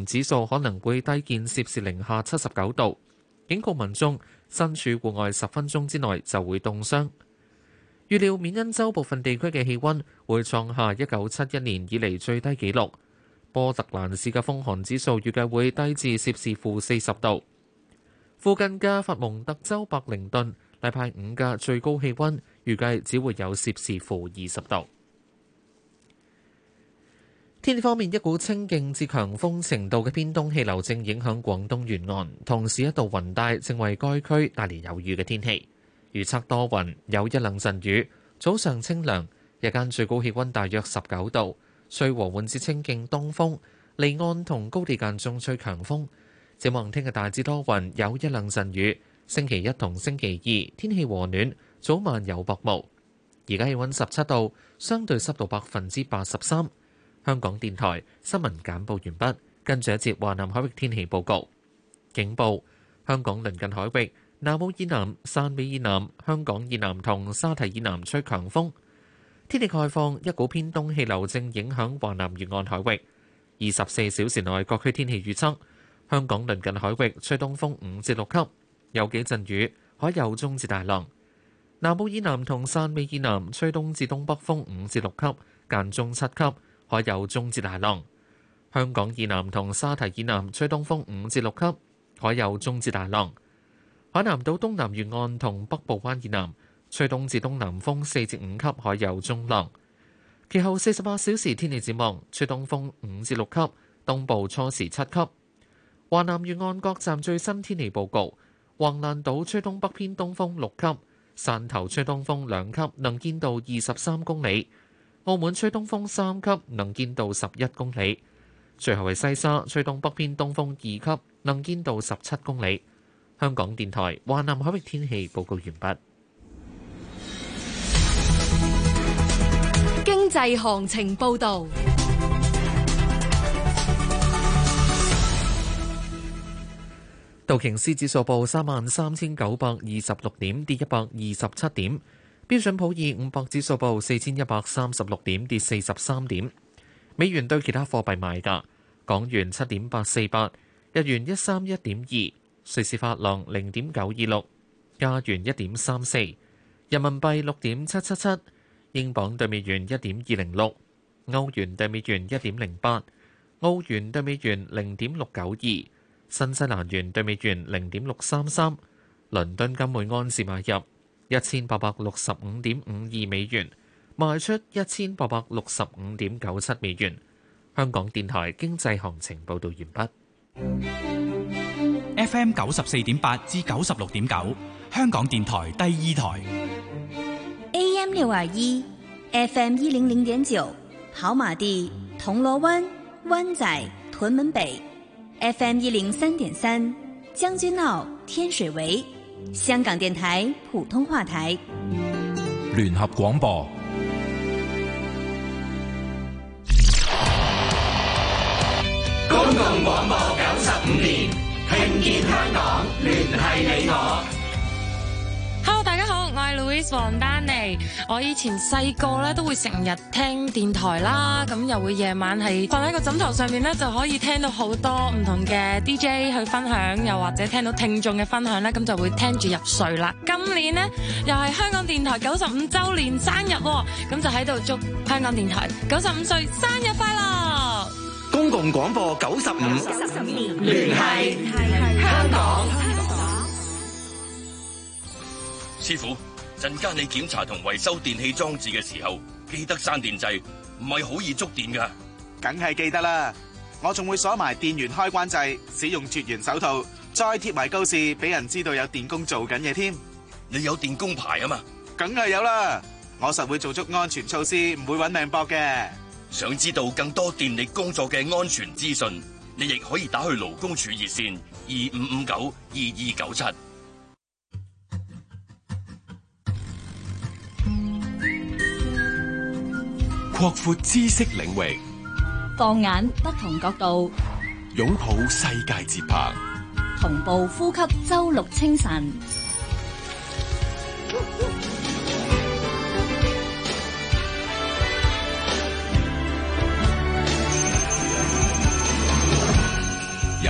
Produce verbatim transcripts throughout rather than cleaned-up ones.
寒指數可能會低見攝氏零下七十九度，警告民眾身處戶外十分鐘之內就會凍傷。預料緬因州部分地區嘅氣温會創下一九七一年以嚟最低紀錄。波特蘭市嘅風寒指數預計會低至攝氏負四十度。附近嘅佛蒙特州白靈頓禮拜五嘅最高氣温預計只會有攝氏負二十度。天氣方面，一股清勁至強風程度嘅偏東氣流正影響廣東沿岸，同時一道雲帶正為該區帶嚟有雨嘅天氣。預測多雲，有一兩陣雨，早上清涼，日間最高氣温大約十九度，吹和緩至清勁東風，離岸同高地間中吹強風。展望聽日大致多雲，有一兩陣雨。星期一同星期二天氣和暖，早晚有薄霧。而家氣温十七度，相對濕度百分之八十三。香港電台新聞簡報完畢，跟住一節華南海域天氣報告。警報：香港鄰近海域、南澳以南、汕尾以南、香港以南同沙堤以南吹強風。天氣概況：一股偏東氣流正影響華南沿岸海域。二十四小時內各區天氣預測：香港鄰近海域吹東風五至六級，有幾陣雨，海有中至大浪。南澳以南同汕尾以南吹東至東北風五至六級，間中七級，海有中至大浪。香港以南同沙堤以南吹東風五至六級，海有中至大浪。海南島東南沿岸同北部灣以南吹東至東南風四至五級，海有中浪。其後四十八小時天氣展望，吹東風五至六級，東部初時七級。華南沿岸各站最新天氣報告：橫瀾島吹東北偏東風六級，汕頭吹東風兩級，能見度二十三公里；澳門吹東風三級，能見度十一公里。最後係西沙吹東北偏東風二級，能見度十七公里。香港電台華南海域天氣報告完畢。 經濟行情報導。 道瓊斯指數報三萬三千九百二十六點，跌一百二十七點。標準普爾五百指數報四千一百三十六點，跌四十三點。美元對其他貨幣賣價：港元七點八四八，日元一三一點二，瑞士法郎零點九二六，加元一點三四，人民幣六點七七七，英鎊對美元一點二零六，歐元對美元一點零八，澳元對美元零點六九二，新西蘭元對美元零點六三三。倫敦金每安士買入一千八百六十五點五二美元，賣出一千八百六十五點九七美元。香港電台經濟行情報道完畢。 F M 九十四點八至九十六點九，香港電台第二台。 A M 六二一 ，F M 一零零點九，跑馬地、銅鑼灣、灣仔、屯門北 ，F M 一零三點三，將軍澳、天水圍，香港電台普通話台。 聯合廣播。 公共廣播九十五年，聽見香港，聯繫你我。 Hello， 大家好，我係 Louise 黃丹妮。我以前細個咧都會成日聽電台啦，咁又會夜晚係瞓喺個枕頭上面咧，就可以聽到好多唔同嘅 D J 去分享，又或者聽到聽眾嘅分享咧，咁就會聽住入睡啦。今年呢，又係香港電台九十五週年生日，咁就喺度祝香港電台九十五歲生日快樂！ 公共廣播九十五年，聯繫香港。 師傅，陣間你檢查同維修電器裝置嘅時候，記得閂電掣，唔係好易觸電㗎。 梗係記得啦，我仲會鎖埋電源開關掣，使用絕緣手套，再貼埋告示，俾人知道有電工做緊嘢添。 你有電工牌啊嘛？ 梗係有啦，我實會做足安全措施，唔會搵命搏嘅。 想知道更多電力工作嘅安全資訊，你亦可以打去勞工處熱線二五五九二二九七。 擴闊知識領域， 放眼不同角度， 擁抱世界節拍， 同步呼吸周六清晨。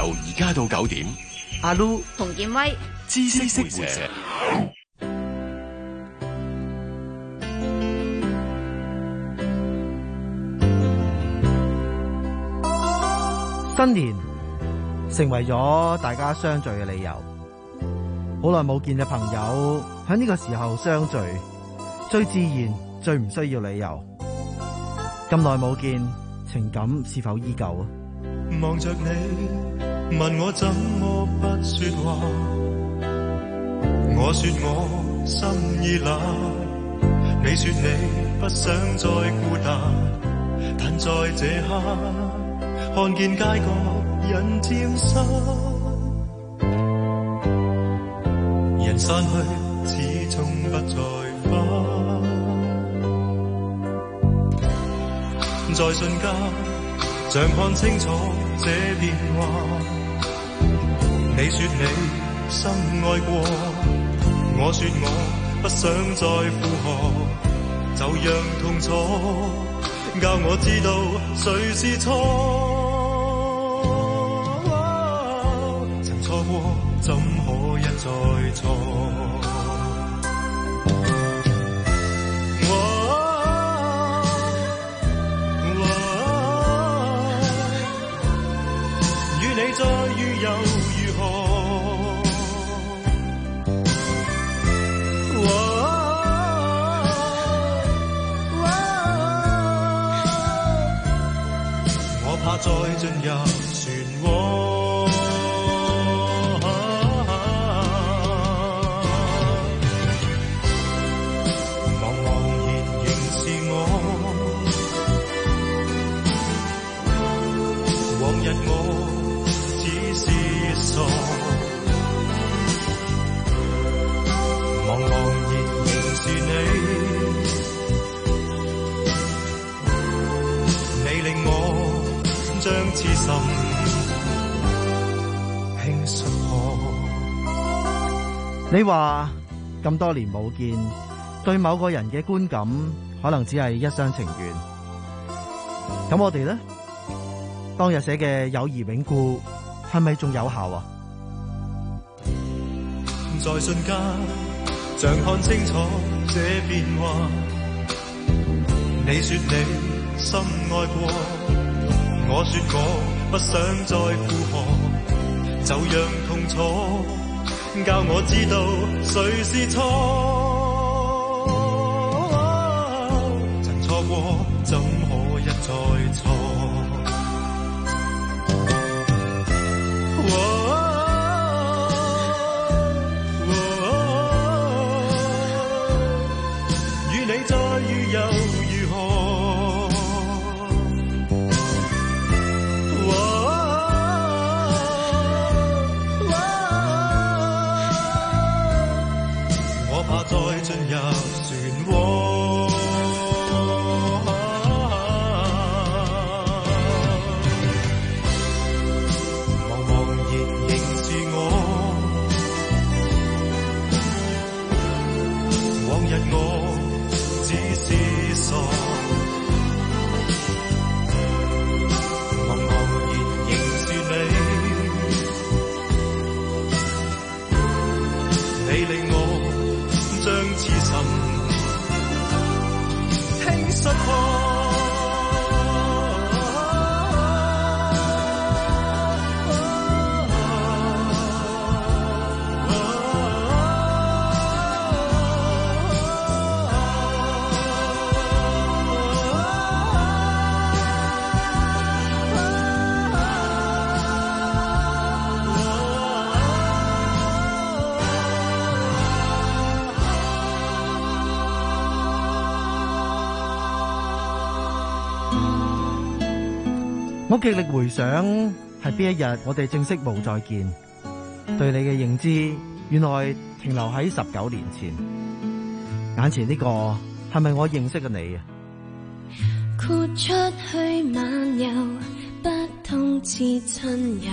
由而家到九點， 阿 Lu 洪建威， 知識會社。 新年成為咗大家相聚嘅理由，好耐冇見嘅朋友喺呢個時候相聚，最自然、最唔需要理由。咁耐冇見，情感是否依舊啊？ 望着你，問我怎麼不說話，我說我心已冷，你說你不想再孤單，但在這刻看見街角人漸散，人散去始終不再返，在瞬間像看清楚這變化，你說你深愛過，我說我不想再負荷，就讓痛楚教我知道誰是錯，曾錯過怎可一再錯，與你再遇又如何，我怕再進入漩渦，茫茫然仍是你，你令我將痴心輕率破。 你話咁多年冇見，對某個人嘅觀感可能只係一廂情願。咁我哋呢？當日寫嘅友誼永固係咪仲有效啊？ 在瞬間像看清楚這變化，你說你深愛過，我說我不想再負荷，就讓痛楚教我知道誰是錯，曾錯過怎可一再錯， 我極力回想係邊一日我哋正式冇再見，對你嘅認知原來停留喺十九年前，眼前呢個係咪我認識嘅你啊？ 豁出去漫遊，不通知親友，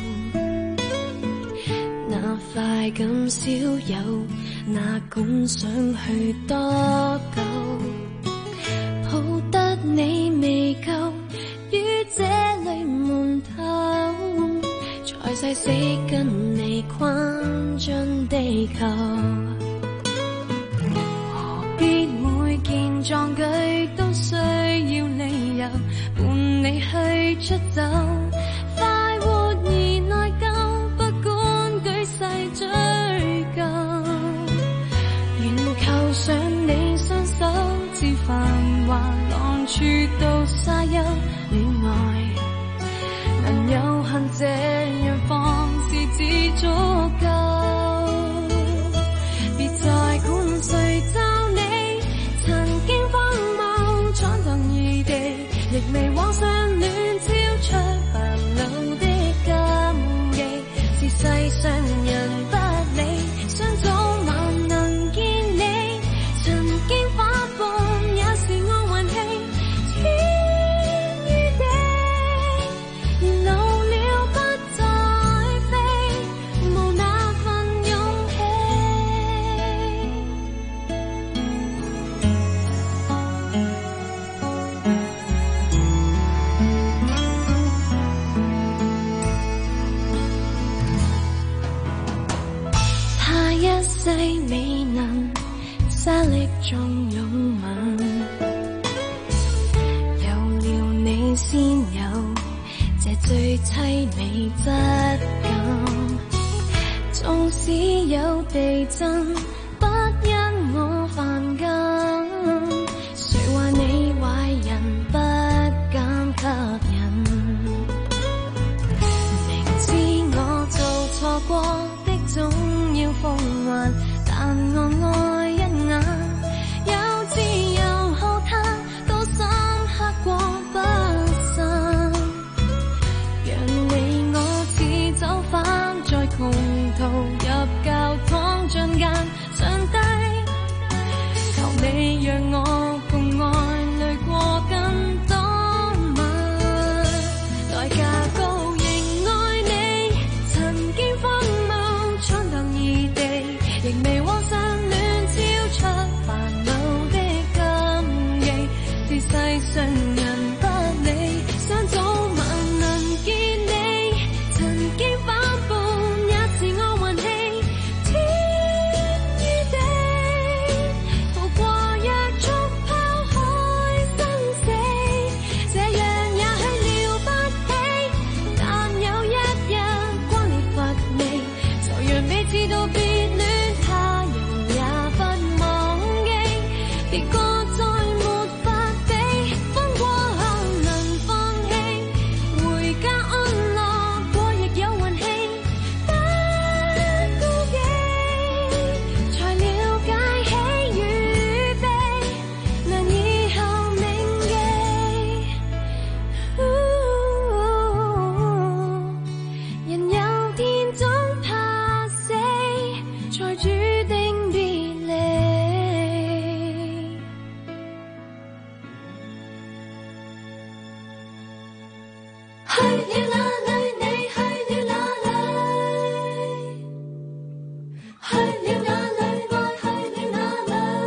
那快感少有，哪管想去多久，抱得你未夠於這裏門頭，在在世死跟你困進地球，何必每件壯舉都需要理由伴你去出走，快活而內疚，不管舉世追究，願扣上你雙手，自繁華浪處到沙丘，戀愛能有幸這樣放肆只足夠，別再管誰咒你曾經荒謬闖蕩異地，亦未妄想戀超出煩惱的禁忌，是世上人不理，想早晚能見你，曾經反叛也是我運氣，天與地老了不再飛，無那份勇氣。他一世未能沙礫中擁吻，有了你先有這最淒美質感，縱使有地震不因我反感，誰話你壞人不敢吸引，明知我做錯過的總要奉還，但我愛一眼，有自由好他都深刻過不散，讓你我似走返在窮途入教堂進間上帝，求你讓我共愛淚過更多晚，代價高仍愛你，曾經荒謬闖蕩異地，亦未妄想戀超出煩惱的禁忌，是世上人不理，想早晚能見你，曾經反叛也是我運氣，天與地逃過約束拋開生死，這樣也許了不起，但有一日關裂乏味，就讓彼此道別戀，他人也不忘記，別個再沒法比，風過後能放棄，回家安樂過亦有運氣，不顧忌，才了解喜與悲，難以後銘記。人有天總怕死，才注定別離。去了哪裏？你去了哪裏？去了哪裏？愛去了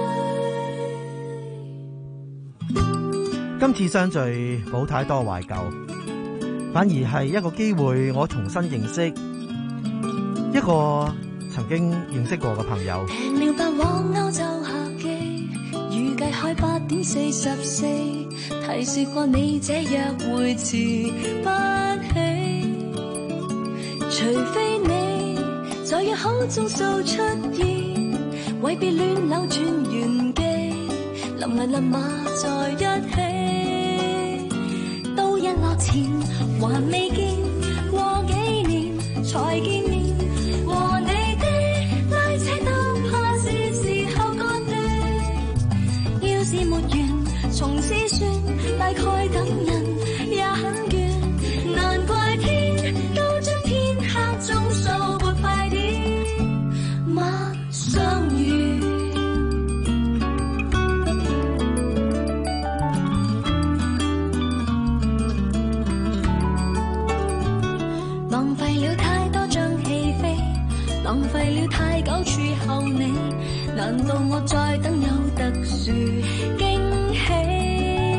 哪裏？ 今次相聚冇太多懷舊，反而係一個機會，我重新認識一個曾經認識過嘅朋友。 訂了班往歐洲客機，預計開八點四十四，提示過你這約會遲不起，除非你在約好鐘數出現，為別戀扭轉原機，臨危臨馬在一起，到日落前還未見，過幾年才見面，和你的拉扯都怕是時候割斷，要是沒緣從此算，大概等人也很倦，難怪天都將天黑鐘數撥快點，馬相遇。浪費了太多張戲飛，浪費了太久處候你，難道我再等有特殊驚喜？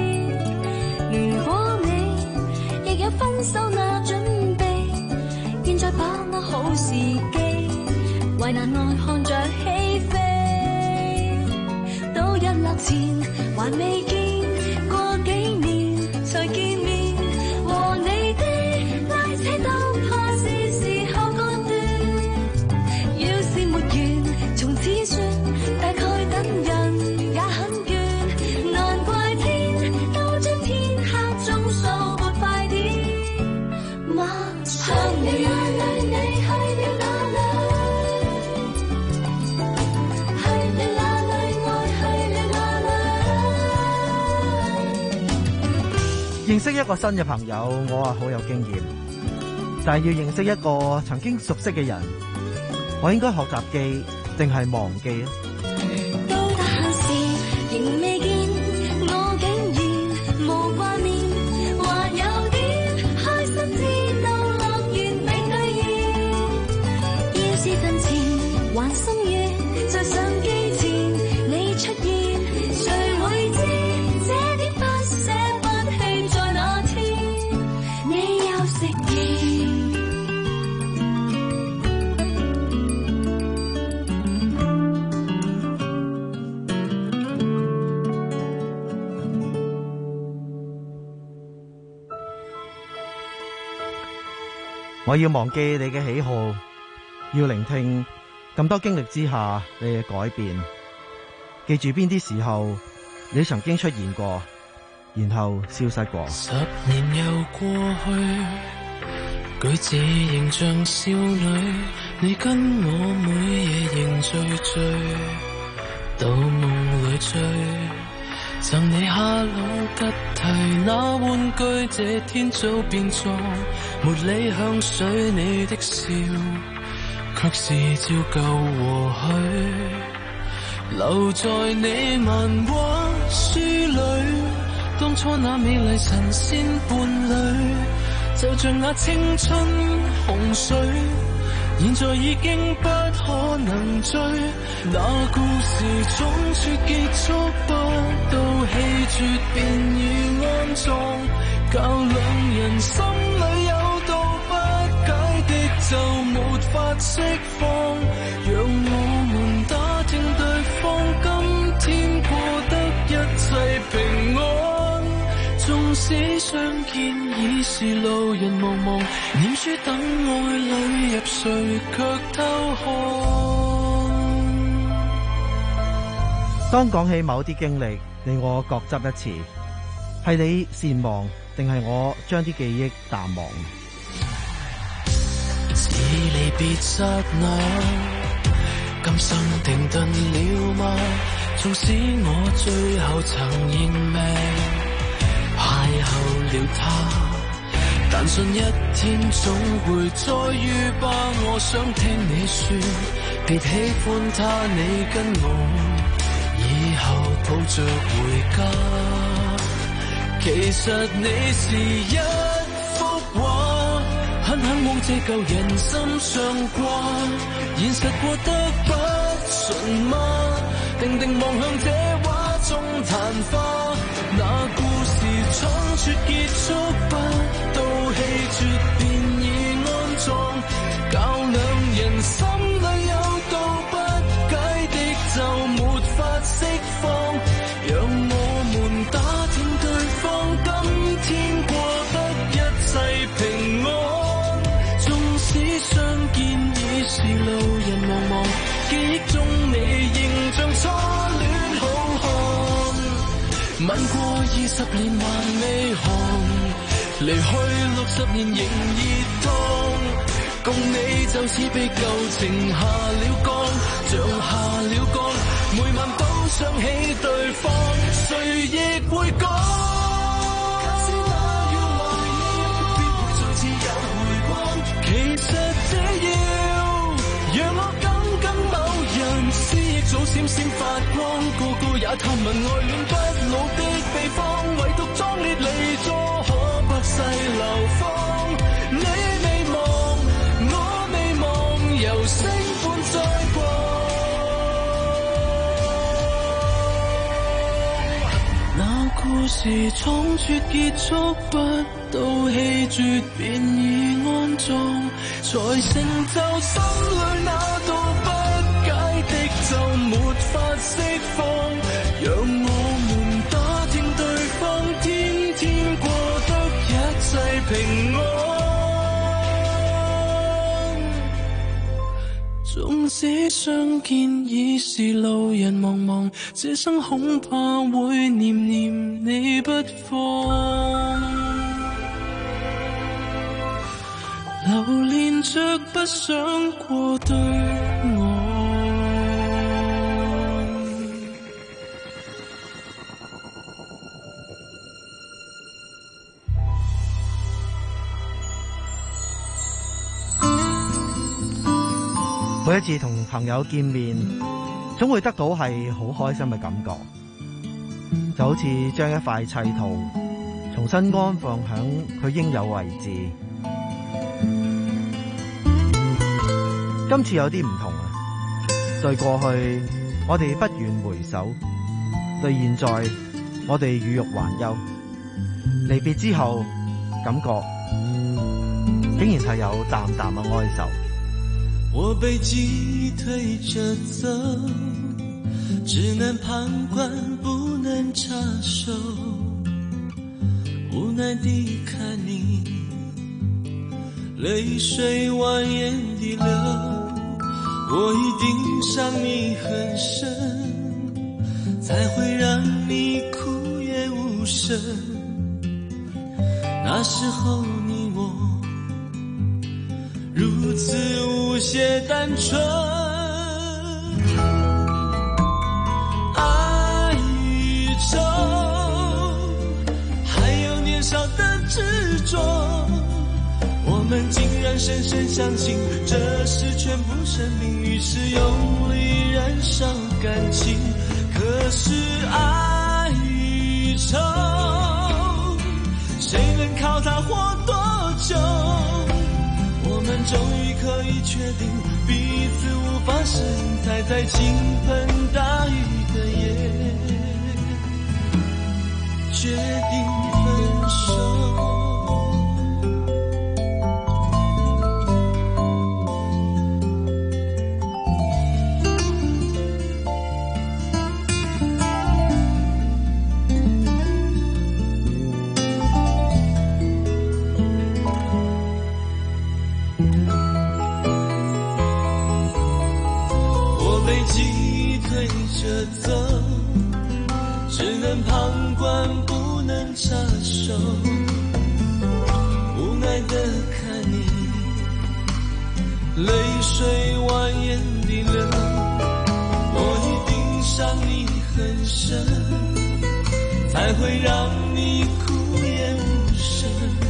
如果你亦有分手那準備，願現在把握好時機，為難愛看着起飛，都一落前還未見，過幾年才見面，和你的拉扯都怕是時候割斷，要是沒緣從此算，大概等人也很倦，難怪天都將天黑中數撥快點嗎？向你哪裏你去了哪裏，去了哪裏愛去了哪裏。 認識一個新嘅朋友，我話好有經驗，但係要認識一個曾經熟悉嘅人，我應該學習記定係忘記呢？ 到達閒時仍未見，我竟然無掛念，還有點開心知道樂園未兌現。要是近前還心軟，在相機前你出現，誰會知這點不捨不棄在那天你又食言。 我要忘記你嘅喜好，要聆聽咁多經歷之下你嘅改變，記住邊啲時候你曾經出現過，然後消失過。 十年又過去，舉止仍像少女，你跟我每夜仍醉醉，到夢裏追，贈你哈魯吉提那玩具，這天早變作茉莉香水，你的笑卻是照舊和煦，留在你漫畫書裏，當初那美麗神仙伴侶，就像那青春洪水，現在已經不可能追，那故事總說結束不到，氣絕便已安葬，教兩人心裏有道不解的就沒法釋放，讓我們打聽對方今天過得一切平安，縱使相見已是路人茫茫，念書等愛侶入睡卻偷看。 當講起某啲經歷，令我各執一詞，係你善忘，定係我將啲記憶淡忘？ 似離別剎那，今生停頓了嗎？縱使我最後曾認命，邂逅了他，但信一天總會再遇吧。我想聽你說，別喜歡他，你跟我以後抱着回家。其實你是一幅畫，很肯往這舊人心上掛，現實過得不順嗎？定定望向這畫中曇花，那故事倉促結束不到，氣絕便已安葬，教兩人心裏有道不解的就沒法釋放，讓我們打聽對方今天過得一切平安，縱使相見已是路人茫茫，記憶中你仍像初戀好漢，吻過二十年還未寒，離去六十年仍熱燙，共你就似被舊情下了降，像下了降，每晚都想起對方，誰亦會講。假使那要懷念，必會再次有回光。其實這要讓我緊緊某人，思憶早閃閃發光，個個也探問愛戀不老的秘方，唯獨壯烈離座，可不細流芳。你未忘，我未忘，由星歡再過。那故時倉促結束，不到氣絕便已安葬，才成就心裏那道不解的咒，沒法釋放。讓我們打聽對方，天天過得一切平安。縱使相見已是路人茫茫，這生恐怕會念念你不放，留戀着不想過對我。 每一次同朋友見面，總會得到係好開心嘅感覺，就好似將一塊砌圖重新安放響佢應有位置。今次有啲唔同啊，對過去我哋不願回首，對現在我哋與欲還休。離別之後，感覺竟然係有淡淡嘅哀愁。 我被記憶推着走，只能旁觀不能插手，無奈地看你淚水蜿蜒地流，我一定傷你很深，才會讓你哭也無聲。那時候你我如此無邪單純，愛與愁，還有年少的執着，我們竟然深深相信這是全部生命，於是用力燃燒感情。可是愛與愁，誰能靠它活多久？我們終於可以確定彼此無法適應，才在傾盆大雨的夜決定分手。走，只能旁觀不能插手，無奈地看你淚水蜿蜒地流，我一定傷你很深，才會讓你哭也無聲。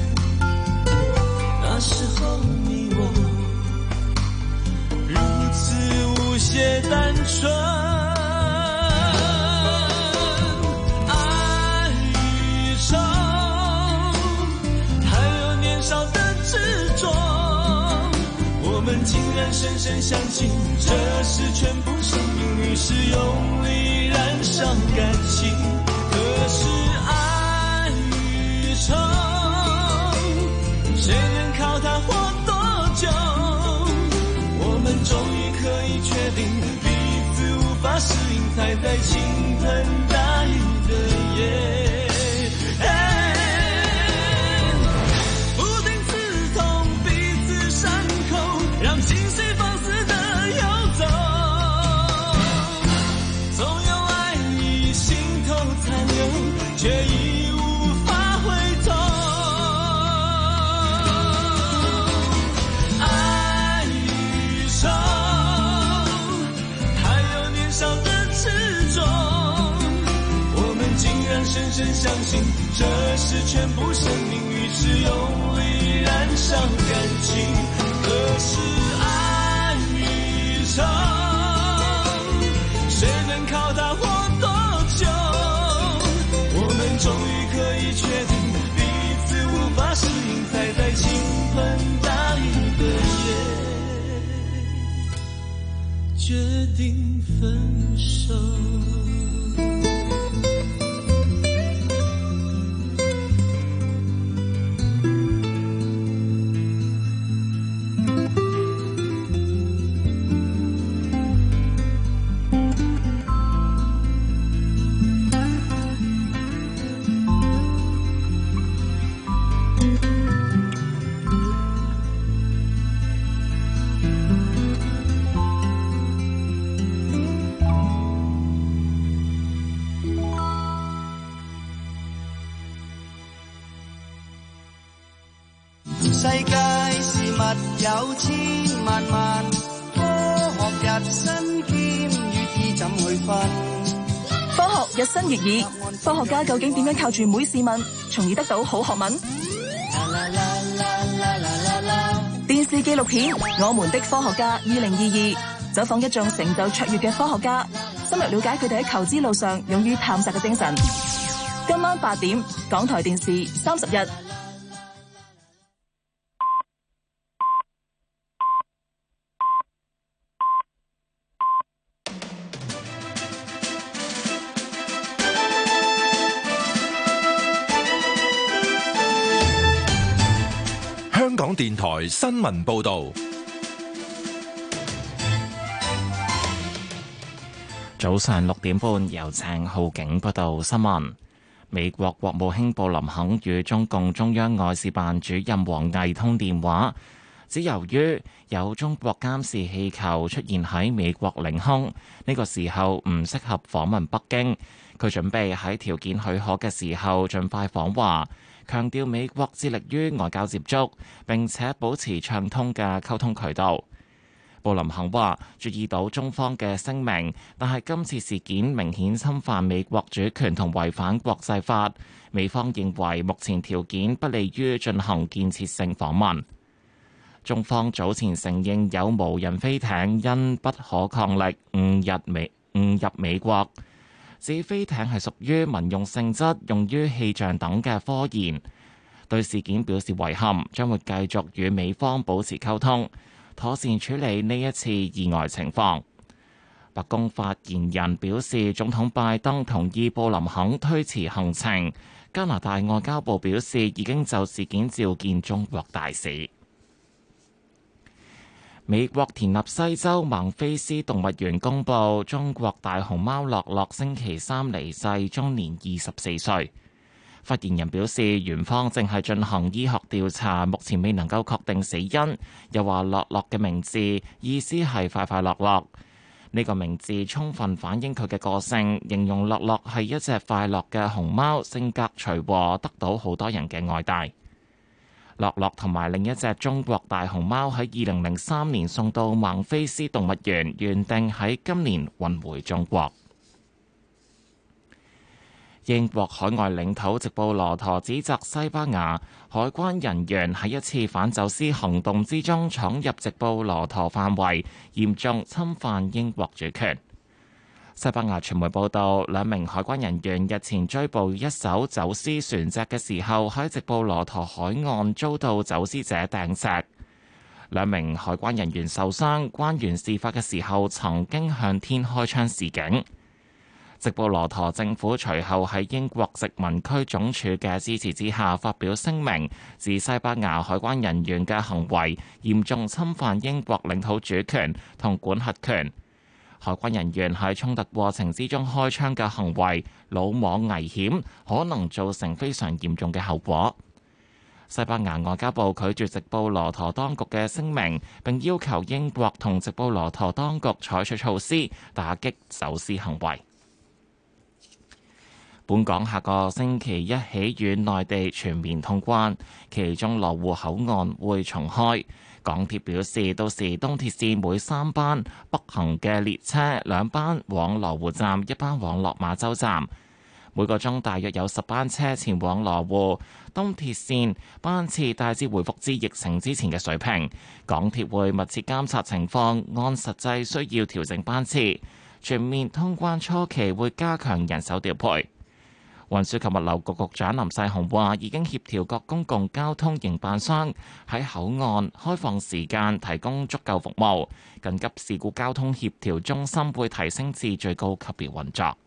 那時候你我如此無邪單純，竟然深深相信這是全部生命，於是用力燃燒感情。可是愛與愁，誰能靠它活多久？我們終於可以確定彼此無法適應，才在傾盆大雨的夜讓情緒放肆地游走，總有愛意心頭殘留，卻已無法回頭。愛與愁，還有年少的執着，我們竟然深深相信這是全部生命，於是用力燃燒感情。可是愛與愁，誰能靠它活多久？我們終於可以確定彼此無法適應，才在傾盆大雨的夜決定分手。 有千萬萬，科學日新兼與知怎去分？ 科學日新月異，科學家究竟點樣靠住每事問，從而得到好學問？電視紀錄片《我們的科學家二零二二》，走訪一眾成就卓越嘅科學家，深入了解佢哋喺求知路上勇於探索嘅精神。今晚八點，港台電視三十日。 香港電台新聞報道。 早上六點半，由鄭浩景報道新聞。美國國務卿布林肯與中共中央外事辦主任王毅通電話，指由於有中國監視氣球出現喺美國領空，呢個時候唔適合訪問北京。佢準備喺條件許可嘅時候盡快訪華，強調美國致力於外交接觸，並且保持暢通嘅溝通渠道。布林肯話：注意到中方嘅聲明，但係今次事件明顯侵犯美國主權同違反國際法。美方認為目前條件不利於進行建設性訪問。中方早前承認有無人飛艇因不可抗力誤入美誤入美國，指飛艇係屬於民用性質，用於氣象等嘅科研。對事件表示遺憾，將會繼續與美方保持溝通，妥善處理呢一次意外情況。白宮發言人表示，總統拜登同意布林肯推遲行程。加拿大外交部表示，已經就事件召見中國大使。美國田納西州孟菲斯動物園公布，中國大熊貓樂樂星期三離世，終年二十四歲。發言人表示，園方正係進行醫學調查，目前未能夠確定死因。又話樂樂嘅名字意思係快快樂樂，呢個名字充分反映佢嘅個性，形容樂樂係一隻快樂嘅熊貓，性格隨和，得到好多人嘅愛戴。樂樂同埋另一隻中國大熊貓喺二零零三年送到孟菲斯動物園，原定喺今年運回中國。英國海外領土直布羅陀指責西班牙海關人員喺一次反走私行動之中闖入直布羅陀範圍，嚴重侵犯英國主權。西班牙傳媒報道，兩名海關人員日前追捕一艘走私船隻嘅時候，喺直布羅陀海岸遭到走私者掟石，兩名海關人員受傷。關員事發嘅時候曾經向天開槍示警。直布羅陀政府隨後喺英國殖民區總署嘅支持之下發表聲明，指西班牙海關人員嘅行為嚴重侵犯英國領土主權同管轄權。海關人員喺衝突過程之中開槍嘅行為魯莽危險，可能造成非常嚴重嘅後果。西班牙外交部拒絕直布羅陀當局嘅聲明，並要求英國同直布羅陀當局採取措施打擊走私行為。本港下個星期一起與內地全面通關，其中羅湖口岸會重開。港鐵表示，到時東鐵線每三班北行嘅列車，兩班往羅湖站，一班往落馬洲站，每個鐘大約有十班車前往羅湖。東鐵線班次大致回復至疫情之前嘅水平。港鐵會密切監察情況，按實際需要調整班次。全面通關初期會加強人手調配。運輸及物流局局長林世雄話，已經協調各公共交通營辦商喺口岸開放時間提供足夠服務，緊急事故交通協調中心會提升至最高級別運作。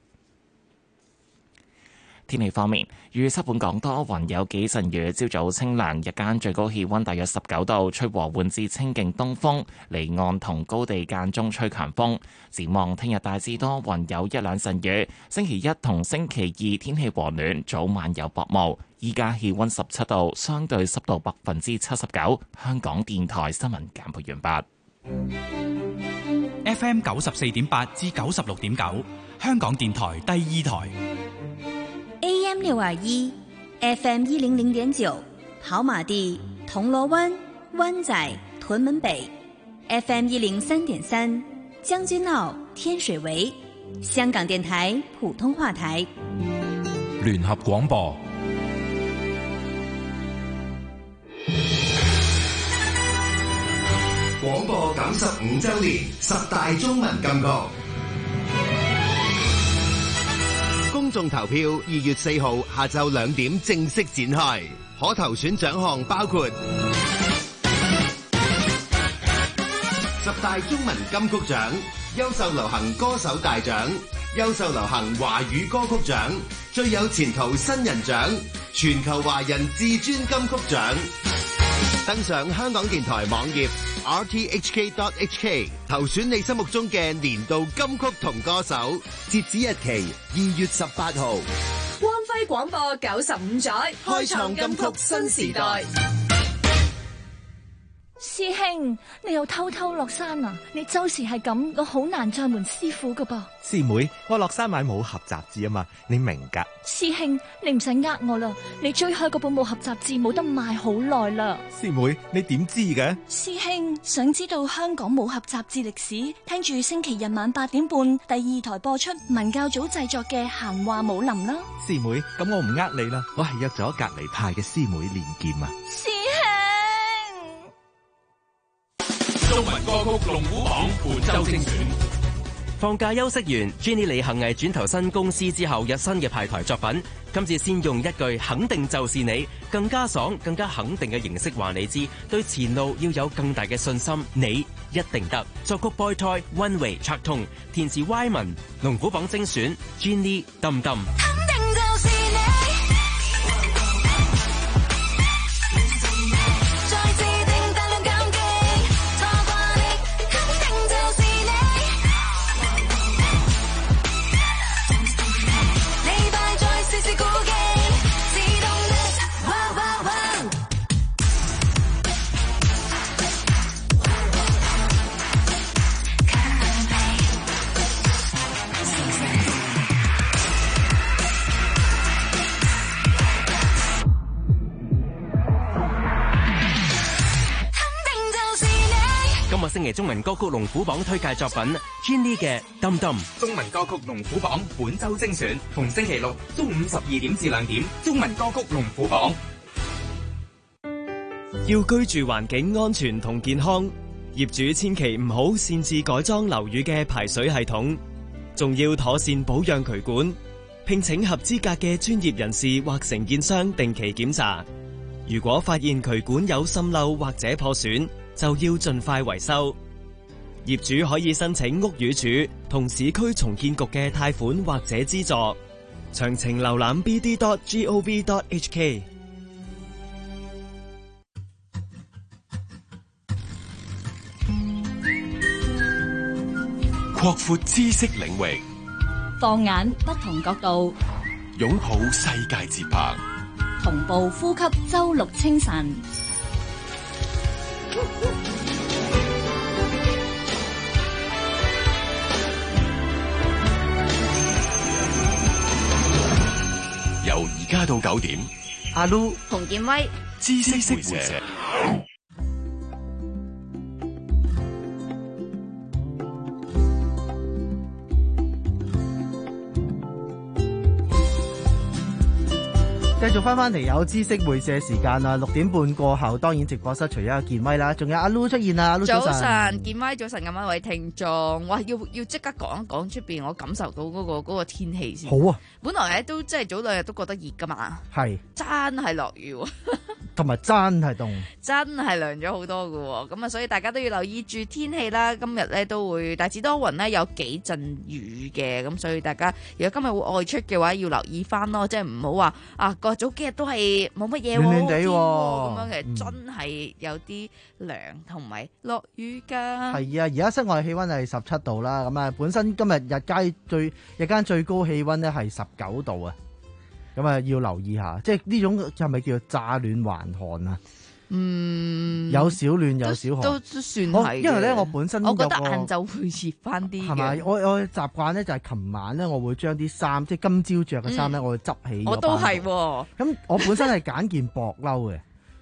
天氣方面，預測本港多雲有幾陣雨，朝早清涼，日間最高氣溫大約十九度，吹和緩至清勁東風，離岸同高地間中吹強風。展望聽日大致多雲有一兩陣雨，星期一同星期二天氣和暖，早晚有薄霧。依家氣溫十七度，相對濕度百分之七十九。香港電台新聞簡報完畢。F M 九十四點八至九十六點九，香港電台第二台。 A M 六二一 ，F M 一零零點九，跑馬地、銅鑼灣、灣仔、 屯門北 F M 一零三點三，將軍澳天水圍，香港電台普通話台， 聯合廣播。 廣播九十五周年十大中文金曲公眾投票，二月四號下晝兩點正式展開，可投選獎項包括十大中文金曲獎、優秀流行歌手大獎、優秀流行華語歌曲獎、最有前途新人獎、全球華人至尊金曲獎。登上香港電台網頁 r t h k dot h k 投選你心目中嘅年度金曲同歌手，截止日期二月十八號。 光輝廣播九十五載，開創金曲新時代。 師兄，你又偷偷落山啊？你周時係咁，我好難再門師傅噶噃。 師妹，我落山買武俠雜誌啊嘛，你明噶？ 師兄，你唔使呃我啦，你追開嗰本武俠雜誌冇得賣好耐啦。 師妹，你點知嘅？ 師兄，想知道香港武俠雜誌歷史，聽住星期日晚八點半第二台播出文教組製作嘅閒話武林啦。 師妹，咁我唔呃你啦，我係約咗隔離派嘅師妹練劍啊。 師中文歌曲龍虎榜本周精選。 放假休息完 ，Jenny 李幸倪轉投新公司之後，有新嘅派台作品。今次先用一句肯定就是你，更加爽、更加肯定嘅形式話你知，對前路要有更大嘅信心，你一定得。作曲 Boy Toy One Way 拆通，填詞 Y 文，龍虎榜精選 Jenny 氹氹。星期中文歌曲龍虎榜推介作品 Jenny 嘅氹氹。 中文歌曲龍虎榜本周精選，逢星期六中午十二點至兩點，中文歌曲龍虎榜。 要居住環境安全同健康，業主千祈唔好擅自改裝樓宇嘅排水系統，仲要妥善保養渠管，聘請合資格嘅專業人士或承建商定期檢查。如果發現渠管有滲漏或者破損，就要盡快維修。業主可以申請屋宇署同市區重建局嘅貸款或者資助。詳情瀏覽 b d dot gov dot h k。 擴闊知識領域， 放眼不同角度， 擁抱世界節拍， 同步呼吸周六清晨。 由而家到九點， 阿 Lu 洪建威， 知識會社。 繼續翻翻嚟有知識會社時間啦，六點半過後，當然直播室除咗有健威啦，仲有阿 Lu 出現啦。阿 Lu 早晨， 早晨，健威早晨，咁多位聽眾，哇，要要即刻講一講出邊，我感受到嗰、嗰個嗰、嗰個天氣先。 好啊， 本來咧都即係早兩日都覺得熱噶嘛， 係真係落雨， 同埋真係凍， 真係涼咗好多噶，咁啊，所以大家都要留意住天氣啦。今日咧都會大致多雲咧，有幾陣雨嘅，咁所以大家如果今日會外出嘅話，要留意翻咯，即係唔好話啊，過早幾日都係。冇乜嘢喎， 暖暖地喎， 咁樣其實真係有啲涼同埋落雨㗎。 係啊，而家室外氣溫係十七度啦，咁啊本身今日日間最日間最高氣溫咧係十九度啊，咁啊要留意下，即係呢種係咪叫做乍暖還寒啊？ 嗯， 有小暖有小寒， 都都算係。 因為咧我本身我覺得晏晝會熱翻啲嘅。係咪？ 我我習慣咧就係琴晚咧，我會將啲衫即係今朝着嘅衫咧，我會執起。 我都係喎。 咁我本身係揀件薄褸嘅。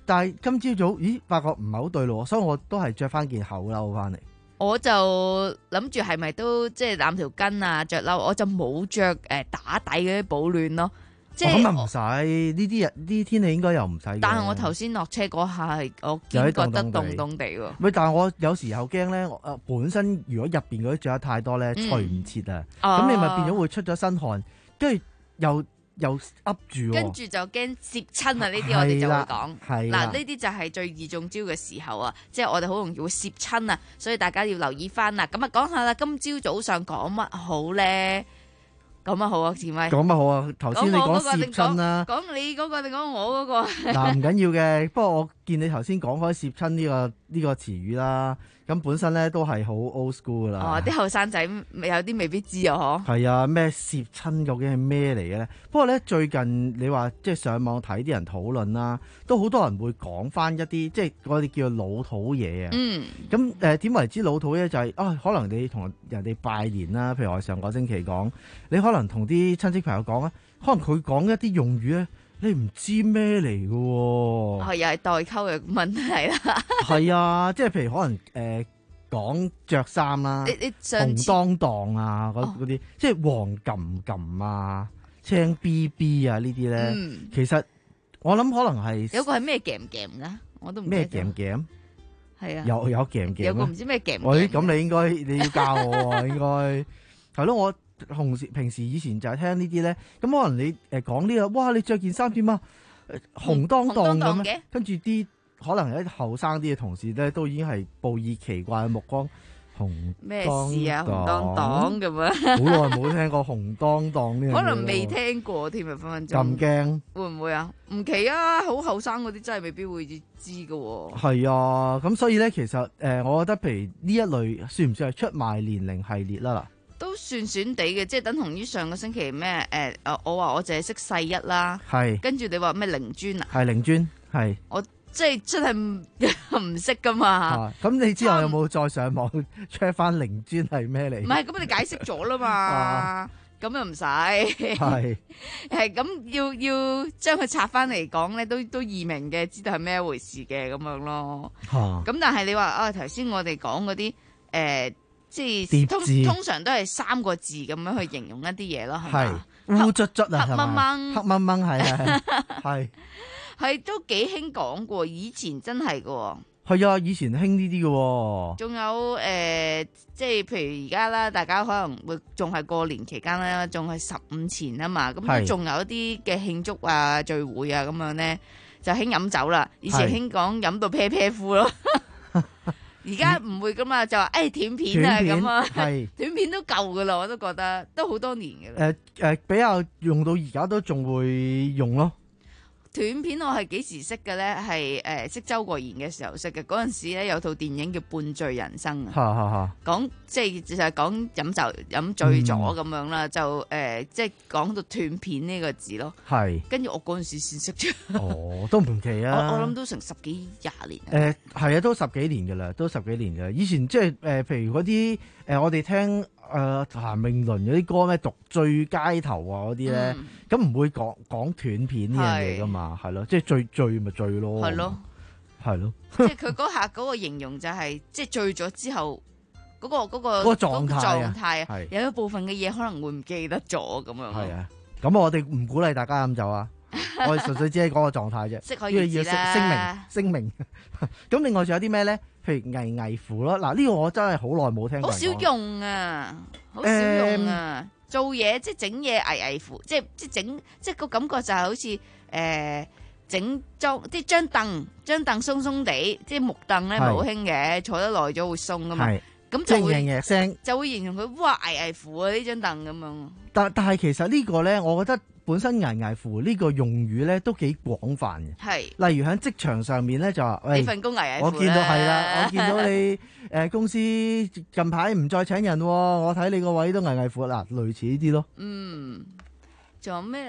但係今朝早，咦，發覺唔係好對路，所以我都係着翻件厚褸翻嚟。 我就諗住係咪都即係攬條巾啊，着褸，我就冇着誒打底嗰啲保暖咯。即係咁啊唔使，呢啲日呢啲天氣應該又唔使。 但係我頭先落車嗰下係我見覺得凍凍地喎。 喂，但係我有時候驚咧，誒本身如果入邊嗰啲着得太多咧，除唔切啊，咁、嗯、你咪變咗會出咗身汗，跟住又又噏住， 跟住就驚攝親啊！呢啲我哋就會講，嗱呢啲就係最易中招嘅時候啊！即係我哋好容易會攝親啊，所以大家要留意翻啦。咁啊，講下啦，今朝早上講乜好咧？講乜好啊？志威， 講乜好啊？頭先你講攝親啦， 講你嗰個定講我嗰個？ 嗱，唔緊要嘅，不過我見你頭先講開攝親呢個呢個詞語啦。咁本身咧都係好 old school 噶啦。 哦，啲後生仔有啲未必知啊，嗬。 係啊，咩攝親究竟係咩嚟嘅咧？不過咧最近你話即係上網睇啲人討論啦，都好多人會講翻一啲即係我哋叫做老土嘢啊。嗯。咁誒點為之老土咧？就係、是、啊，可能你同人哋拜年啦，譬如我上個星期講，你可能同啲親戚朋友講啊，可能佢講一啲用語咧。你唔知咩嚟嘅喎？ 係又係代溝嘅問題啦。係啊，即係譬如可能誒講着衫啦， 你你紅當當啊嗰嗰啲，即係黃冚冚啊、青 B B 啊呢啲咧，嗯、其實我諗可能係有個係咩夾夾㗎？我都唔咩夾夾？係啊， 有有夾夾。 有個唔知咩夾。 喂，咁你應該你要教我喎，應該係咯我。同時平時以前就係聽呢啲咧，咁可能你誒講呢個，哇！你着件衫點啊？紅當當咁嘅，跟住啲可能有啲後生啲嘅同事咧，都已經係報以奇怪嘅目光。紅咩事啊？紅當當咁啊！ 好耐冇聽過紅當當呢樣嘢， 可能未聽過添啊，分分鐘咁驚會唔會啊？唔奇啊！好後生嗰啲真係未必會知㗎喎。 係啊，咁所以咧，其實誒、呃，我覺得譬如呢一類算唔算係出賣年齡系列啦？嗱。 都算算地嘅，即係等同於上個星期咩誒、呃，我話我淨係識細一啦， 係跟住你話咩靈尊啊， 係靈尊，係我即係真係唔識噶嘛。 咁、啊、你之後有冇再上網 check 翻靈尊係咩嚟？ 唔係，咁你解釋咗啦嘛，咁、啊、又唔使係係咁要要將佢拆翻嚟講咧，都都易明嘅，知道係咩回事嘅咁樣咯。咁、啊、但係你話啊，頭先我哋講嗰啲誒。呃即係通通常都係三個字咁樣去形容一啲嘢咯，係嘛？ 烏卒卒啊， 黑掹掹， 黑掹掹係啊，係係都幾興講過，以前真係噶。 係啊，以前興呢啲嘅。 仲有誒、呃，即係譬如而家啦，大家可能會仲係過年期間啦，仲係十五前啊嘛，咁都仲有一啲嘅慶祝啊、聚會啊咁樣咧，就興飲酒啦。以前興講飲到啤啤夫咯。而家唔會噶嘛，就話誒、哎、斷片啊咁啊，斷片都夠噶啦，我都覺得都好多年嘅啦。誒、 呃、誒，比較用到而家都仲會用咯。 斷片我係幾時識嘅咧？係誒識周國賢嘅時候識嘅。嗰陣時咧有套電影叫《半醉人生》啊，講即係就係講飲酒飲醉咗咁樣啦，就誒即係講到斷片呢個字咯。係，跟住我嗰陣時先識咗。 哦，都唔奇啊！ 我我諗都成十幾廿年。 誒係啊，都十幾年嘅啦，都十幾年嘅。以前即係誒，譬如嗰啲誒，我哋聽。誒、呃、譚詠麟嗰啲歌咩獨醉街頭啊嗰啲咧，咁唔、嗯、會講講斷片呢樣嘢噶嘛，係咯，即係醉醉咪醉咯，係咯，係咯， 即係佢嗰下嗰個形容就係、是、即係醉咗之後嗰、嗰個嗰、嗰個嗰個狀態啊， 狀態啊，有一部分嘅嘢可能會唔記得咗咁樣。係啊， 咁我哋唔鼓勵大家飲酒啊。我哋純粹只係講個狀態啫， 適可而止啦。 聲明聲明。咁另外仲有啲咩咧？譬如危危乎咯，嗱呢個我真係好耐冇聽過。 好少用啊，好少用啊。嗯、做嘢即係整嘢危危乎，即係即係整，即係個感覺就係好似誒整裝即係張凳，張凳鬆鬆地，即係木凳咧，咪好興嘅，坐得耐咗會鬆噶嘛。咁就會聲聲就會形容佢哇危危乎啊呢張凳咁樣。 但但係其實呢個咧，我覺得。本身危危乎呢個用語咧都幾廣泛嘅，係例如喺職場上面咧就話，喂， 你份工危危乎， 我見到係啦，我見到你誒、呃、公司近排唔再請人，我睇你個位都危危乎啦，類似呢啲咯。 嗯，仲有咩咧？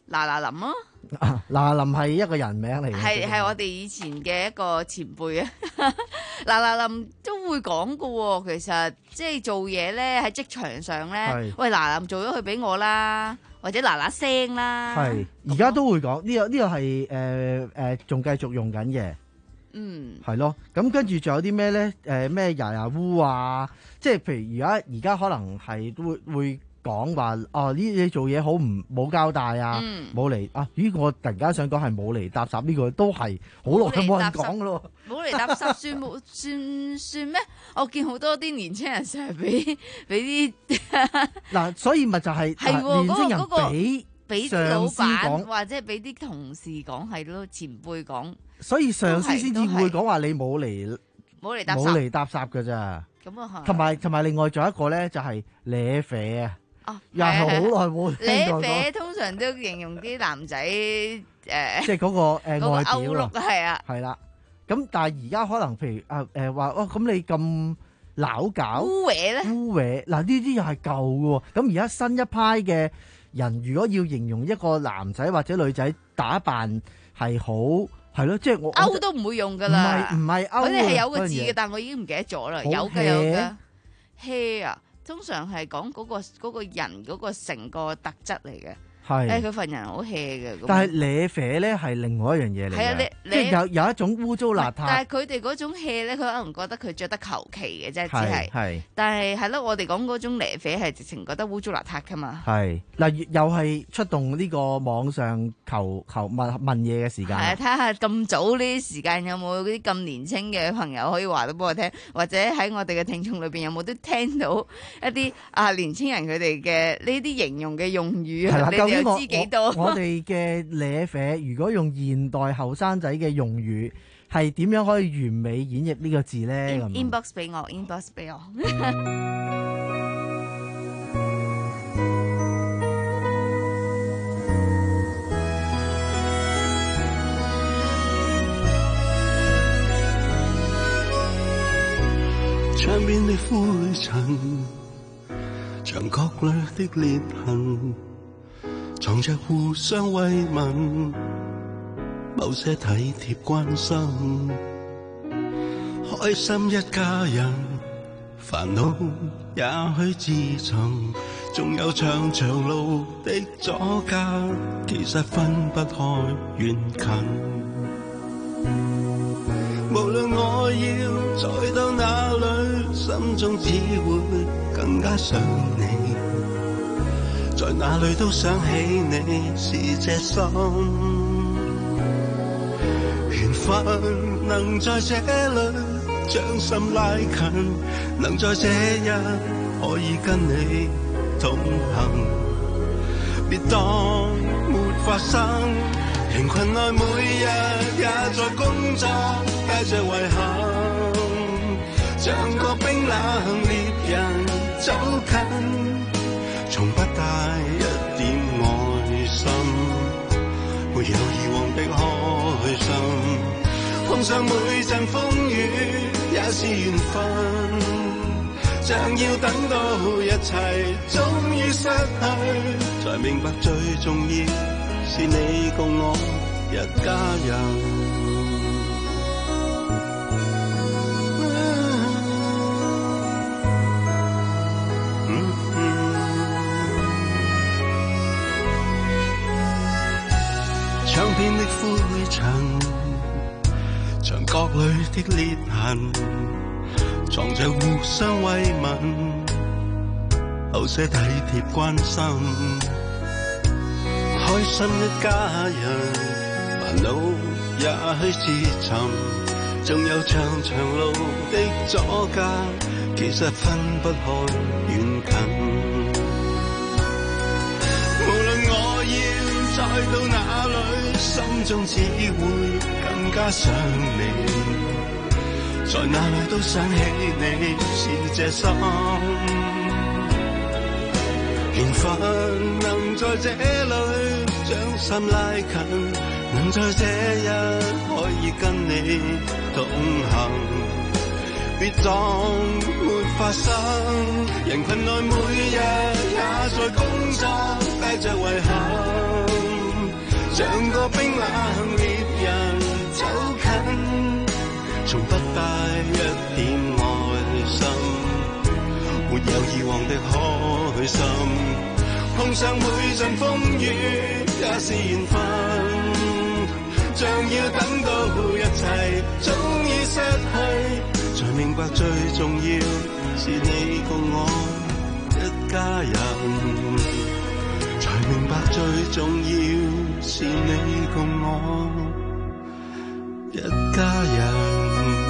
嗱嗱臨咯。 嗱林係一個人名嚟嘅， 係係我哋以前嘅一個前輩啊。嗱嗱林都會講噶喎，其實即係做嘢咧喺職場上咧，喂嗱林做咗佢俾我啦，或者嗱嗱聲啦。 係而家都會講呢、這個呢、這個係誒誒仲繼續用緊嘅。 嗯，係咯。咁跟住仲有啲咩咧？誒咩呀呀烏啊，即係譬如而家而家可能係都會會。講話哦，呢你做嘢好唔冇交代啊，冇嚟、嗯、啊！咦，我突然間想講係冇嚟搭霎呢個都係好耐都冇人講噶咯。冇嚟搭霎算冇算算咩？我見好多啲年青人成日俾俾啲嗱，所以咪就係、係、年青人俾俾老闆或者係俾啲同事講係咯，前輩講。 所以上司先至會講話你冇嚟冇嚟搭冇嚟搭霎㗎咋。咁啊同埋同埋另外仲有一個咧就係舐啡啊。哦，又係好耐冇聽過。 舐啡通常都形容啲男仔誒， 即係嗰個誒外表咯， 係啊， 係啦。咁但係而家可能譬如啊誒話，哇咁你咁撈搞污穢咧， 污穢嗱呢啲又係舊嘅喎。咁而家新一派嘅人，如果要形容一個男仔或者女仔打扮係好係咯，即係我勾都唔會用噶啦， 唔係唔係勾， 佢哋係有個字嘅，但我已經唔記得咗啦，有嘅有嘅 hair 啊。通常係講嗰個嗰個人嗰個成個特質嚟嘅，誒佢份人好 hea 嘅。 但係舐啡咧係另外一樣嘢嚟嘅，即係有有一種污糟邋遢。 但係佢哋嗰種 hea 咧，佢可能覺得佢着得求其嘅啫，只係。係。但係係咯，我哋講嗰種舐啡係直情覺得污糟邋遢噶嘛。係嗱，又係出動呢個網上求求問問嘢嘅時間。係啊， 睇下咁早呢啲時間有冇嗰啲咁年輕嘅朋友可以話到俾我聽，或者喺我哋嘅聽眾裏邊有冇都聽到一啲啊年輕人佢哋嘅呢啲形容嘅用語啊？你哋又知幾多？ 我哋嘅舐啡，如果用現代後生仔嘅用語，係點樣可以完美演繹呢個字咧？咁 In, inbox 俾我 ，inbox 俾我。 窗邊的灰塵，牆角裏的裂痕，藏着互相慰問，某些體貼關心，開心一家人，煩惱也許自尋，總有長長路的阻隔，其實分不開遠近。無論我要再到哪裏，心中只會更加想你，在哪裏都想起你，是這心緣分，能在這裏將心拉近，能在這日可以跟你同行，別當沒發生，人群內每日也在工作，帶着遺憾，像個冰冷獵人走近，從不帶一點愛心，沒有以往的開心，碰上每陣風雨也是緣分，像要等到一切終於失去，才明白最重要是你共我一家人。窗邊的灰塵，牆角裏的裂痕，藏着互相慰問，有些體貼關心，開心一家人，煩惱也許自尋，總有長長路的阻隔，其實分不開遠近。無論我要再到哪裏，心中只會更加想你，在哪裏都想起你，是這心緣分，能在這裏將心拉近，能在這日可以跟你同行，別當沒發生，人群內每日也在工作，帶着遺憾， 像個冰冷獵人走近，從不帶一點愛心，沒有以往的開心，碰上每陣風雨也是緣分，像要等到一切終於失去，才明白最重要是你共我一家人，才明白最重要是你共我一家人。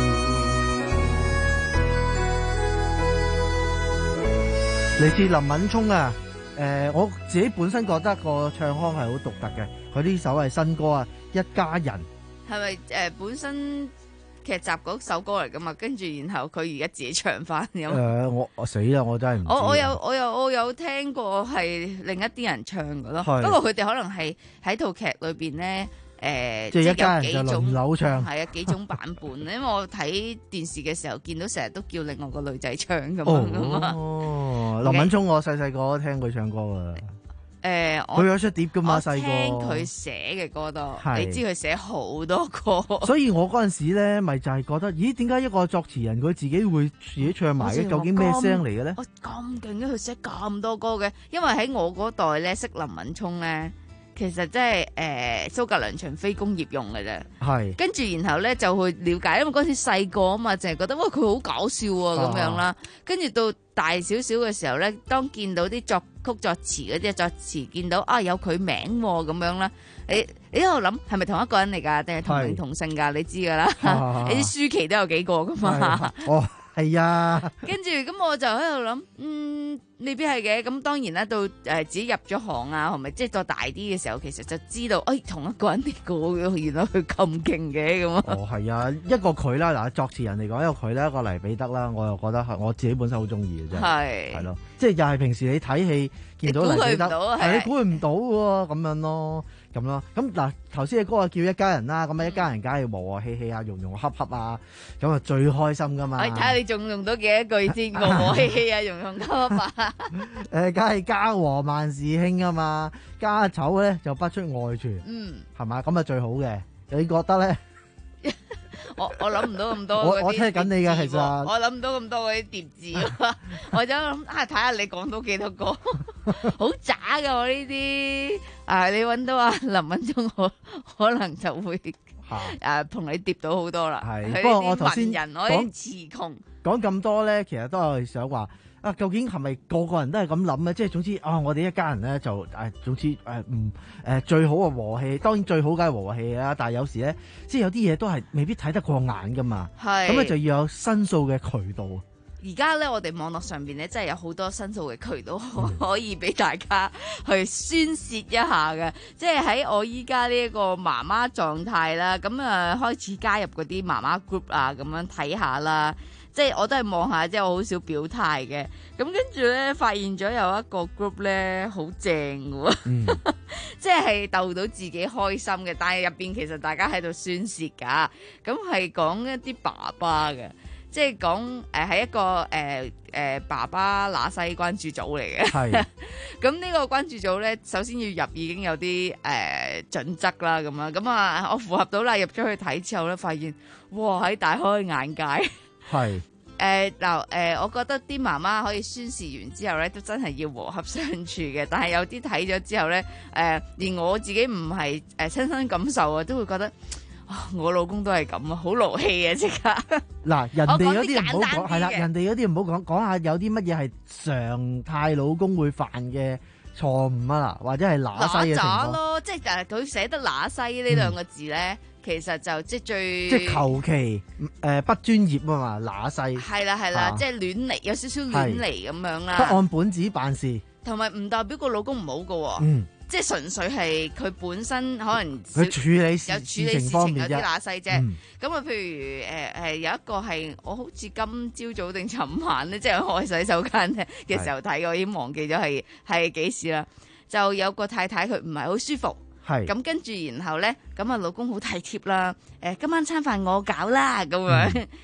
嚟自林敏聰啊，誒、呃，我自己本身覺得個唱腔係好獨特嘅，佢呢首係新歌啊，一家人。 係咪誒本身劇集嗰首歌嚟噶嘛？跟住然後佢而家自己唱翻咁。誒、 呃，我我死啦！我真係唔知。 我我有我有我有聽過係另一啲人唱嘅咯， 是不過佢哋可能係喺套劇裏邊咧。誒、呃， 即係一家人有幾種就輪流唱， 係啊幾種版本。因為我睇電視嘅時候見到成日都叫另外個女仔唱咁樣噶嘛。 哦，林敏聰我細細個都聽佢唱歌噶。誒、 呃， 佢有出碟噶嘛？細個聽佢寫嘅歌多， 係你知佢寫好多歌。 所以我嗰陣時咧，咪就係覺得，咦？點解一個作詞人佢自己會自己唱埋嘅？究竟咩聲嚟嘅咧？ 我咁勁嘅，佢寫咁多歌嘅。因為喺我嗰代咧，識林敏聰咧。其實即係誒蘇格良場非工業用嘅啫，係跟住然後咧就去了解，因為嗰陣時細個啊嘛，淨係覺得哇佢好搞笑啊咁樣啦。跟住到大少少嘅時候咧，當見到啲作曲作詞嗰啲作詞，見到啊有佢名咁樣啦，你你喺度諗係咪同一個人嚟㗎？定係同名同姓㗎？你知㗎啦，你啲舒淇都有幾個㗎嘛？ 哦。係啊， 跟住咁我就喺度諗，嗯，未必係嘅。咁當然啦，到誒、呃、自己入咗行啊，係咪即係再大啲嘅時候，其實就知道，誒同一個人嚟個，原來佢咁勁嘅咁啊。 哦，係啊，一個佢啦，嗱作詞人嚟講，一個佢咧，一個黎彼得啦，我又覺得係我自己本身好中意嘅啫。係係咯，即係又係平時你睇戲見到黎彼得，係你估佢唔到喎，咁樣咯。咁咯，咁嗱頭先嘅歌啊叫一家人啦，咁啊一家人梗係和和氣氣啊，融融洽洽啊，咁啊最開心噶嘛。睇下你仲用到幾多句先，和和氣氣啊，融融洽洽啊。 誒，梗係家和萬事興啊嘛，家醜咧就不出外傳，嗯，係嘛，咁啊最好嘅，你覺得咧？ 我我諗唔到咁多， 我我聽緊你嘅其實， 我諗唔到咁多嗰啲疊字，我就諗啊睇下你講到幾多個，好渣噶我呢啲，啊你搵到啊林敏聰，我可能就會誒同你疊到好多啦。係，不過我頭先人我啲詞窮講咁多咧，其實都係想話。啊，究竟係咪個個人都係咁諗咧？即係總之啊，我哋一家人咧就誒、啊，總之誒唔誒最好啊和氣，當然最好梗係和氣啦。但係有時咧，即係有啲嘢都係未必睇得過眼噶嘛。係咁咧，就要有申訴嘅渠道。 而家咧，我哋網絡上邊咧，真係有好多申訴嘅渠道可以俾大家去宣洩一下嘅。嗯、即係喺我依家呢一個媽媽狀態啦，咁啊開始加入嗰啲媽媽 group 啊，咁樣睇下啦。即係我都係望下，即係我好少表態嘅。咁跟住咧，發現咗有一個 group 咧，好正嘅喎，嗯、即係逗到自己開心嘅。但係入邊其實大家喺度宣泄㗎。咁係講一啲爸爸嘅，即係講誒係一個誒誒、呃呃、爸爸乸西關注組嚟嘅。係。咁呢個關注組咧，首先要入已經有啲誒、呃、準則啦，咁樣咁啊，我符合到啦。入咗去睇之後咧，發現哇喺大開眼界。係誒嗱誒，我覺得啲媽媽可以宣示完之後咧，都真係要和洽相處嘅。但係有啲睇咗之後咧，誒、呃、連我自己唔係誒親身感受啊，都會覺得啊，我老公都係咁啊，好勞氣啊，即刻。嗱，人哋嗰啲唔好講，係啦，人哋嗰啲唔好講，講下有啲乜嘢係常態老公會犯嘅錯誤啊啦，或者係乸西嘅情況咯，即係誒佢寫得乸西呢兩個字咧。嗯其實就即係最即係求其誒不專業啊嘛，乸西係啦係啦，啊、即係亂嚟，有少少亂嚟咁樣啦，不按本子辦事，同埋唔代表個老公唔好噶、哦，嗯，即係純粹係佢本身可能佢處理事有處理事情有啲乸西啫。咁啊、嗯，譬如誒誒、呃、有一個係我好似今朝早定尋晚咧，即係開洗手間嘅時候睇，是我已經忘記咗係係幾時啦。就有個太太佢唔係好舒服。係咁跟住，然後咧咁啊，老公好體貼啦。誒，今晚餐飯我搞啦，咁樣。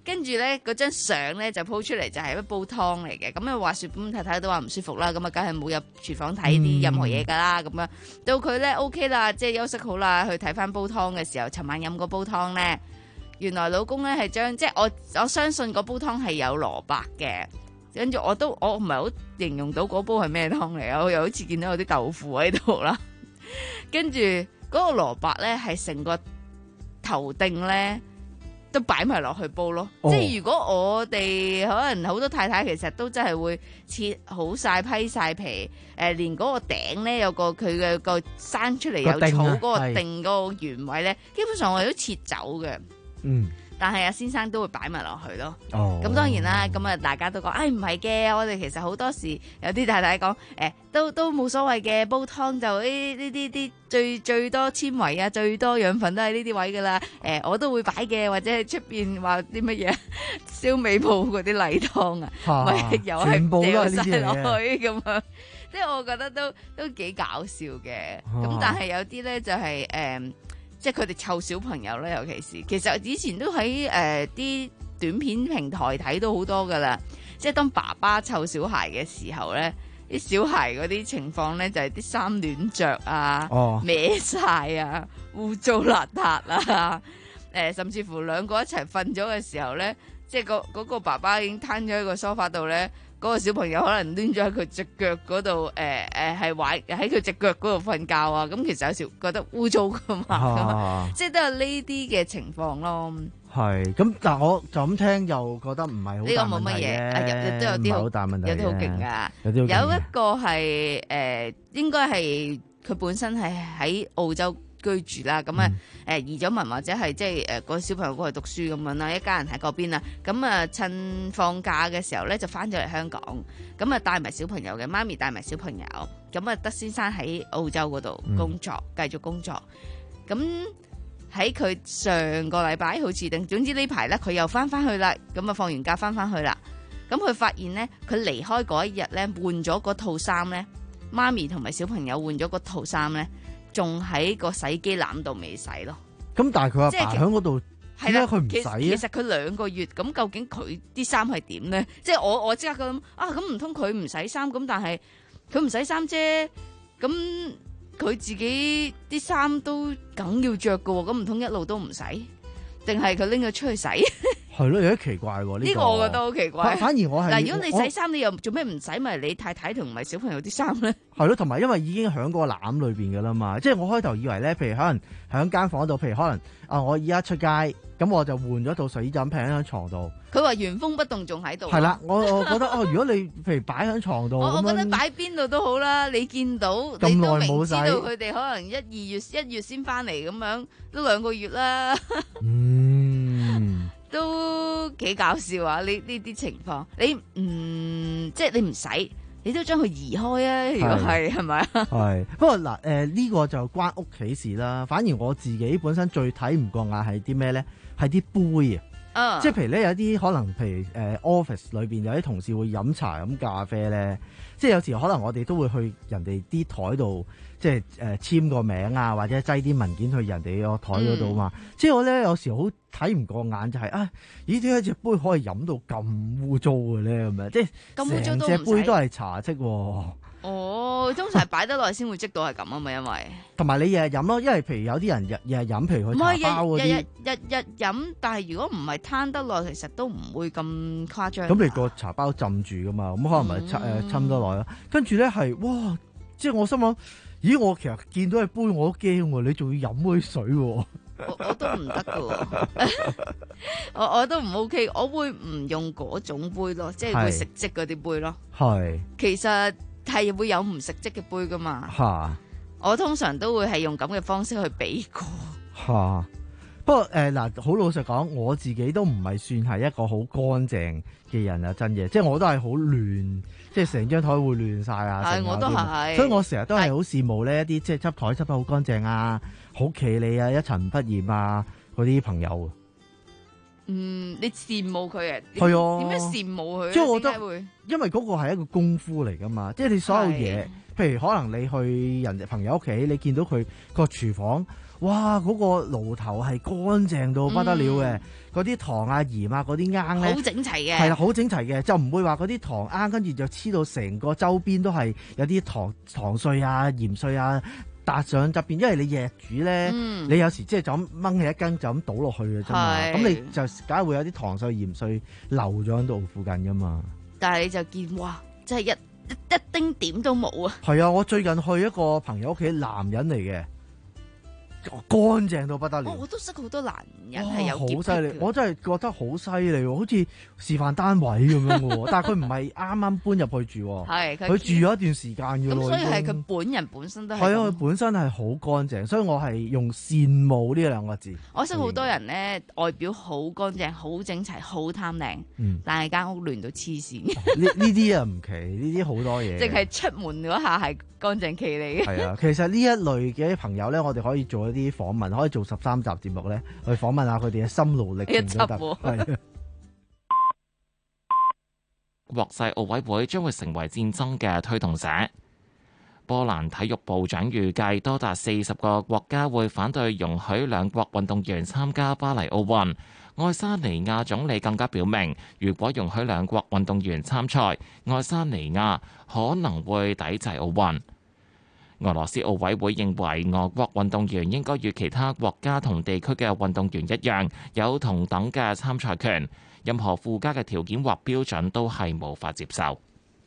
跟住咧嗰張相咧就 po 出嚟就係一煲湯嚟嘅。咁啊話説咁太太都話唔舒服啦，咁啊梗係冇入廚房睇啲任何嘢㗎啦。咁樣到佢咧 OK 啦，即係休息好啦，去睇翻煲湯嘅時候，尋晚飲嗰煲湯咧，原來老公咧係將即係我我相信嗰煲湯係有蘿蔔嘅。跟住我都我唔係好形容到嗰煲係咩湯嚟啊！我又好似見到有啲豆腐喺度啦。跟住嗰個蘿蔔咧係成個頭頂咧都擺埋落去煲咯。哦、即係如果我哋可能好多太太其實都真係會切好晒批晒皮，誒、呃、連嗰個頂咧有個佢嘅個生出嚟有草嗰個頂嗰個原位咧，基本上我哋都切走嘅。嗯。但係阿先生都會擺埋落去咯。哦，咁當然啦，咁啊大家都講，唉唔係嘅，我哋其實好多時有啲太太講，誒、欸、都都冇所謂嘅，煲湯就呢呢啲啲最最多纖維啊，最多養分都係呢啲位噶啦。誒、欸、我都會擺嘅，或者係出邊話啲乜嘢燒味鋪嗰啲例湯啊，咪、啊、又係掉晒落去咁樣。即係我覺得都都幾搞笑嘅。咁、啊、但係有啲咧就係、是、誒。嗯即係佢哋湊小朋友咧，尤其是其實以前都喺誒啲短片平台睇到好多噶啦。即係當爸爸湊小孩嘅時候咧，啲小孩嗰啲情況咧就係啲衫亂着啊，哦、歪晒啊，污糟邋遢啊，誒、呃、甚至乎兩個一齊瞓咗嘅時候咧，即係個嗰個爸爸已經攤咗喺個梳化度咧。嗰個小朋友可能攣咗喺佢隻腳嗰度，誒誒係壞喺佢隻腳嗰度瞓覺啊！咁其實有時覺得污糟噶嘛，啊、即係都有呢啲嘅情況咯。係咁，但係我就咁聽又覺得唔係好呢個冇乜嘢，都有啲好大問題，有啲好勁噶。有啲有一個係誒、呃，應該係佢本身係喺澳洲居住啦，咁啊誒移咗民或者係即係誒個小朋友過去讀書咁樣啦，一家人喺嗰邊啦，咁啊趁放假嘅時候咧就翻咗嚟香港，咁啊帶埋小朋友嘅媽咪帶埋小朋友，咁啊德先生喺澳洲嗰度工作，繼、嗯、續工作，咁喺佢上個禮拜好似定，總之呢排咧佢又翻翻去啦，咁啊放完假翻翻去啦，咁佢發現咧佢離開嗰一日咧換咗嗰套衫咧，媽咪同埋小朋友換咗嗰套衫咧。仲喺個洗機籃度未洗咯，咁但係佢阿爸喺嗰度，點解佢唔洗啊？其實佢兩個月，咁究竟佢啲衫係點咧？即係我我即刻咁啊，咁唔通佢唔洗衫？咁但係佢唔洗衫啫，咁佢自己啲衫都梗要着噶，咁唔通一路都唔洗？定係佢拎咗出去洗？係咯，有啲奇怪喎。呢、這個我覺得好奇怪。反而我係嗱，如果你洗衫，你又做咩唔洗埋你太太同埋小朋友啲衫咧？係咯，同埋因為已經喺個籃裏邊噶啦嘛。即係我開頭以為咧，譬如可能喺間房度，譬如可能啊，我依家出街，咁我就換咗套睡衣枕平喺張床度。佢話原封不動仲喺度。係啦，我我覺得哦，如果你譬如擺喺床度，我我覺得擺邊度都好啦。你見到咁耐冇洗，你都明知道佢哋可能一二月一月先翻嚟咁樣，都兩個月啦。嗯。都幾搞笑啊！呢呢啲情況，你唔、嗯、即係你唔使，你都將佢移開啊！如果係係咪啊？係不過嗱，誒呢個就關屋企事啦。反而我自己本身最睇唔過眼係啲咩咧？係啲杯啊！Uh, 即係譬如咧，有啲可能，譬如誒、呃、office 裏邊有啲同事會飲茶飲咖啡咧，即係有時可能我哋都會去人哋啲台度，即係誒、呃、簽個名啊，或者擠啲文件去人哋個台嗰度嘛。嗯、即係我咧有時好睇唔過眼就係、是、啊，咦點解隻杯可以飲到咁污糟嘅咧？咁樣即係成隻杯都係茶漬喎。哦，通常係擺得耐先會積到係咁啊嘛，因為同埋你日日飲咯，因為譬如有啲人日日日飲，譬如佢茶包嗰啲，日日日日飲，但係如果唔係攤得耐，其實都唔會咁誇張。咁你個茶包浸住噶嘛，咁可能咪誒浸得耐咯。跟住咧係哇，即係我心諗，咦我其實見到隻杯我都驚喎，你仲要飲嗰啲水喎。我, 我都唔得噶，我我都唔 OK，我會唔用嗰種杯咯，即係會食積嗰啲杯咯。係，其實。係會有唔食積嘅杯噶嘛？吓，我通常都會係用咁嘅方式去比過。吓，不過誒嗱，好、呃、老實講，我自己都唔係算係一個好乾淨嘅人啊，真嘅，即係我都係好亂，即係成張台會亂晒啊。係，我都係，所以我成日都係好羨慕呢一啲即係執台執得好乾淨啊，好企理啊，一塵不染啊嗰啲朋友。嗯，你羨慕佢啊？係啊，點樣羨慕佢？即係我覺得會，因為嗰個係一個功夫嚟噶嘛，即係你所有嘢，譬如可能你去人哋朋友屋企，你見到佢個廚房， 哇！嗰、嗰個爐頭係乾淨到不得了嘅，嗰啲、嗯、糖啊、鹽啊、嗰啲罌咧， 好整齊嘅， 係啦，好整齊嘅，就唔會話嗰啲糖罌跟住就黐到成個周邊都係有啲糖糖碎啊、鹽碎啊搭上側邊，因為你日日煮咧，嗯、你有時即係就咁掹起一根就咁倒落去嘅啫嘛，咁是你就梗係會有啲糖碎、鹽碎漏咗喺度附近噶嘛。但係你就見哇，真係一一一丁點都冇啊！係啊，我最近去一個朋友屋企，男人嚟嘅。乾淨到不得了、哦！我都識好多男人係有潔癖嘅，好犀利！我真係覺得好犀利喎，好似示範單位咁樣嘅喎。但係佢唔係啱啱搬入去住，係佢住咗一段時間嘅咯。咁所以係佢本人本身都係。係啊，佢本身係好乾淨，所以我係用羨慕呢兩個字。我識好多人咧，外表好乾淨、好整齊、好貪靚，嗯、但係間屋亂到黐線。呢呢啲啊唔奇，呢啲好多嘢。淨係出門嗰下係乾淨企理嘅。係啊，其實呢一類嘅朋友咧，我哋可以做一啲訪問，可以做十三集節目咧，去訪問下佢哋嘅心路歷程都得。係啊。 國際奧委會將會成為戰爭嘅推動者。波蘭體育部長預計多達四十個國家會反對容許兩國運動員參加巴黎奧運。愛沙尼亞總理更加表明，如果容許兩國運動員參賽，愛沙尼亞可能會抵制奧運。俄羅斯奧委會認為俄國運動員應該與其他國家同地區嘅運動員一樣，有同等嘅參賽權。任何附加嘅條件或標準都係無法接受。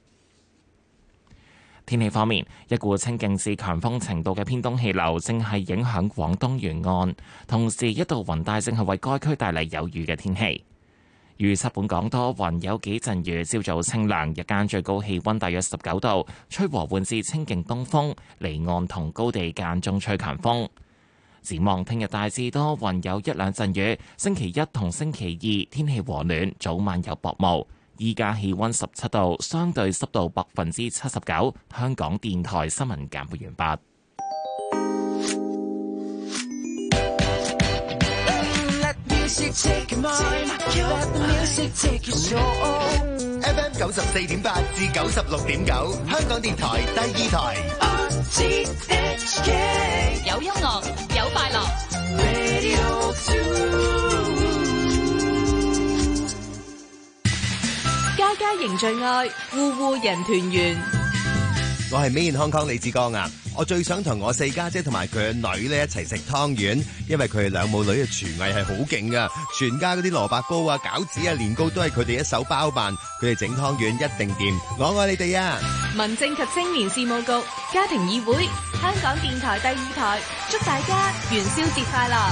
天氣方面，一股清勁至強風程度嘅偏東氣流正係影響廣東沿岸，同時一道雲帶正係為該區帶嚟有雨嘅天氣。預測本港多雲，有幾陣雨，朝早清涼，日間最高氣溫大約十九度，吹和緩至清勁東風，離岸同高地間中吹強風。展望聽日大致多雲，有一兩陣雨。星期一同星期二天氣和暖，早晚有薄霧。依家氣溫十七度，相對濕度百分之七十九。香港電台新聞簡報完畢。 F M 九十四點八至九十六點九，香港電台第二台。 有音樂，有快樂。 家家凝聚愛，戶戶人團圓。 我係美健康康李志剛啊！我最想同我四家姐同埋佢嘅女咧一齊食湯圓，因為佢哋兩母女嘅廚藝係好勁噶，全家嗰啲蘿蔔糕啊、餃子啊、年糕都係佢哋一手包辦，佢哋整湯圓一定掂。我愛你哋啊！ 民政及青年事務局、家庭議會、香港電台第二台，祝大家元宵節快樂！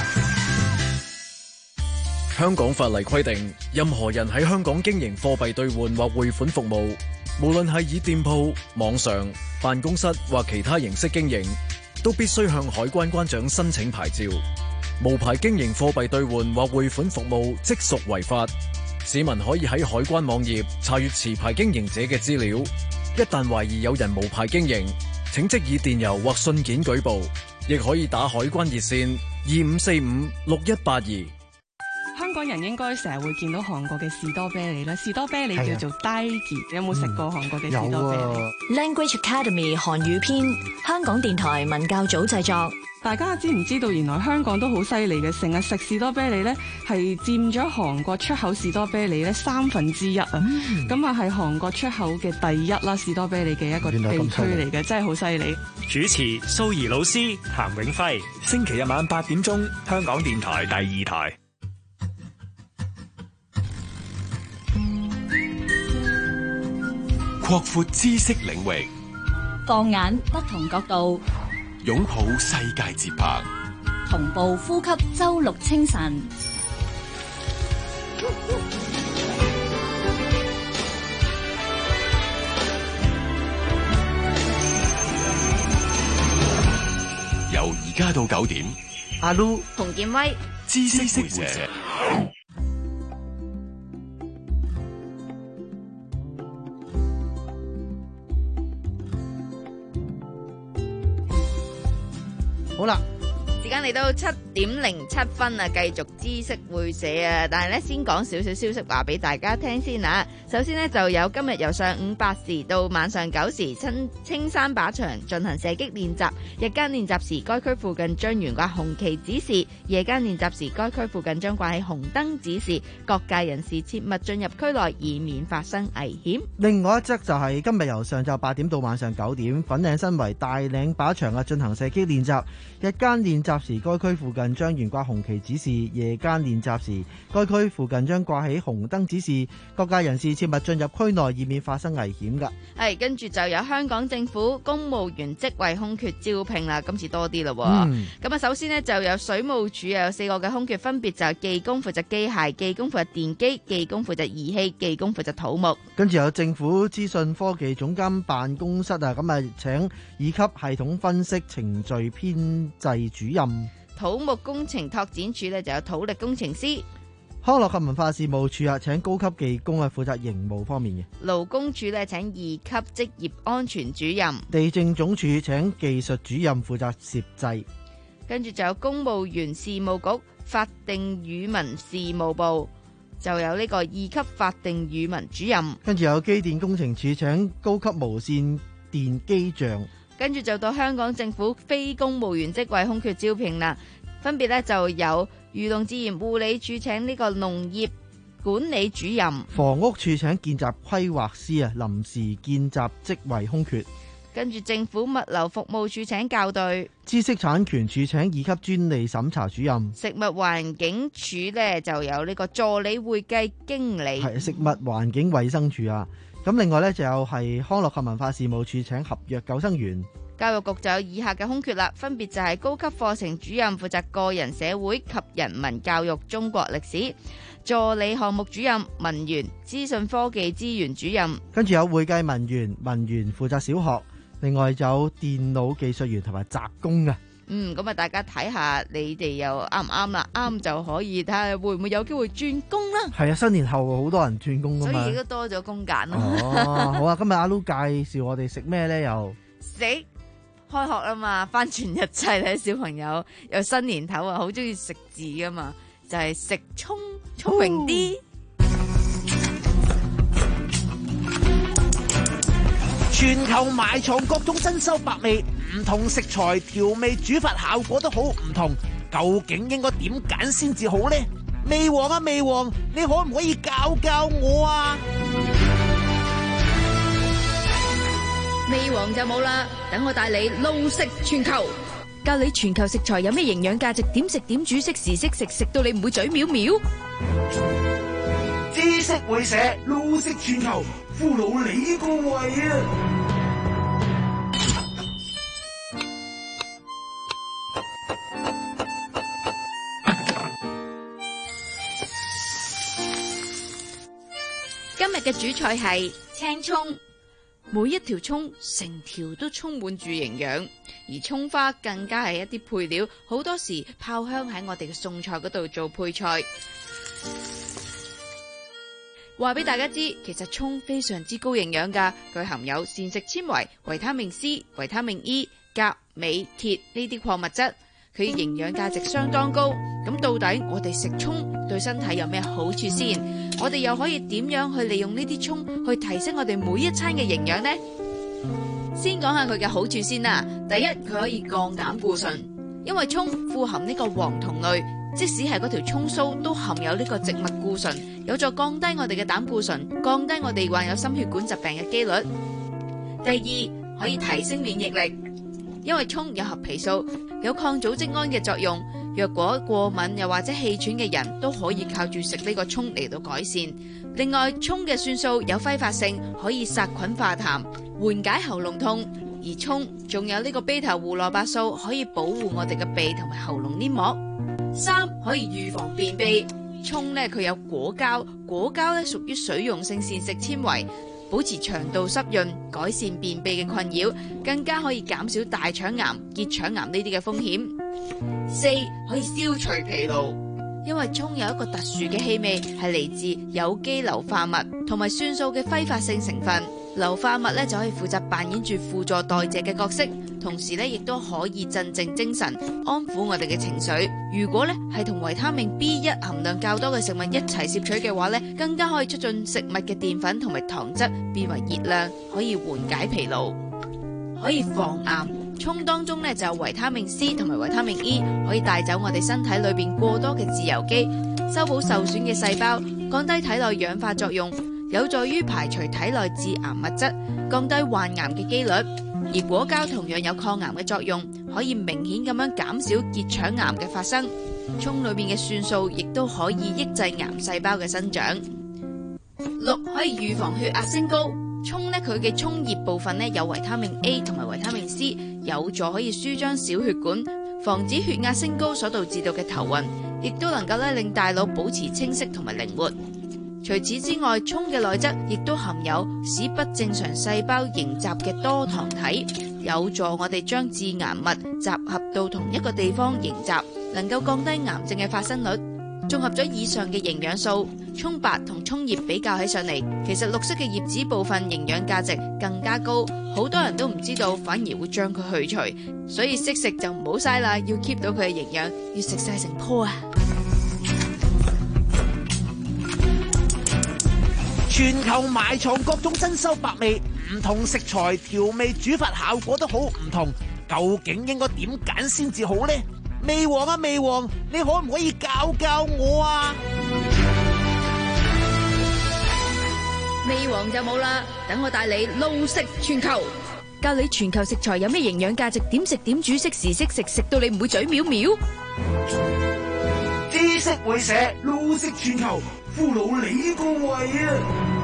香港法例規定，任何人喺香港經營貨幣兌換或匯款服務，無論係以店鋪、網上、辦公室或其他形式經營，都必須向海關關長申請牌照。無牌經營貨幣兌換或匯款服務，即屬違法。市民可以喺海關網頁查閱持牌經營者嘅資料。一旦懷疑有人無牌經營，請即以電郵或信件舉報，亦可以打海關熱線二五四五六一八二。 香港人應該成日會見到韓國嘅士多啤梨啦，士多啤梨叫做 Daegi，有冇食過韓國嘅士多啤梨？ 嗯啊、Language Academy 韓語篇，香港電台文教組製作。 大家知唔知道原來香港都好犀利嘅，成日食士多啤梨呢係佔咗韓國出口士多啤梨呢三分之一啊！咁啊係韓國出口嘅第一啦，士多啤梨嘅一個地區嚟嘅，真係好犀利。 主持蘇怡老師、譚永輝，星期日晚八點鐘，香港電台第二台。 擴闊知識領域， 放眼不同角度， 擁抱世界節拍， 同步呼吸周六清晨。 由而家到九點， 阿 Lu 洪建威， 知識活者。 好啦，時間嚟到七點零七分啊，繼續知識會社啊！但係咧，先講少少消息話俾大家聽先啊。首先呢，就有今日由上午八時到晚上九時，青青山靶場進行射擊練習。日間練習時，該區附近將懸掛紅旗指示；夜間練習時，該區附近將掛起紅燈指示。各界人士切勿進入區內，以免發生危險。 另外一則就係今日由上晝八點到晚上九點，粉嶺新圍大嶺靶場啊進行射擊練習。日間練習時，該區附近將懸掛紅旗指示；夜間練習時，該區附近將掛起紅燈指示。各界人士切勿進入區內，以免發生危險㗎。 係，跟住就有香港政府公務員職位空缺招聘啦，今次多啲咯。咁啊，首先呢，就有水務署有四個嘅空缺，分別就係技工負責機械、技工負責電機、技工負責儀器、技工負責土木。 跟住有政府資訊科技總監辦公室啊，咁啊請二級系統分析程序編製主任。 土木工程拓展署呢，就有土力工程師。 康樂及文化事務處啊，請高級技工啊負責營務方面嘅。 勞工處呢，請二級職業安全主任。 地政總署請技術主任負責攝製。 跟住就有公務員事務局法定語文事務部，就有呢個二級法定語文主任。 跟住有機電工程處請高級無線電機匠。 跟住就到香港政府非公務員職位空缺招聘啦，分別咧就有漁農自然護理署請呢個農業管理主任， 房屋處請見習規劃師啊，臨時見習職位空缺。 跟住政府物流服務處請校對， 知識產權處請二級專利審查主任。 食物環境署咧就有呢個助理會計經理， 係食物環境衛生署啊。咁另外咧就有係康樂及文化事務處請合約救生員。 教育局就有以下嘅空缺啦，分別就係高級課程主任負責個人社會及人文教育中國歷史，助理項目主任文員，資訊科技資源主任。 跟住有會計文員，文員負責小學，另外有電腦技術員同埋雜工嘅。 嗯，咁啊，大家睇下你哋又啱唔啱啦？啱就可以睇下會唔會有機會轉工啦。 係啊，新年後好多人轉工噶嘛， 所以亦都多咗工揀咯。 哦，好啊，今日阿 Lu 介紹我哋食咩咧？又食開學啦嘛，翻全日制咧，小朋友有新年頭啊，好中意食字噶嘛，就係食蔥，聰明啲。 全球埋藏各種珍饈百味，唔同食材調味煮法效果都好唔同，究竟應該點揀先至好呢？味王啊味王，你可唔可以教教我啊？ 味王就冇啦，等我帶你路食全球，教你全球食材有咩營養價值，點食點煮，識時識食，食到你唔會嘴藐藐。 知識會社路食全球，俘虜你個胃啊！ 今日嘅主菜係青蔥。每一條蔥成條都充滿住營養，而蔥花更加係一啲配料，好多時泡香喺我哋嘅餸菜嗰度做配菜。話俾大家知，其實蔥非常之高營養㗎，佢含有膳食纖維、維他命 C、維他命 E、鉀、鎂、鐵呢啲礦物質，佢營養價值相當高。咁到底我哋食蔥對身體有咩好處先？我哋又可以點樣去利用呢啲蔥去提升我哋每一餐嘅營養呢？先講下佢嘅好處先啦。第一，佢可以降膽固醇，因為蔥富含呢個黃酮類，即使係嗰條蔥鬚都含有呢個植物固醇，有助降低我哋嘅膽固醇，降低我哋患有心血管疾病嘅機率。第二，可以提升免疫力，因為蔥有合皮素，有抗組織胺嘅作用。若果過敏又或者氣喘嘅人都可以靠住食呢個蔥嚟到改善。另外，蔥嘅蒜素有揮發性，可以殺菌化痰，緩解喉嚨痛。而蔥仲有呢個 β 胡蘿蔔素，可以保護我哋嘅鼻同埋喉嚨黏膜。三，可以預防便秘。蔥咧佢有果膠，果膠咧屬於水溶性膳食纖維，保持腸道濕潤，改善便秘嘅困擾，更加可以減少大腸癌、結腸癌呢啲嘅風險。四，可以消除疲勞， 因為蔥有一個特殊嘅氣味，係嚟自有機硫化物同埋蒜素嘅揮發性成分。硫化物咧就可以負責扮演住輔助代謝嘅角色，同時咧亦都可以鎮靜精神、安撫我哋嘅情緒。如果咧係同維他命 B 一 含量較多嘅食物一齊攝取嘅話咧，更加可以促進食物嘅澱粉同埋糖質變為熱量，可以緩解疲勞，可以防癌。蔥當中咧就有維他命 C 同埋維他命 E， 可以帶走我哋身體裏邊過多嘅自由基，修補受損嘅細胞，降低體內氧化作用，有助於排除體內致癌物質，降低患癌嘅機率。而果膠同樣有抗癌嘅作用，可以明顯咁樣減少結腸癌嘅發生。蔥裏面嘅蒜素亦都可以抑制癌細胞嘅生長。六，可以預防血壓升高。蔥咧佢嘅蔥葉部分咧有維他命 A 同埋維他命 C， 有助可以舒張小血管，防止血壓升高所導致到嘅頭暈，亦都能夠咧令大腦保持清晰同埋靈活。除此之外，蔥嘅內質亦都含有使不正常細胞凝集嘅多糖體，有助我哋將致癌物集合到同一個地方凝集，能夠降低癌症嘅發生率。綜合咗以上嘅營養素，蔥白同蔥葉比較起上嚟，其實綠色嘅葉子部分營養價值更加高，好多人都唔知道，反而會將佢去除，所以識食就唔好嘥啦，要 keep 到佢嘅營養，要食晒成棵啊！ 全球埋藏各種珍饈百味，唔同食材調味煮法效果都好唔同，究竟應該點揀先至好呢？味王啊味王，你可唔可以教教我啊？ 味王就冇啦，等我帶你路食全球，教你全球食材有咩營養價值，點食點煮，識時識食，食到你唔會嘴藐藐。 知識會社路食全球，俘虜你個胃啊！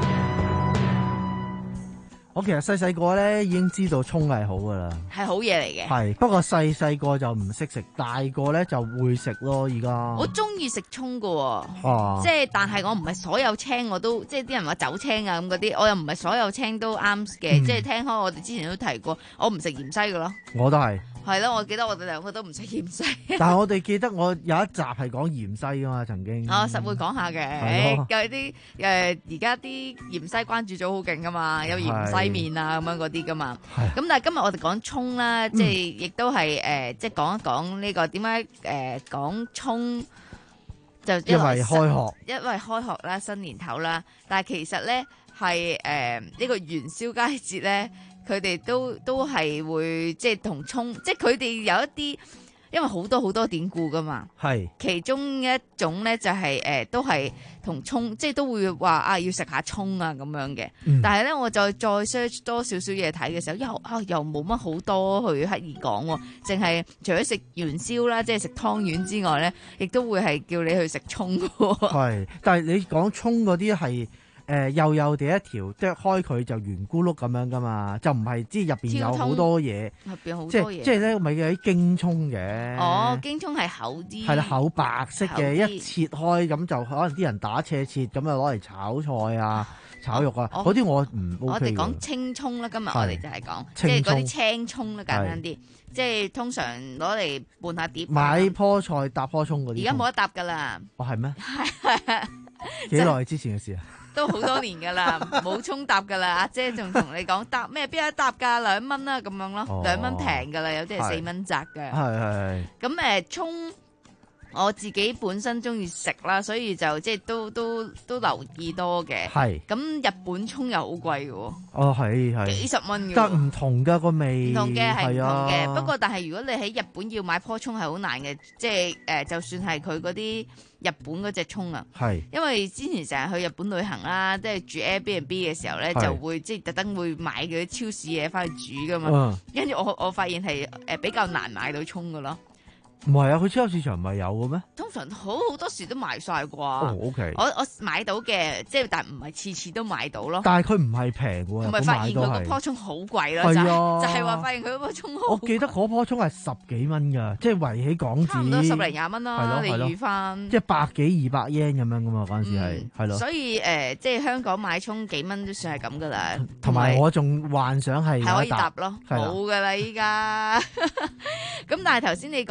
我其實細細個咧已經知道蔥係好噶啦， 係好嘢嚟嘅。 係不過細細個就唔識食，大個咧就會食咯。而家我中意食蔥噶， 啊、 即係但係我唔係所有青我都，即係啲人話走青啊咁嗰啲，我又唔係所有青都啱嘅。嗯、即係聽開我哋之前都提過，我唔食芫茜噶咯。 我都係。 係咯，我記得我哋兩個都唔食芫茜。 但係我哋記得我有一集係講芫茜噶嘛，曾經。 哦，實會講下嘅，有啲誒而家啲芫茜關注組好勁噶嘛，有芫茜麵啊咁樣嗰啲噶嘛。咁但係今日我哋講蔥啦，即係亦都係誒，即係講一講呢個點解誒講蔥就因為開學，因為開學啦，新年頭啦。但係其實咧係誒呢個元宵佳節咧。佢哋都都係會即係同蔥，即係佢哋有一啲，因為好多好多典故噶嘛。係其中一種咧就係、是、誒、呃，都係同蔥，即係都會話啊要食下蔥啊咁樣嘅。嗯、但係咧，我就再 search 多少少嘢睇嘅時候，又啊又冇乜好多去刻意講喎，淨係除咗食元宵啦，即係食湯圓之外咧，亦都會係叫你去食蔥嘅。係，但係你講蔥嗰啲係。誒、呃，幼幼地一條剁開佢就圓咕碌咁樣噶嘛，就唔係即係入邊有好多嘢，入邊好多嘢，即係咧咪有啲京蔥嘅。哦，京蔥係厚啲，係啦，厚白色嘅，一切開咁就可能啲人打斜切咁啊，攞嚟炒菜啊、炒肉啊，嗰啲我唔 OK。我哋講青蔥啦，今日我哋就係講，即係嗰啲青蔥啦，簡單啲，即係通常攞嚟拌下碟。買棵菜搭棵蔥嗰啲，而家冇得搭噶啦。哦，係咩？係幾耐之前嘅事啊？都好多年噶啦，冇蔥搭噶啦，阿姐仲同你講搭咩？邊有得搭噶？兩蚊啦咁樣咯，兩蚊平噶啦，有啲係四蚊紮嘅。係係係。咁誒蔥。我自己本身中意食啦，所以就即係都都都留意多嘅。係咁，日本蔥又好貴嘅。哦，係係幾十蚊嘅。但唔同㗎個味，唔同嘅係唔同嘅。不過但係如果你喺日本要買棵蔥係好難嘅，即係誒，就算係佢嗰啲日本嗰隻蔥啊，係因為之前成日去日本旅行啦，即係住 Airbnb 嘅時候咧，就會即係特登會買嗰啲超市嘢翻去煮噶嘛。跟住我我發現係誒比較難買到蔥嘅咯。唔係啊，佢超級市場唔係有嘅咩？通常好好多時都賣晒啩。哦，OK。我我買到嘅，即係但唔係次次都買到咯。但係佢唔係平喎。唔係發現佢嗰棵葱好貴咯，就係就係話發現佢嗰棵葱好。我記得嗰棵葱係十幾蚊㗎，即係圍起港紙。差唔多十零廿蚊啦，你預翻。即係百幾二百 yen 咁樣㗎嘛，嗰陣時係係咯。所以誒，即係香港買葱幾蚊都算係咁㗎啦。同埋我仲幻想係係可以搭咯，冇㗎啦依家。咁但係頭先你講話。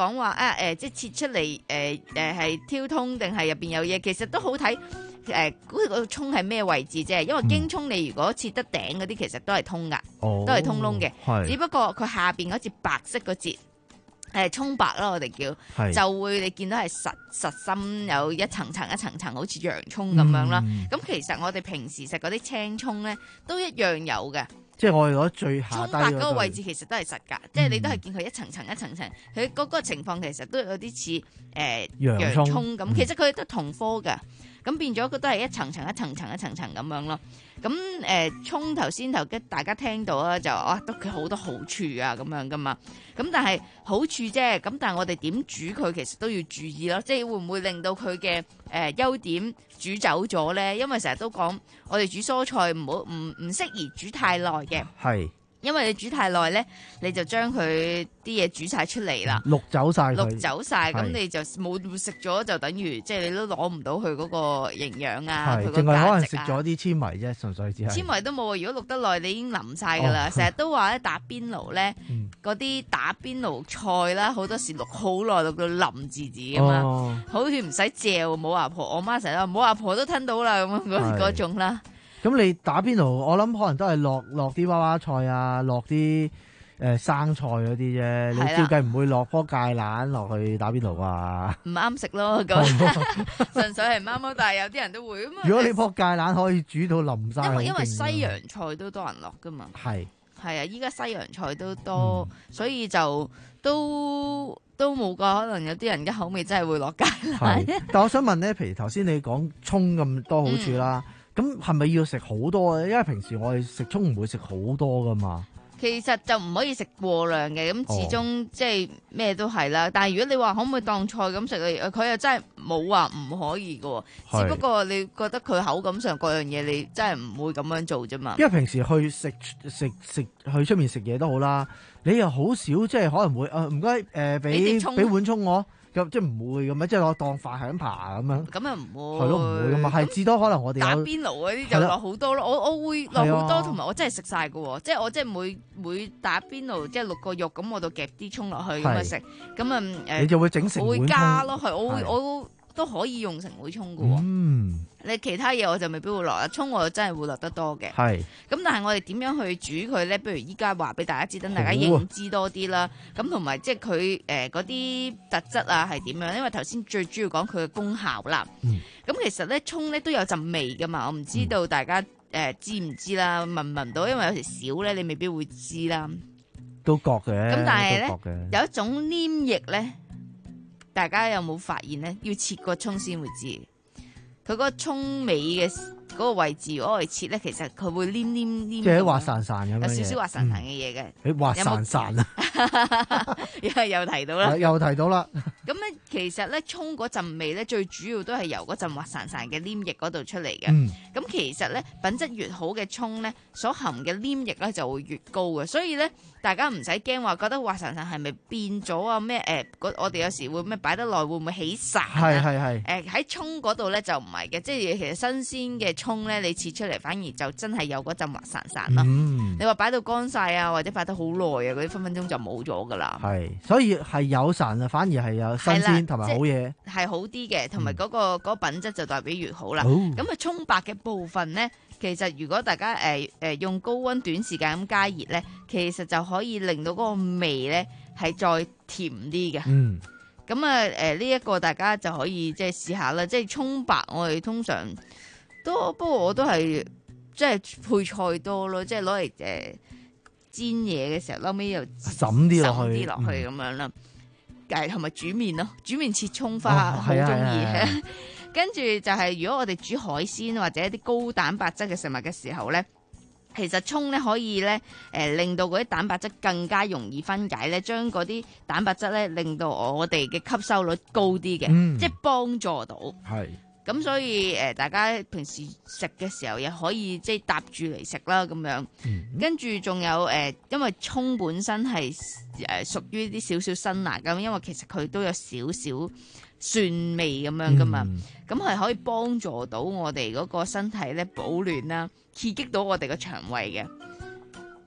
啊誒、呃，即係切出嚟誒誒係挑通定係入邊有嘢，其實都好睇誒嗰個葱係咩位置啫。因為京葱你如果切得頂嗰啲，其實都係通噶， 哦、 都係通窿嘅， 係只不過佢下邊嗰節白色嗰節。誒葱白啦，我哋叫就會你見到係實實心有一層層一層層，好似洋葱咁樣啦。咁、嗯、其實我哋平時食嗰啲青葱咧，都一樣有嘅。 即係我哋攞最下葱白嗰個位置其實都係實㗎，嗯、即係你都係見佢一層層一層層，佢嗰個情況其實都有啲似誒洋葱咁。其實佢都同科㗎，咁變咗佢都係一層層一層層一層層咁樣咯。咁誒葱頭先頭大家聽到啊，就啊得佢好多好處啊咁樣噶嘛。咁但係好處啫，咁但係我哋點煮佢其實都要注意咯，即係會唔會令到佢嘅誒優點煮走咗咧？因為成日都講我哋煮蔬菜唔好唔唔適宜煮太耐嘅。係。因為你煮太耐咧，你就將佢啲嘢煮晒出嚟啦， 淥走晒佢， 淥走晒，咁你就冇食咗，就等於即係你都攞唔到佢嗰個營養啊，佢個價值啊。 淨係可能食咗啲纖維啫，純粹只係。 纖維都冇，如果淥得耐，你已經淋晒噶啦。成日、哦、都話咧打邊爐咧，嗰啲、嗯、打邊爐菜啦，好多時淥好耐，淥到腍字字噶嘛，哦、好似唔使嚼冇阿婆，我媽成日話冇阿婆都吞到啦，咁嗰嗰種啦。 咁你打邊爐，我諗可能都係落落啲娃娃菜啊，落啲誒生菜嗰啲啫。你照計唔會落棵芥蘭落去打邊爐啊？唔啱食咯，咁純粹係唔啱咯。但係有啲人都會。 如果你棵芥蘭可以煮到淋晒， 因為因為西洋菜都多人落噶嘛。係係啊，依家西洋菜都多，嗯、所以就都都冇噶。可能有啲人嘅口味真係會落芥蘭。 但我想問咧，譬如頭先你講葱咁多好處啦。嗯咁係咪要食好多啊？因為平時我哋食葱唔會食好多噶嘛。 其實就唔可以食過量嘅，咁始終、哦、即係咩都係啦。但係如果你話可唔可以當菜咁食，佢又真係冇話唔可以嘅。只不過你覺得佢口感上各樣嘢，你真係唔會咁樣做啫嘛。 因為平時去食食食去出面食嘢都好啦，你又好少即係可能會誒唔該誒俾俾碗葱我。咁即係唔會咁樣，即係我當飯係咁爬咁樣。咁又唔會。係咯，唔會噶嘛，係至多可能我哋打邊爐嗰啲就落好多咯。我我會落好多，同埋我真係食晒噶喎。即係我即係每每打邊爐即係六個肉，咁我就夾啲葱落去咁啊食。咁啊誒， 你就會整成碗葱。 我會加咯，係我會我都可以用成碗葱噶喎。嗯。你其他嘢我就未必會落啦，葱我真係會落得多嘅。係。咁但係我哋點樣去煮佢咧？不如依家話俾大家知，等大家認知多啲啦。咁同埋即係佢誒嗰啲特質啊係點樣？因為頭先最主要講佢嘅功效啦。咁、嗯、其實咧葱咧都有陣味噶嘛，我唔知道大家誒、呃、知唔知啦？聞唔聞到？因為有時少咧，你未必會知啦。 都覺嘅。咁但係咧有一種黏液咧，大家有冇發現咧？要切個葱先會知。佢嗰個葱尾嘅嗰個位置，如果我哋切咧，其實佢會黏黏黏， 即係滑潺潺咁樣， 有少少滑潺潺嘅嘢嘅。 你滑潺潺啊！ 又又提到啦， 又提到啦。 咁咧，其實咧，葱嗰陣味咧，最主要都係由嗰陣滑潺潺嘅黏液嗰度出嚟嘅。咁、嗯、其實咧，品質越好嘅葱咧，所含嘅黏液咧就會越高嘅。所以咧，大家唔使驚話覺得滑潺潺係咪變咗啊？咩誒？我哋有時會咩擺得耐會唔會起潺啊？係係係。誒喺葱嗰度咧就唔係嘅，即係其實新鮮嘅葱咧，你切出嚟反而就真係有嗰陣滑潺潺咯。嗯、你話擺到乾晒啊，或者擺得好耐啊，嗰啲分分鐘就冇咗噶啦。 係，所以係有潺啊，反而係有新鮮同埋好嘢， 係好啲嘅，同埋嗰個嗰個品質就代表越好啦。咁啊，葱白嘅部分咧，其實如果大家誒誒、呃、用高溫短時間咁加熱咧，其實就可以令到嗰個味咧係再甜啲嘅。嗯。咁啊誒呢一個大家就可以即係試下啦。即係葱白我哋通常都，不過我都係即係配菜多咯，即係攞嚟誒煎嘢嘅時候，後尾又滲啲落去， 滲啲落去咁樣啦。誒同埋煮麵咯，煮麵切葱花好中意。跟住就係如果我哋煮海鮮或者一啲高蛋白質嘅食物嘅時候咧，其實葱咧可以咧誒、呃、令到嗰啲蛋白質更加容易分解咧，將嗰啲蛋白質咧令到我哋嘅吸收率高啲嘅，嗯、即係幫助到。係。咁所以誒、呃，大家平時食嘅時候，又可以即係搭住嚟食啦，咁樣。嗯、跟住仲有誒、呃，因為葱本身係誒屬於啲少少辛辣咁，因為其實佢都有少少蒜味咁樣噶嘛。咁係、嗯、可以幫助到我哋嗰個身體咧保暖啦，刺激到我哋個腸胃嘅。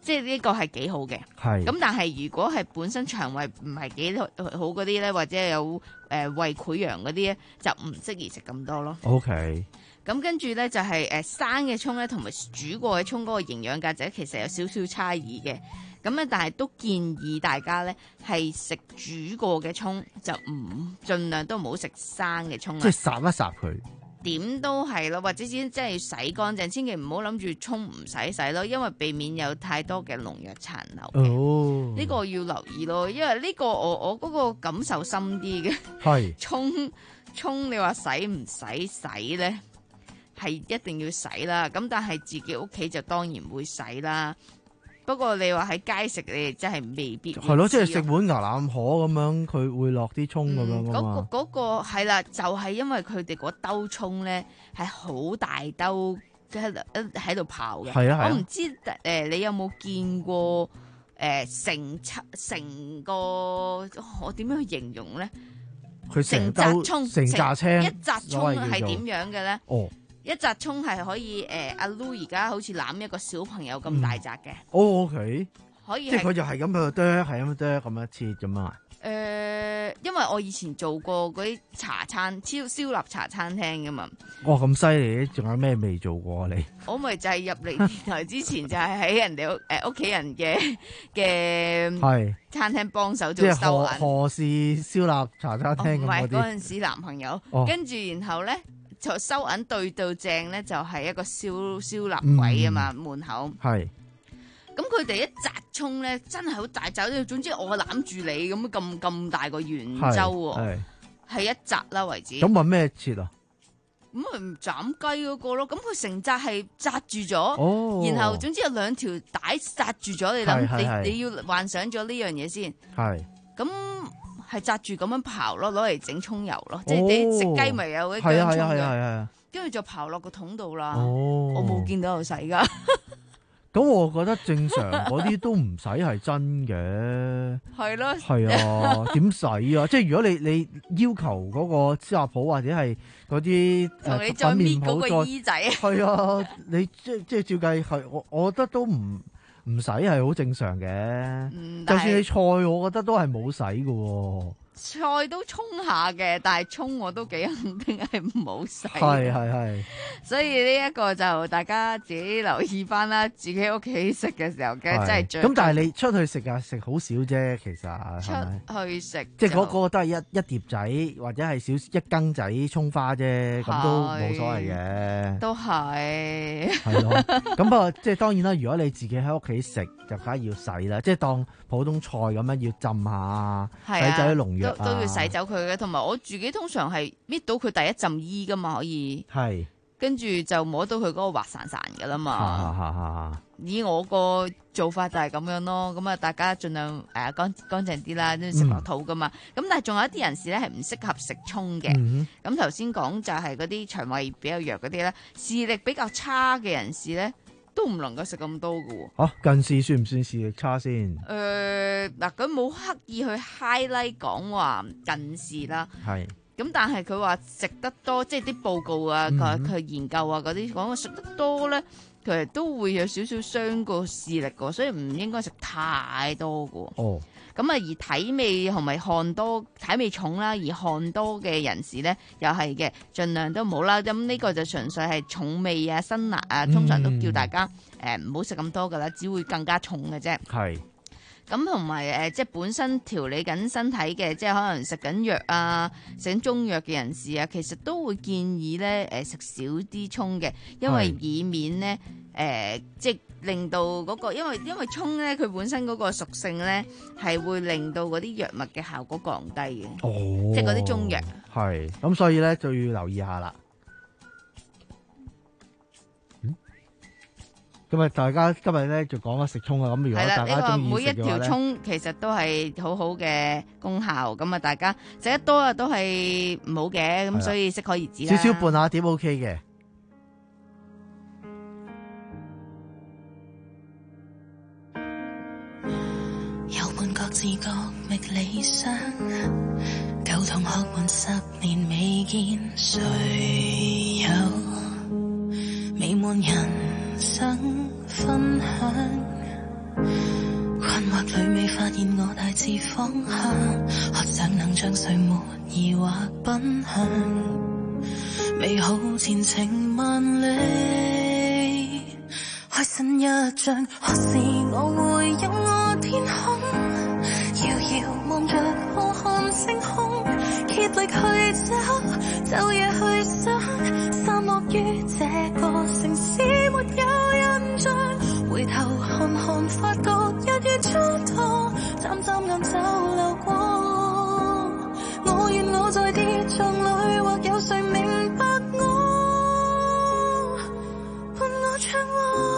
即係呢個係幾好嘅。 係。 咁但係如果係本身腸胃唔係幾好嗰啲咧，或者有誒、呃、胃潰瘍嗰啲咧，就唔適宜食咁多咯。 OK。 咁跟住咧就係、是、誒、呃、生嘅葱咧，同埋煮過嘅葱嗰個營養價值其實有少少差異嘅。咁咧，但係都建議大家咧係食煮過嘅葱，就唔盡量都唔好食生嘅葱啦。 即係烚一烚佢。 點都係咯，或者先即係洗乾淨，千祈唔好諗住葱唔使洗咯，因為避免有太多嘅農藥殘留嘅。 哦， 呢個要留意咯，因為呢個我我嗰個感受深啲嘅。 係。 葱葱你話洗唔使洗咧，係一定要洗啦。咁但係自己屋企就當然會洗啦。不過你話喺街食，你真係未必係咯，即係食碗牛腩河咁樣，佢會落啲葱咁樣噶嘛。 嗰、嗯嗰個係啦，就係、係、因為佢哋嗰兜葱咧係好大兜喺度喺度刨嘅。係啊係啊。我唔知誒、呃，你有冇見過誒成成個我點樣去形容咧？ 佢成紮葱， 成紮青， 一紮葱係點樣嘅咧？ 哦。 一紮葱係可以誒，阿 Lu 而家好似攬一個小朋友咁大紮嘅。 哦 ，OK， 可以即係佢就係咁樣剁，係咁剁咁樣切咁啊。 誒、呃，因為我以前做過嗰啲茶餐燒燒臘茶餐廳噶嘛。 哦，咁犀利！仲有咩未做過啊？你我咪就係入嚟電台之前就係喺人哋屋誒屋企人嘅嘅係餐廳幫手做收銀。 何氏燒臘茶餐廳咁嗰啲。唔係嗰陣時男朋友， 哦、跟住然後咧。就收銀對到正咧，就係一個燒燒臘位啊嘛，嗯、門口。係。咁佢哋一紮葱咧，真係好大紮。總之我攬住你咁咁咁大個圓周喎，係一紮啦為止。 咁問咩切啊？ 咁咪斬雞嗰個咯。咁佢成紮係紮住咗， 哦、 然後總之有兩條帶紮住咗。你諗你你要幻想咗呢樣嘢先。係。咁。係紮住咁樣刨咯，攞嚟整葱油咯，哦、即係你食雞咪有啲薑葱嘅，跟住就刨落個桶度啦。哦、我冇見到有洗噶。 咁我覺得正常嗰啲都唔使係真嘅。係咯。係啊，點洗啊？即係如果你你要求嗰個燒臘鋪或者係嗰啲同你再搣嗰個衣仔， 係啊，你即即係照計係我，我覺得都唔。唔使係好正常嘅，嗯、就算你菜，我覺得都係冇洗嘅。 菜都沖下嘅，但係沖我都幾肯定係唔好洗。 係係係。所以呢一個就大家自己留意翻啦，自己屋企食嘅時候嘅真係最。 咁但係你出去食啊，食好少啫，其實。 出去食。 即係嗰個都係一一碟仔或者係少一羹仔葱花啫，咁都冇所謂嘅。 都係。 係咯。咁不過即係當然啦，如果你自己喺屋企食，就梗係要洗啦，即係當普通菜咁樣要浸下，洗走啲農藥。 都，都要洗走佢嘅，同埋我自己通常係搣到佢第一浸衣噶嘛，可以，係，跟住就摸到佢嗰個滑潺潺噶啦嘛。以我個做法就係咁樣咯，咁啊大家盡量誒乾乾淨啲啦，都食落肚噶嘛。咁、嗯、但係仲有一啲人士咧係唔適合食葱嘅。咁頭先講就係嗰啲腸胃比較弱嗰啲咧，視力比較差嘅人士咧。都唔能夠食咁多㗎喎。 哦，近視算唔算視力差先？誒、 呃，嗱，佢冇刻意去 highlight 講話近視啦。係。咁但係佢話食得多，即係啲報告啊，佢佢、嗯、研究啊嗰啲講，食得多咧，其實都會有少少傷個視力㗎，所以唔應該食太多㗎。哦。咁啊，而體味同埋汗多、體味重啦，而汗多嘅人士咧，又係嘅，盡量都唔好啦。咁呢個就純粹係重味啊、辛辣啊，通常都叫大家誒唔好食咁多噶啦，只會更加重嘅啫。係。咁同埋誒，即係本身調理緊身體嘅，即係可能食緊藥啊、食緊中藥嘅人士啊，其實都會建議咧誒食少啲葱嘅，因為以免咧誒、呃、即係。令到嗰、那個，因為因為葱咧，佢本身嗰個屬性咧，係會令到嗰啲藥物嘅效果降低嘅，哦、即係嗰啲中藥。 係，咁所以咧就要留意下啦。嗯，咁啊，大家今日咧就講咗食葱啊，咁如果大家中意食嘅話咧， 每一條葱其實都係好好嘅功效，咁啊，大家食得多啊都係唔好嘅，咁所以適可而止啦。 少少半下點 OK 嘅。 各自各覓理想，舊同學們十年未見，誰有美滿人生分享？ 現我大致方向，渴想能將歲末疑惑奔向，美好前程萬里，開新一章。何時我會有我天空，遙遙望着浩瀚星空，竭力去找，晝夜去想，散落於這個城市沒有印象，回頭看看發覺日月蹉跎，眨眨眼就流過。我願我在跌撞裏，或有誰明白我，伴我唱和。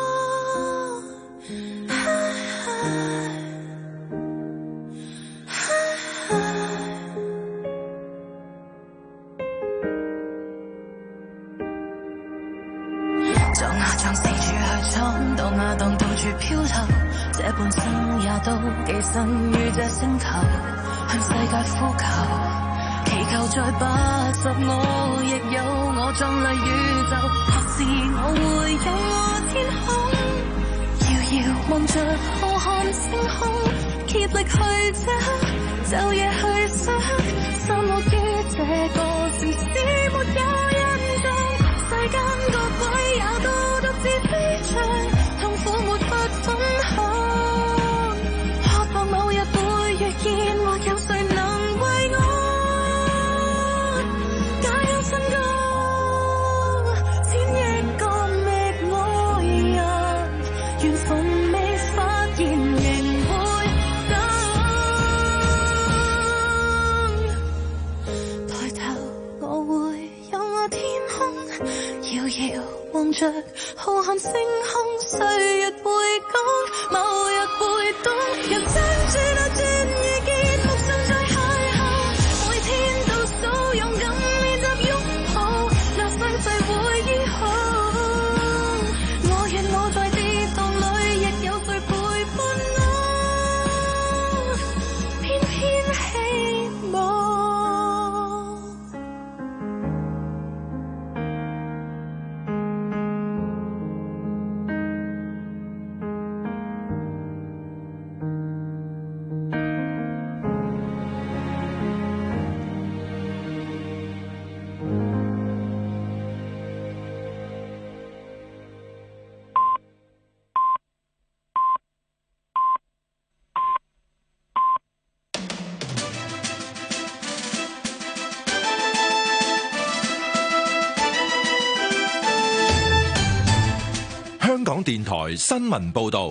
撞啊撞，四處去闖，蕩啊蕩，到處飄透，這半生也都寄生於這星球，向世界呼求，祈求再八十我亦有我壯麗宇宙。何時我會有我天空，遙遙望着浩瀚星空，竭力去找，晝夜去想，散落於這個城市沒有印象，世間各位也都獨自飛翔，痛苦沒法分享，渴望某日會遇見，或有誰能為我解憂新歌，千億個覓愛人，緣逢未發現仍會等，抬頭我會有我天空，遙遙望着浩瀚星空，歲月會講，某日會懂，人生轉啊轉遇見，目送再邂逅，每天倒數勇敢練習擁抱，那傷勢會醫好。我願我在跌宕裏，亦有誰陪伴我，偏偏希望。 香港電台新聞報道，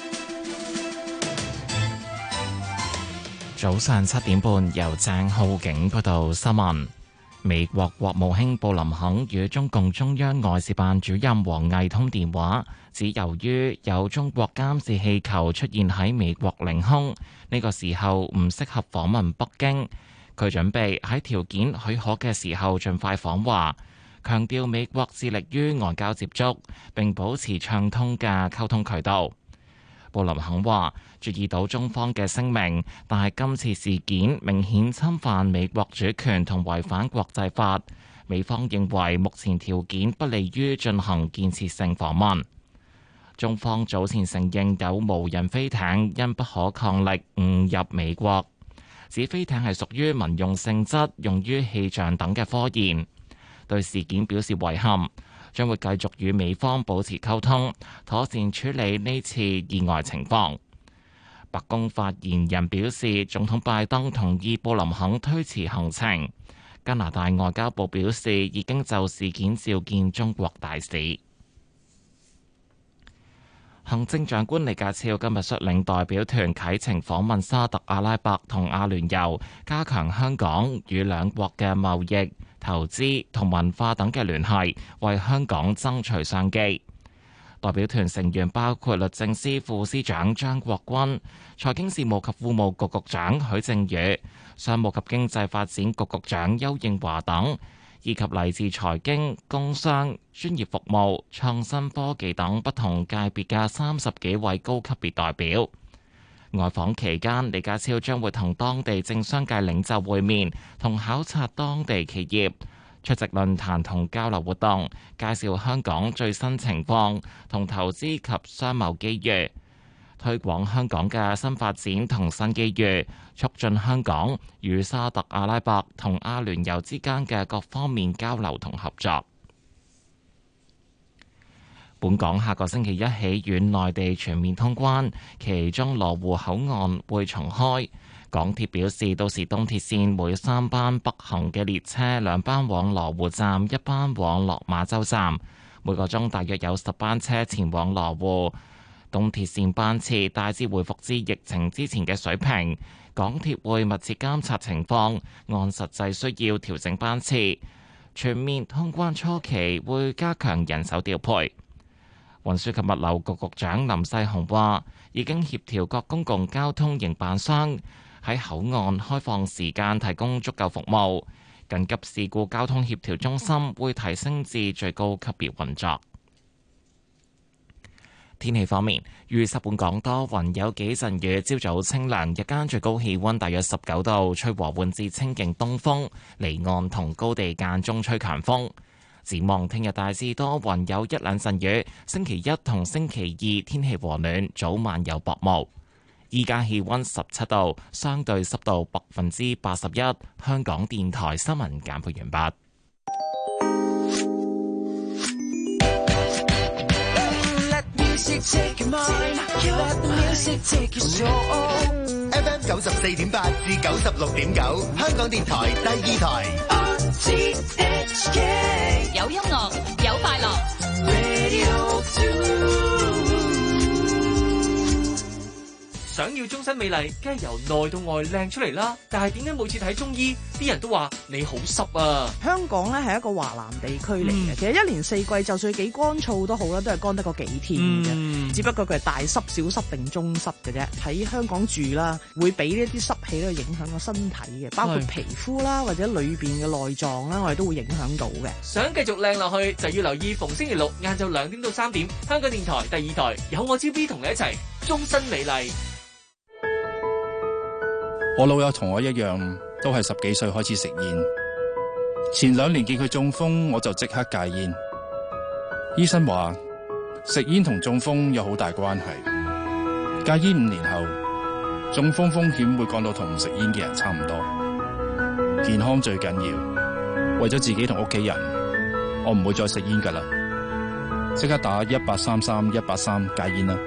早上七點半由鄭浩景報道新聞。美國國務卿布林肯與中共中央外事辦主任王毅通電話，指由於有中國監視氣球出現喺美國領空，呢個時候唔適合訪問北京。佢準備喺條件許可嘅時候盡快訪華。強調美國致力於外交接觸，並保持暢通嘅溝通渠道。布林肯話：注意到中方嘅聲明，但係今次事件明顯侵犯美國主權同違反國際法。美方認為目前條件不利於進行建設性訪問。中方早前承認有無人飛艇因不可抗力誤入美國，指飛艇係屬於民用性質，用於氣象等嘅科研。對事件表示遺憾，將會繼續與美方保持溝通，妥善處理呢次意外情況。白宮發言人表示，總統拜登同意布林肯推遲行程。加拿大外交部表示，已經就事件召見中國大使。行政長官李家超今日率領代表團啟程訪問沙特阿拉伯同阿聯酋，加強香港與兩國嘅貿易、投資同文化等嘅聯繫，為香港爭取商機。代表團成員包括律政司副司長張國軍、財經事務及庫務局局長許正宇、商務及經濟發展局局長邱應華等，以及嚟自財經、工商、專業服務、創新科技等不同界別嘅三十幾位高級別代表。外訪期間，李家超將會同當地政商界領袖會面，同考察當地企業，出席論壇同交流活動，介紹香港最新情況同投資及商貿機遇。 推廣香港嘅新發展同新機遇，促進香港與沙特阿拉伯同阿聯酋之間嘅各方面交流同合作。本港下個星期一起與內地全面通關，其中羅湖口岸會重開。港鐵表示，到時東鐵線每三班北行嘅列車，兩班往羅湖站，一班往落馬洲站，每個鐘大約有十班車前往羅湖。東鐵線班次大致回復至疫情之前嘅水平，港鐵會密切監察情況，按實際需要調整班次。全面通關初期會加強人手調配。運輸及物流局局長林世雄話，已經協調各公共交通營辦商喺口岸開放時間提供足夠服務，緊急事故交通協調中心會提升至最高級別運作。天氣方面，預測本港多雲有幾陣雨，朝早清涼，日間最高氣溫大約十九度，吹和緩至清勁東風，離岸同高地間中吹強風。展望聽日大致多雲有一兩陣雨，星期一同星期二天氣和暖，早晚有薄霧。依家氣溫十七度，相對濕度百分之八十一。香港電台新聞簡報完畢。 F M 九十四點八至九十六點九，香港電台第二台。 有音樂，有快樂。 想要終身美麗，梗係由內到外靚出嚟啦。但係點解每次睇中醫，啲人都話你好濕啊？ 香港咧係一個華南地區嚟嘅，嗯、其實一年四季就算幾乾燥都好啦，都係乾得個幾天嘅啫。嗯、只不過佢係大濕、小濕定中濕嘅啫。喺香港住啦，會俾呢啲濕氣咧影響個身體嘅，包括皮膚啦或者裏邊嘅內臟啦，我哋都會影響到嘅。 想繼續靚落去，就要留意逢星期六晏晝兩點到三點，香港電台第二台有我 T V 同你一齊終身美麗。 我老友同我一樣，都係十幾歲開始食煙。前兩年見佢中風，我就即刻戒煙。醫生話食煙同中風有好大關係。戒煙五年後，中風風險會降到同唔食煙嘅人差唔多。健康最緊要，為咗自己同屋企人，我唔會再食煙㗎喇。即刻打一八三三一八三戒煙啦！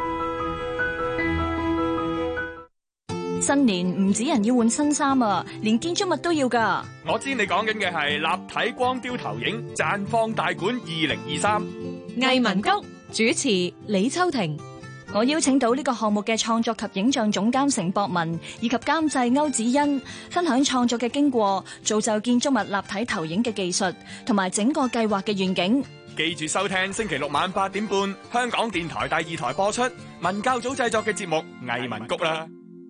新年唔止人要換新衫啊，連建築物都要噶。 我知你講緊嘅係立體光雕投影綻放大館二零二三。 藝文谷主持李秋婷，我邀請到呢個項目嘅創作及影像總監成博文以及監製歐子欣，分享創作嘅經過，造就建築物立體投影嘅技術，同埋整個計劃嘅願景。 記住收聽星期六晚八點半，香港電台第二台播出文教組製作嘅節目《藝文谷》啦。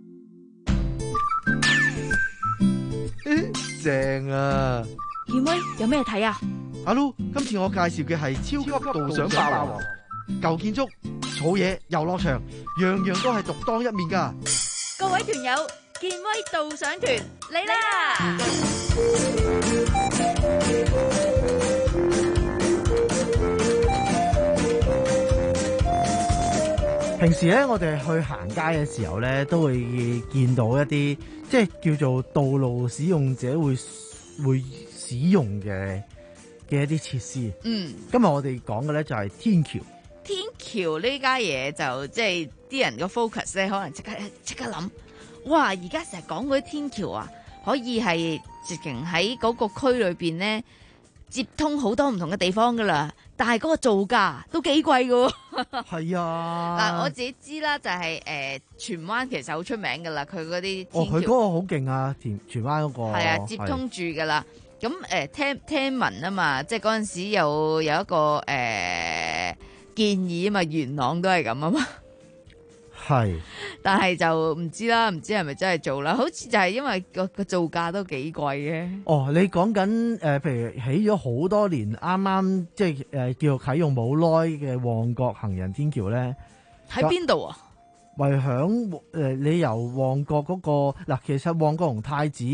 正啊！ 健威有咩睇啊？ 阿 Lu，今次我介紹嘅係超級導賞霸王，舊建築、草野、遊樂場，樣樣都係獨當一面噶。 各位團友，健威導賞團嚟啦！ 平時咧，我哋去行街嘅時候咧，都會見到一啲即係叫做道路使用者會會使用嘅嘅一啲設施。嗯，今日我哋講嘅咧就係天橋。 天橋呢家嘢就即係啲人個 focus 咧，可能即刻即刻諗，哇！而家成日講嗰啲天橋啊，可以係直情喺嗰個區裏邊咧接通好多唔同嘅地方噶啦。但係嗰個造價都幾貴噶。 係啊， 嗱，我自己知啦，就係誒荃灣其實好出名噶啦，佢嗰啲天橋。 哦，佢嗰個好勁啊，荃荃灣嗰個。 係啊，接通住噶啦。咁誒、呃、聽聽聞啊嘛，即係嗰陣時有有一個誒、呃、建議啊嘛，元朗都係咁啊嘛。 係， 但係就唔知啦，唔知係咪真係做啦？好似就係因為個個造價都幾貴嘅。哦， 你講緊誒，譬如起咗好多年，啱啱即係誒、呃、叫做啟用冇耐嘅旺角行人天橋咧， 喺邊度啊？咪響誒，你由旺角嗰個嗱，其實旺角同太子誒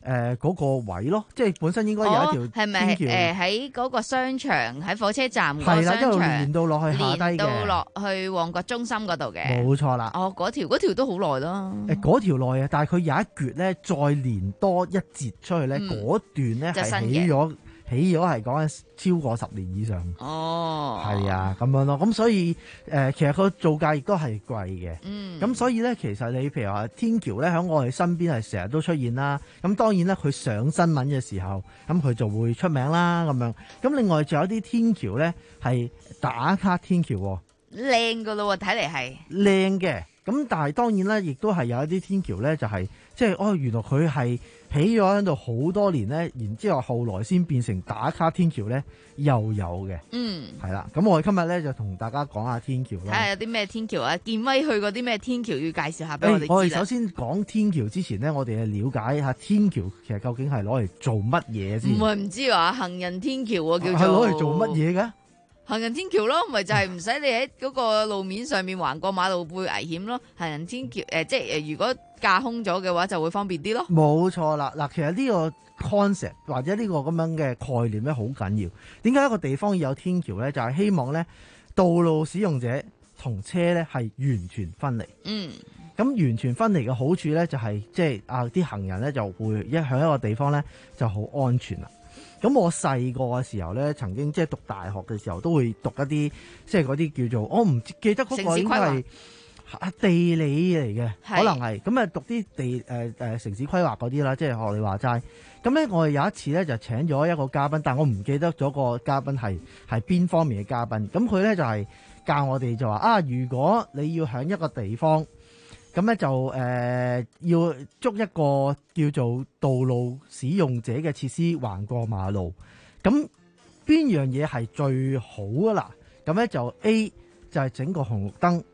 誒嗰個位咯，即係本身應該有一條係咪天橋誒喺嗰個商場喺火車站個係啦， 商一路場連到落去下低嘅， 連到落去旺角中心嗰度嘅。 冇錯啦。 哦，嗰條嗰條都好耐啦。 誒嗰條內啊，但係佢有一橛咧，再連多一截出去咧， 嗯嗰、段咧係就新嘅起咗，起咗係講緊超過十年以上。 哦， 係啊，咁樣咯。咁所以誒、呃，其實個造價亦都係貴嘅。 嗯， 咁所以咧，其實你譬如話天橋咧，喺我哋身邊係成日都出現啦。咁當然咧，佢上新聞嘅時候，咁佢就會出名啦。咁樣。咁另外仲有啲天橋咧係打卡天橋喎。 靚噶咯喎，睇嚟係靚嘅。咁但係當然啦，亦都係有一啲天橋咧，就係即係哦，原來佢係起咗喺度好多年咧，然之後後來先變成打卡天橋咧，又有嘅。 嗯， 係啦。咁我哋今日咧就同大家講下天橋啦。 睇下有啲咩天橋啊？健威去過啲咩天橋要介紹下俾我哋知啦。 誒我哋首先講天橋之前呢，我哋係了解下天橋其實究竟係攞嚟做乜嘢先？ 唔係唔知話行人天橋喎，叫做係攞嚟做乜嘢嘅？ 行人天橋咯，咪就係唔使你喺嗰個路面上面橫過馬路會危險咯。行人天橋誒、呃，即係誒，如果架空咗嘅話，就會方便啲咯。 冇錯啦，嗱，其實呢個 concept 或者呢個咁樣嘅概念咧，好緊要。點解一個地方要有天橋咧？就係、是、希望咧，道路使用者同車咧係完全分離。 嗯。 咁完全分離嘅好處咧，就係即係啊啲行人咧就會一喺一個地方咧就好安全啦。咁我細個嘅時候咧，曾經即係讀大學嘅時候，都會讀一啲即係嗰啲叫做我唔記得嗰個應該係地理嚟嘅，可能係咁啊讀啲地誒誒、呃、城市規劃嗰啲啦，即係學你話齋。咁咧我哋有一次咧就請咗一個嘉賓，但我唔記得咗個嘉賓係係邊方面嘅嘉賓。咁佢咧就係、是、教我哋就話啊，如果你要喺一個地方。咁咧就誒、呃、要捉一個叫做道路使用者嘅設施橫過馬路，咁邊樣嘢係最好啊啦？咁咧就 A 就係整個紅綠燈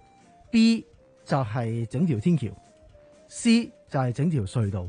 ，B 就係整條天橋 ，C 就係整條隧道。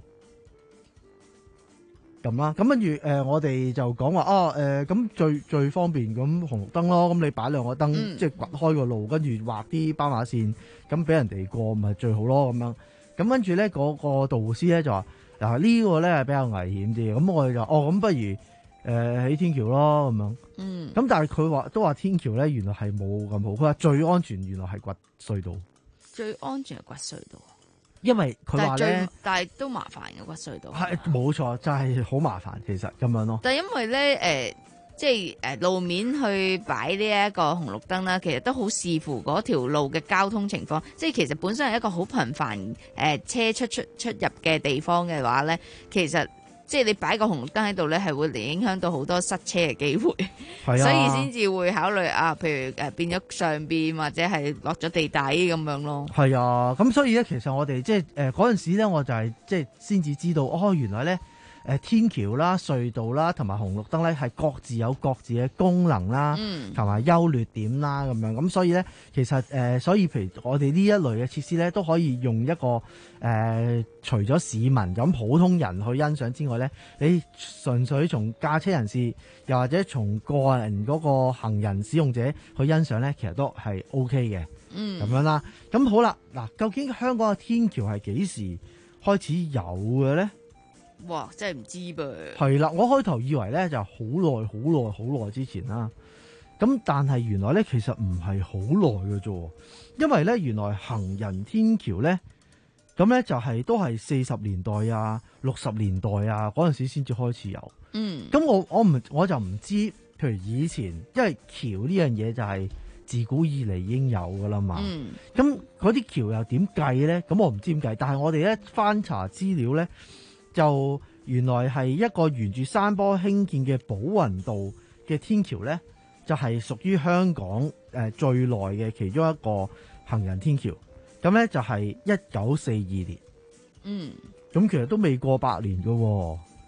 咁啦，咁跟住誒，我哋就講話哦，誒、呃、咁最最方便咁紅綠燈咯，咁你擺兩個燈，嗯、即係掘開個路，跟住畫啲斑馬線，咁俾人哋過咪最好咯，咁樣。咁跟住咧，嗰、那個導師咧就話：嗱、啊這個、呢個咧係比較危險啲，咁我哋就哦，咁不如誒、呃、起天橋咯，咁樣。嗯。咁但係佢話都話天橋咧，原來係冇咁好，佢話最安全原來係掘隧道。 最安全係掘隧道。 因為佢話咧， 但係都麻煩嘅掘隧道。 係冇錯，就係、是、好麻煩，其實咁樣咯。 但係因為咧，誒、呃，即係誒、呃、路面去擺呢一個紅綠燈啦，其實都好視乎嗰條路嘅交通情況。即係其實本身係一個好頻繁誒、呃、車出出出入嘅地方嘅話咧，其實。即係你擺個紅綠燈喺度咧，係會嚟影響到好多塞車嘅機會，啊、所以先至會考慮啊，譬如誒變咗上邊或者係落咗地底咁樣咯。 係啊，咁所以咧，其實我哋即係誒嗰陣時咧，我就係即係先至知道，哦，原來咧。誒天橋啦、隧道啦，同埋紅綠燈咧，係各自有各自嘅功能啦，同埋優劣點啦，咁樣咁，所以咧，其實誒、呃，所以譬如我哋呢一類嘅設施咧，都可以用一個誒、呃，除咗市民咁普通人去欣賞之外咧，你純粹從駕車人士，又或者從個人嗰個行人使用者去欣賞咧，其實都係 O K 嘅，嗯，咁樣啦。咁好啦，嗱，究竟香港嘅天橋係幾時開始有嘅咧？ 哇！真係唔知噃。 係啦，我開頭以為咧就好耐、好耐、好耐之前啦。咁但係原來咧其實唔係好耐嘅啫，因為咧原來行人天橋咧咁咧就係、是、都係四十年代啊、六十年代啊嗰陣時先至開始有。嗯。咁我我唔我就唔知，譬如以前，因為橋呢樣嘢就係自古以嚟已經有噶啦嘛。嗯。咁嗰啲橋又點計咧？咁我唔知點計，但係我哋咧翻查資料咧。就原來係一個沿住山坡興建嘅寶雲道嘅天橋咧，就係、是、屬於香港誒、呃、最耐嘅其中一個行人天橋。咁咧就係一九四二年。嗯，咁其實都未過百年㗎喎。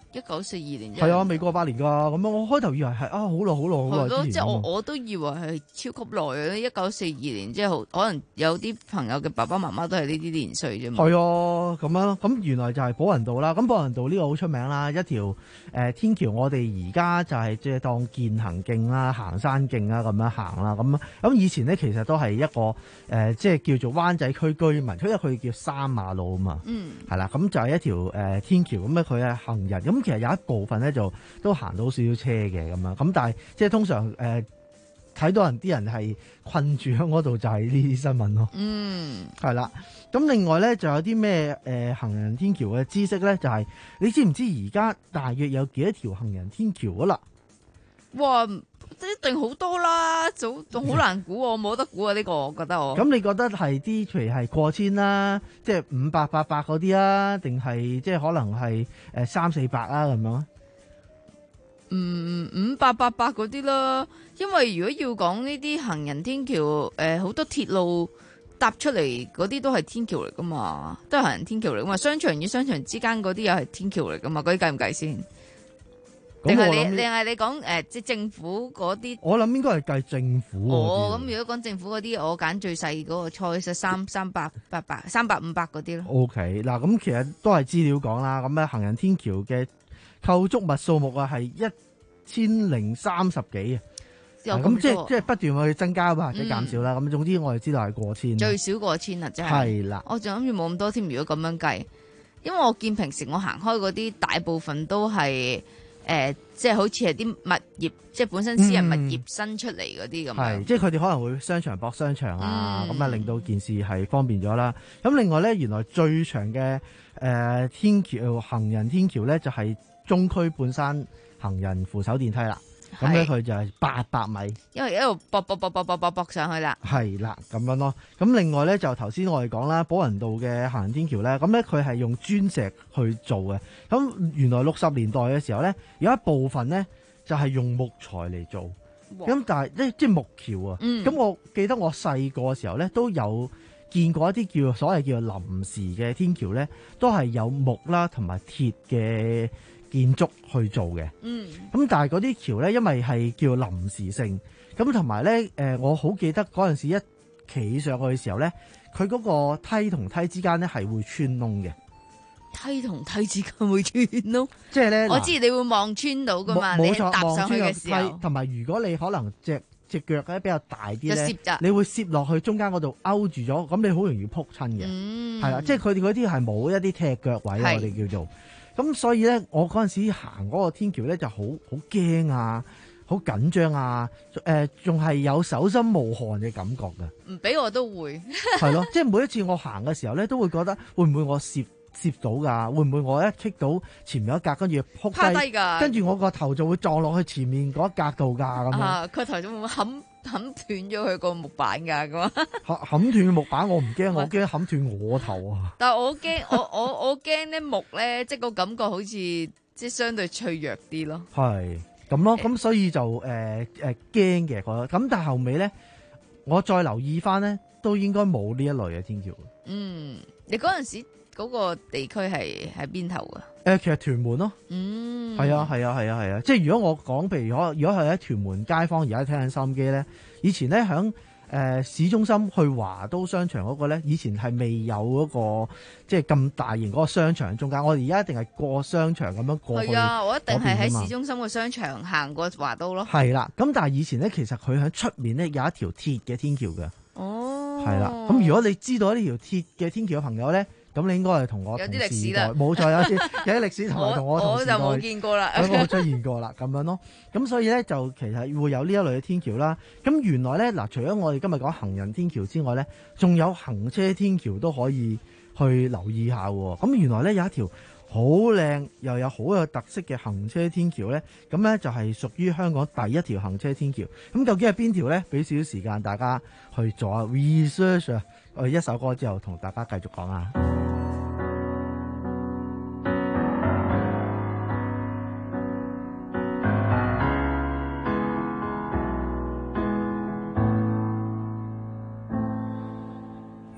一九四二年係啊，未過八年㗎。咁樣我開頭以為係啊，好耐好耐好耐之前。 即係我我都以為係超級耐啊！一九四二年即係好可能有啲朋友嘅爸爸媽媽都係呢啲年歲啫嘛。 係啊，咁樣咯。咁原來就係寶雲道啦。咁寶雲道呢個好出名啦，一條誒、呃、天橋。我哋而家就係即係當健行徑啦、行山徑啦咁樣行啦。咁咁以前咧其實都係一個誒、呃、即係叫做灣仔區居民，因為佢叫三馬路啊嘛。嗯。係啦，咁就係一條誒、呃、天橋。咁咧佢係行人。咁其實有一部分咧就都行到少少車嘅咁樣。咁但係即係通常誒睇、呃、到人啲人係困住喺嗰度，就係呢啲新聞咯。嗯。係啦。咁另外咧，就有啲咩誒行人天橋嘅知識咧？就係、是、你知唔知而家大約有幾多條行人天橋啊？啦， 哇，一定好多啦，就好難估，我冇得估啊！呢、這個我覺得我。 咁你覺得係啲譬如係過千啦，即係五百、八百嗰啲啊，定係即係可能係誒三四百啊咁樣？ 嗯，五百、八百嗰啲啦，因為如果要講呢啲行人天橋，誒、呃、好多鐵路。搭出嚟嗰啲都係天橋嚟噶嘛，都係行人天橋嚟噶嘛。商場與商場之間嗰啲又係天橋嚟噶嘛，嗰啲計唔計先？定係你定係你講誒，即係政府嗰啲？我諗應該係計政府。 哦，咁如果講政府嗰啲，我揀最細嗰個 choice，三三百、八百、三百、五百嗰啲咯。 O K， 嗱咁其實都係資料講啦。咁咧行人天橋嘅構築物數目啊係一千零三十幾啊。咁、嗯、即係即係不斷去增加或者減少啦。咁、嗯、總之我哋知道係過千， 最少過千啊！真係。係啦，我仲諗住冇咁多添。如果咁樣計，因為我見平時我行開嗰啲大部分都係誒、呃，即係好似係啲物業，即係本身私人物業新出嚟嗰啲咁。係、 嗯，即係佢哋可能會商場駁商場啊，咁、嗯、啊令到件事係方便咗啦。咁另外咧，原來最長嘅誒、呃、天橋行人天橋咧，就係、是、中區半山行人扶手電梯啦。咁咧佢就係八百米， 因為一路駁駁駁駁駁駁駁上去啦。係啦，咁樣咯。咁另外咧就頭先我哋講啦，寶雲道嘅行人天橋咧，咁咧佢係用磚石去做嘅。咁原來六十年代嘅時候咧，有一部分咧就係用木材嚟做。咁但係即即木橋啊。咁、嗯、我記得我細個嘅時候咧都有見過一啲叫所謂叫做臨時嘅天橋咧，都係有木啦同埋鐵嘅建築去做嘅，嗯，咁但係嗰啲橋咧，因為係叫臨時性，咁同埋咧，誒，我好記得嗰陣時一企上去嘅時候咧，佢嗰個梯同梯之間咧係會穿窿嘅， 梯同梯之間會穿窿， 即係咧， 我知你會望穿到噶嘛，你搭上去嘅時候， 同埋如果你可能隻隻腳咧比較大啲咧，你會攝落去中間嗰度勾住咗，咁你好容易撲親嘅，係、嗯、啦，即係佢哋嗰啲係冇一啲踢腳位，我哋叫做。咁所以咧，我嗰陣時行嗰個天橋咧就好好驚啊，好緊張啊，誒、呃，仲係有手心冒汗嘅感覺㗎。 唔俾我都會。係咯，即係每一次我行嘅時候咧，都會覺得會唔會我攝攝到㗎？會唔會我一棘到前面一格，跟住撲低，跟住我個頭就會撞落去前面嗰一格度㗎咁樣。 啊，佢頭就會冚冚斷咗佢個木板㗎咁啊！ 冚冚斷木板我唔驚，我驚冚斷我頭啊！ 但係我驚，我我我驚咧木咧，即係個感覺好似即係相對脆弱啲咯。 係咁咯，咁所以就誒誒驚嘅覺得。咁但係後尾咧，我再留意翻咧，都應該冇呢一類嘅天橋。 嗯，你嗰陣時嗰個地區係喺邊頭啊？ 誒、呃，其實屯門咯，嗯，係啊，係啊，係啊，係啊，即係如果我講，譬如如果如果係喺屯門街坊而家聽緊收音機咧，以前咧響誒市中心去華都商場嗰個咧，以前係未有嗰、嗰個即係咁大型嗰個商場中間，我哋而家一定係過商場咁樣過去。 係啊，我一定係喺市中心個商場行過華都咯。 係啦，咁但係以前咧，其實佢喺出面咧有一條鐵嘅天橋嘅。哦，係啦，咁如果你知道呢條鐵嘅天橋嘅朋友咧，咁你應該係同我同時代有啲歷史啦，冇錯，有啲有啲歷史同埋同我同時代我就冇見過啦， 我出現過啦，咁樣咯。咁所以咧就其實會有呢一類嘅天橋啦。咁原來咧嗱，除咗我哋今日講行人天橋之外咧，仲有行車天橋都可以去留意下喎。咁原來咧有一條好靚又有好有特色嘅行車天橋咧，咁咧就係屬於香港第一條行車天橋。咁究竟係邊條咧？俾少少時間大家去做下 research 啊！我哋一首歌之後同大家繼續講啊。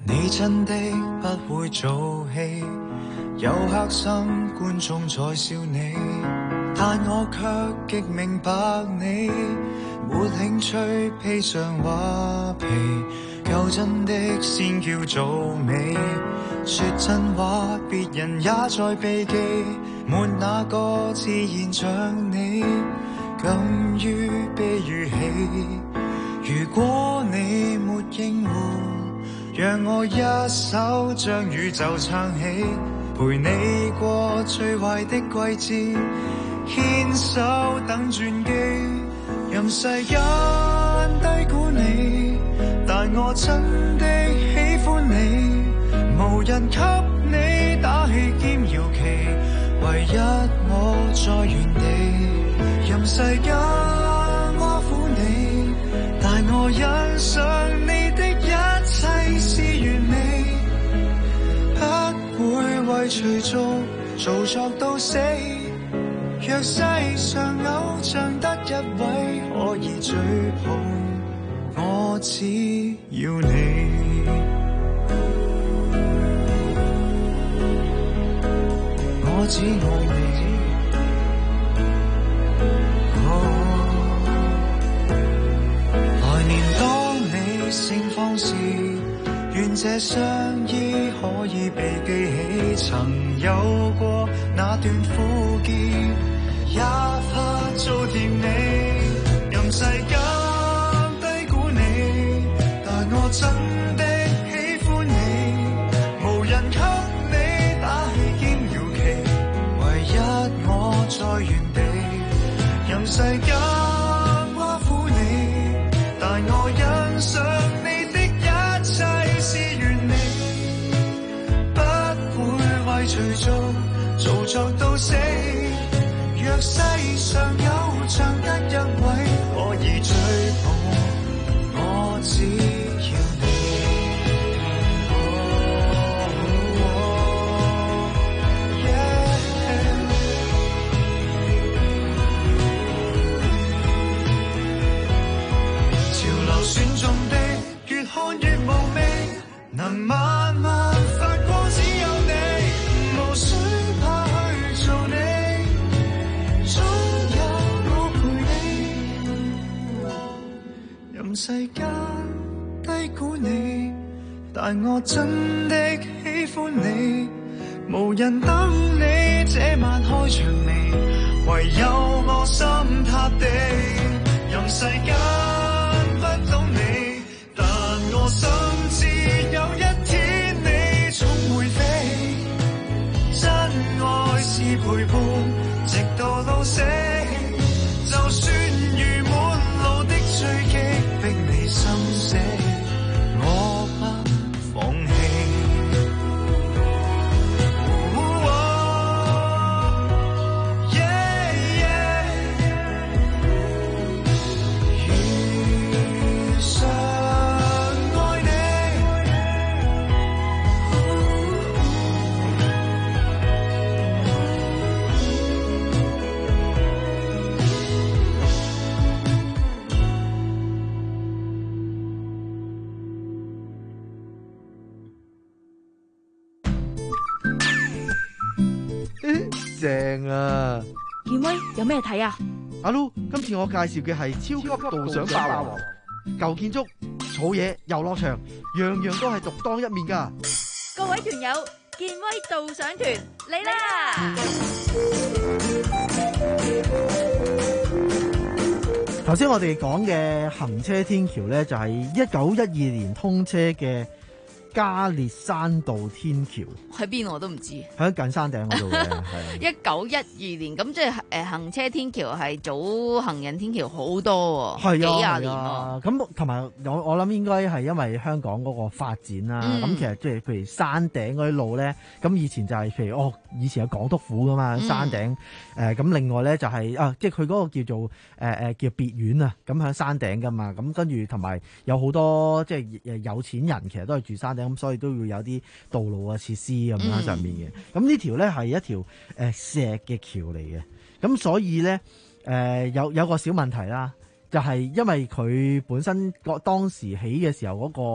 你真的不會做戲，有黑心觀眾在笑你，但我卻極明白你沒興趣披上畫皮，夠真的先叫做美，說真話別人也在避忌，沒那個自然像你敢於悲與喜，如果你沒應付，讓我一手將宇宙撐起，陪你過最壞的季節，牽手等轉機，任世間低估你，但我真的喜歡你，無人給你打氣兼搖旗，唯一我在原地，任世間挖苦你，但我欣賞你的一切是完美，不會為隨俗做作到死，若世上偶像得一位可以追捧，我只要你，我只愛你，來年當你盛放時，願這相依可以被記起，曾有過那段苦澀，也怕做甜美，任世間低估你，但我真的喜歡你，無人給你打氣兼搖旗，唯一我在原地，任世間挖苦你，但我欣賞你的一切是完美，不會為隨俗做作到死，若世上偶像得一位可以追捧，我只要你。潮流選中的越看越無味，能慢慢發光只有你，無需怕去做你，總有我陪你，任世間低估你，但我真的喜歡你，無人等你這晚開場眉，唯有我心塌地，任世間不懂你，但我心知有一天你總會飛，真愛是陪伴直到老死，就算如滿路的追擊逼你心死，我不放棄。 正啊！ 健威有咩睇啊？ 阿 Lu，今次我介紹嘅係超級導賞霸王，舊建築、草野、遊樂場，樣樣都係獨當一面噶。 各位團友，健威導賞團嚟啦！ 頭先我哋講嘅行車天橋咧，就係一九一二年通車嘅加列山道天橋。 喺邊我都唔知， 喺近山頂嗰度嘅。係一九一二年，咁即係誒行車天橋係早行人天橋好多喎，幾廿年喎。 咁同埋我我諗應該係因為香港嗰個發展啦。咁、嗯、其實即係譬如山頂嗰啲路咧，咁以前就係、是、譬如哦，以前有港督府噶嘛，山頂誒咁、嗯呃、另外咧就係、是、啊，即係佢嗰個叫做誒誒、呃、叫別院啊，咁喺山頂噶嘛。咁跟住同埋有好多即係誒有錢人其實都係住山頂，咁所以都要有啲道路啊設施咁喺上面嘅。咁、嗯、呢條咧係一條誒、呃、石嘅橋嚟嘅，咁所以咧誒、呃、有有個小問題啦，就係、是、因為佢本身個當時起嘅時候嗰、那個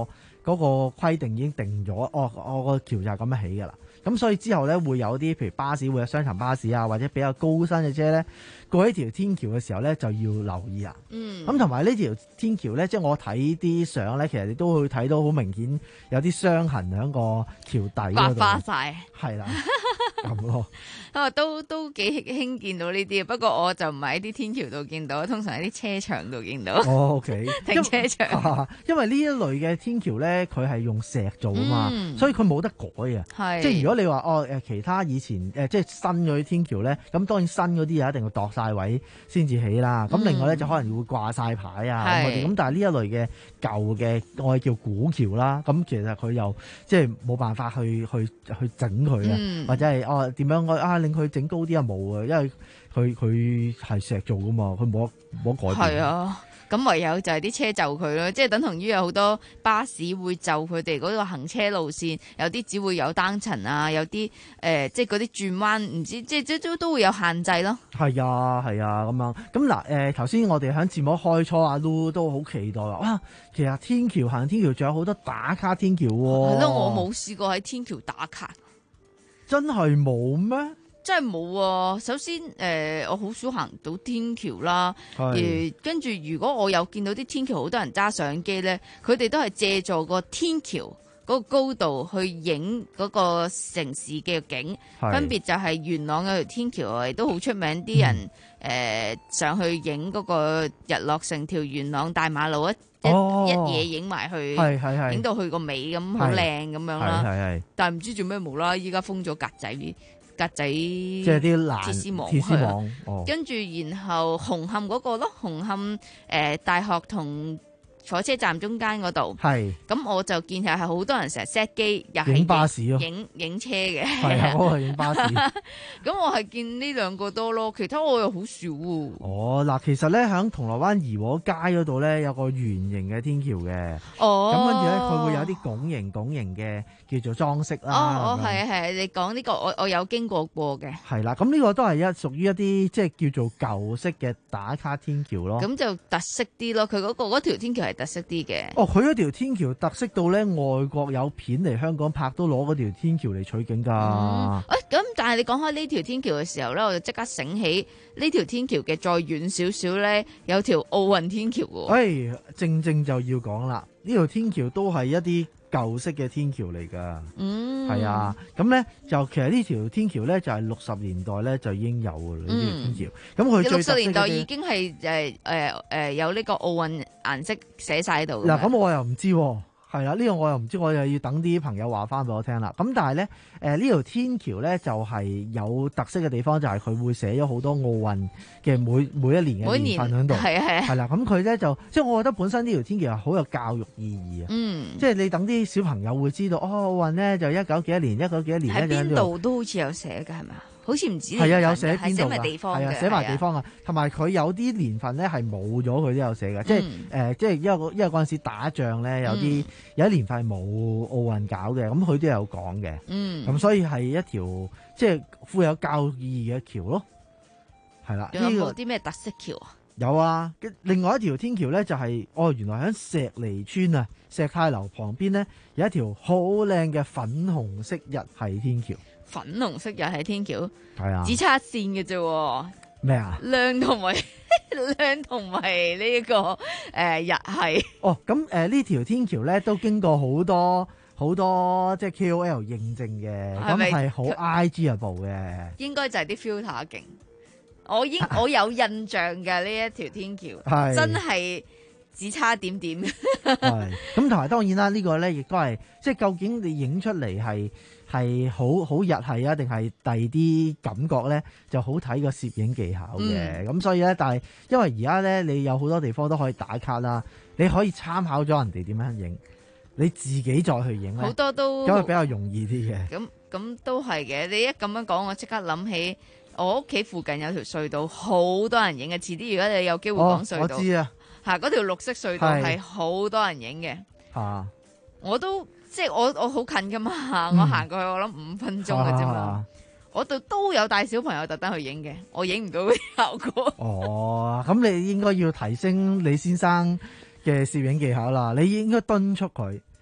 嗰個規定已經定咗，哦，我個橋就係咁樣起㗎啦。咁所以之後咧會有啲譬如巴士會有雙層巴士啊，或者比較高身嘅車咧過呢條天橋嘅時候咧就要留意啊。嗯。咁同埋呢條天橋咧，即係我睇啲相咧，其實你都會睇到好明顯有啲傷痕喺個橋底嗰度。 刮花晒。係啦。咁咯。 啊，都都幾興見到呢啲，不過我就唔係喺啲天橋度見到，通常喺啲車場度見到。 哦 ，OK。 停車場。 啊、因為呢一類嘅天橋咧，佢係用石做啊嘛，嗯、所以佢冇得改啊。係。即係如果你話哦誒其他以前誒、呃、即係新嗰啲天橋咧，咁當然新嗰啲又一定要度晒位先至起啦。咁、嗯、另外咧就可能會掛晒牌啊咁嗰啲。咁但係呢一類嘅舊嘅我哋叫古橋啦，咁其實佢又即係冇辦法去去去整佢啊，嗯、或者係哦點樣啊令佢整高啲啊冇啊，因為佢佢係石做噶嘛，佢冇冇改變。係啊。咁唯有就係啲車就佢咯，即係等同於有好多巴士會就佢哋嗰個行車路線，有啲只會有單層啊，有啲誒、呃、即係嗰啲轉彎，唔知即係即都都會有限制咯。係啊，係啊，咁樣咁嗱誒，頭先、呃、我哋喺節目開初阿 Lu 都好期待啊！哇，其實天橋行天橋仲有好多打卡天橋喎。係咯，我冇試過喺天橋打卡，真係冇咩？真係冇啊！首先，誒、呃，我好少行到天橋啦。而跟住，如果我有見到啲天橋好多人揸相機咧，佢哋都係借助個天橋嗰個高度去影嗰個城市嘅景。分別就係元朗有條天橋，亦都好出名，啲人誒、嗯呃、上去影嗰個日落，成條元朗大馬路一、哦、一一嘢影埋去，影到去個尾咁好靚咁樣啦。但係唔知做咩無啦啦，依家封咗格仔。格仔即係啲藍鐵絲網，鐵絲網，哦、跟住然後紅磡嗰個咯，紅磡誒、呃、大學同火車站中間嗰度，係咁我就見係係好多人成日 set 機，又係影巴士咯，影影車嘅，係啊，我係影巴士。咁我係見呢兩個多咯，其他我又好少喎。哦，嗱，其實咧喺銅鑼灣怡和街嗰度咧有個圓形嘅天橋嘅，哦，咁跟住咧佢會有啲拱形拱形嘅叫做裝飾啦。哦，係啊係啊，你講呢個我我有經過過嘅。係啦，咁呢個都係一屬於一啲即係叫做舊式嘅打卡天橋咯。咁就特色啲咯，佢嗰個嗰條天橋係特色啲嘅。哦，佢嗰條天橋特色到咧，外國有片嚟香港拍都攞嗰條天橋嚟取景噶。誒、嗯，咁、欸、但係你講開呢條天橋嘅時候咧，我就即刻醒起呢條天橋嘅再遠少少咧，有條奧運天橋喎。誒、欸，正正就要講啦，呢條天橋都係一啲舊式嘅天橋嚟噶。嗯，係啊，咁咧就其實呢條天橋咧就係六十年代咧就已經有噶啦呢條天橋。咁佢六十年代已經係誒誒誒有呢個奧運顏色寫晒喺度。嗱，咁我又唔知喎。係啦，呢、這個我又唔知，我又要等啲朋友話翻俾我聽啦。咁但係咧，誒呢條天橋咧就係、是、有特色嘅地方，就係佢會寫咗好多奧運嘅每每一年嘅年份喺度。係啊係啊。係啦，咁佢咧就即係我覺得本身呢條天橋係好有教育意義啊。嗯。即係你等啲小朋友會知道，哦奧運咧就一九幾一年，一九幾一年。喺邊度都好似有寫㗎，係咪啊？好似唔止係啊，有寫邊度㗎？係啊，寫埋地方啊，同埋佢有啲年份咧係冇咗，佢都有寫嘅、嗯。即係誒、呃，即係因為因為嗰陣時打仗咧，有啲、嗯、有一年份係冇奧運搞嘅，咁佢都有講嘅。嗯，咁所以係一條即係富有教育意義嘅橋咯。係啦，有冇啲咩特色橋啊？有啊，另外一條天橋咧就係、是、哦，原來喺石梨村啊，石泰樓旁邊咧有一條好靚嘅粉紅色日系天橋。粉紅色日系天橋，係啊，只差線嘅啫。咩啊？亮同埋亮同埋呢個誒、呃、日系。哦，咁誒呢條天橋咧都經過好多好多即係 K O L 認證嘅，咁係好 I G-able 嘅。應該就係啲 filter 勁。我應我有印象嘅呢一條天橋，真係只差點點。係咁，同埋當然啦，這個、呢個咧亦都係即係究竟你影出嚟係。係好好日系啊，定係第二啲感覺咧，就好睇個攝影技巧嘅。咁、嗯、所以咧，但係因為而家咧，你有好多地方都可以打卡啦，你可以參考咗人哋點樣影，你自己再去影咧，好多都咁係比較容易啲嘅。咁咁都係嘅。你一咁樣講，我即刻諗起我屋企附近有條隧道，好多人影嘅。遲啲如果你有機會講隧道，哦、我知啊，嚇嗰條綠色隧道係好多人影嘅。嚇，我都。即係我我好近噶嘛，嗯、我行過去我諗五分鐘嘅啫嘛，啊、我度都有帶小朋友特登去影嘅，我影唔到嘅效果。哦，咁你應該要提升李先生嘅攝影技巧啦，你應該敦促佢，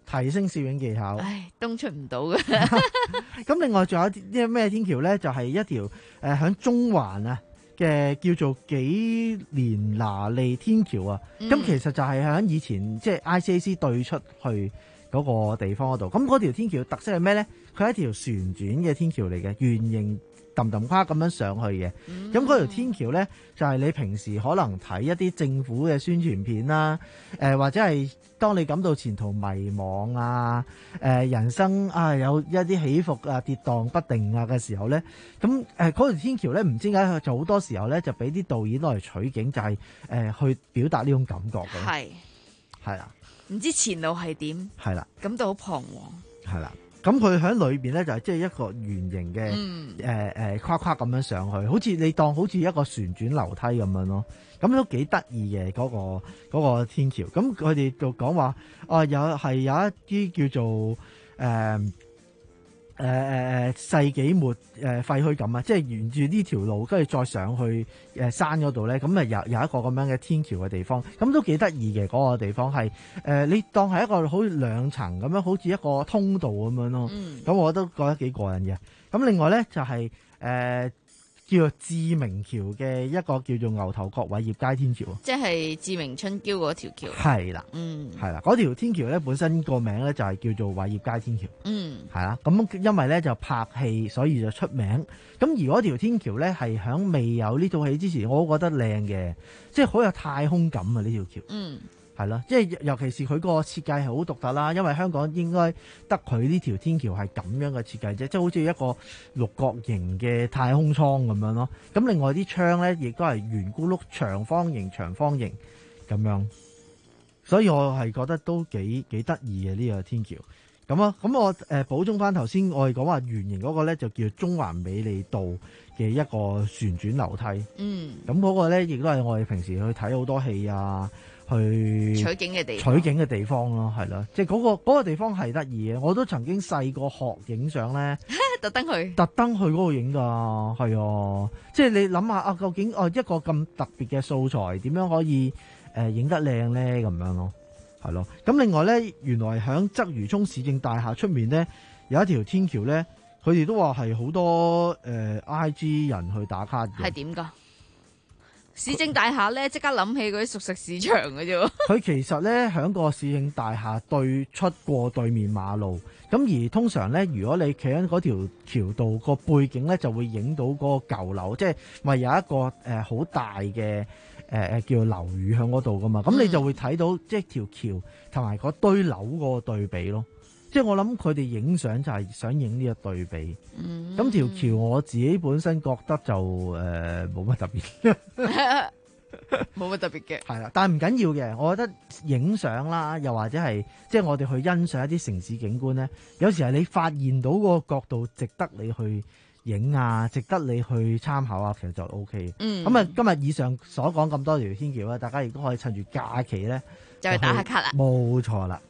提升攝影技巧。 唉，東出唔到嘅。 咁另外仲有啲咩天橋咧？就係、是、一條誒喺中環啊嘅叫做紀連拿利天橋啊。咁、嗯、其實就係喺以前即係 I C A C 對出去嗰個地方嗰度。咁嗰條天橋特色係咩咧？佢係一條旋轉嘅天橋嚟嘅，圓形揼揼跨咁樣上去嘅。咁嗰條天橋咧，就係、是、你平時可能睇一啲政府嘅宣傳片啦，誒、呃、或者係當你感到前途迷茫啊，誒、呃、人生啊有一啲起伏啊跌宕不定啊嘅時候咧，咁誒嗰條天橋咧，唔知點解就好多時候咧就俾啲導演攞嚟取景，就係、是、誒、呃、去表達呢種感覺嘅。 係係啦， 唔知前路係點？ 係啦， 感到好彷徨。 係啦。咁佢喺裏邊咧就係即係一個圓形嘅誒誒跨跨咁樣上去，好似你當好似一個旋轉樓梯咁樣咯。咁都幾得意嘅嗰個嗰、嗰個天橋。咁佢哋就講話啊，有係有一啲叫做誒誒誒誒世紀末誒、呃、廢墟感啊，即係沿住呢條路跟住再上去誒、呃、山嗰度咧，咁啊有有一個咁樣嘅天橋嘅地方，咁都幾得意嘅嗰個地方係誒、呃、你當係一個好兩層咁樣，好似一個通道咁樣咯。咁、嗯、我都覺得幾過癮嘅。咁另外咧就係、是、誒。呃叫做志明橋嘅一個叫做牛頭角偉業街天橋， 即係志明春嬌嗰條橋。 係啦， 嗯， 係啦，嗰條天橋咧本身個名咧就係叫做偉業街天橋， 嗯， 係啦。咁因為咧就拍戲，所以就出名。咁而嗰條天橋咧係響未有呢套戲之前，我都覺得靚嘅，即係好有太空感啊！呢條橋，嗯。係咯，即係尤其是佢個設計係好獨特啦，因為香港應該得佢呢條天橋係咁樣嘅設計啫，即係好似一個六角形嘅太空艙咁樣咯。咁另外啲窗咧，亦都係圓咕碌長方形、長方形咁樣，所以我係覺得都幾幾得意嘅呢個天橋。咁啊，咁我誒、呃、補充翻頭先我哋講話圓形嗰個咧，就叫中環美利道嘅一個旋轉樓梯。嗯，咁嗰個咧亦都係我哋平時去睇好多戲啊。去取景嘅地方， 取景嘅地方咯，係啦，即係嗰個嗰個地方係得意嘅。我都曾經細個學影相咧， 特登去， 特登去嗰度影噶，係啊，即係你諗下啊，究竟哦一個咁特別嘅素材點樣可以誒影得靚咧？咁樣咯，係咯。咁另外咧，原來喺鰂魚涌市政大廈出面咧有一條天橋咧，佢哋都話係好多誒、呃、I G 人去打卡嘅。 係點噶？市政大廈咧，即刻諗起嗰啲熟食市場嘅啫。佢其實咧喺個市政大廈對出過對面馬路，咁而通常咧，如果你企喺嗰條橋度，個背景咧就會影到嗰個舊樓，即係咪有一個誒好、呃、大嘅誒誒叫做樓宇喺嗰度噶嘛？咁、嗯、你就會睇到即係條橋同埋嗰堆樓嗰個對比咯。即係我諗佢哋影相就係想影呢一對比，咁、嗯、條橋我自己本身覺得就誒冇乜特別， 冇乜特別嘅， 係啦，但係唔緊要嘅。我覺得影相啦，又或者係即係我哋去欣賞一啲城市景觀咧，有時係你發現到個角度值得你去影啊，值得你去參考啊，其實就 O K。嗯，咁啊，今日以上所講咁多條天橋咧，大家亦都可以趁住假期咧就去打下卡啦， 冇錯啦。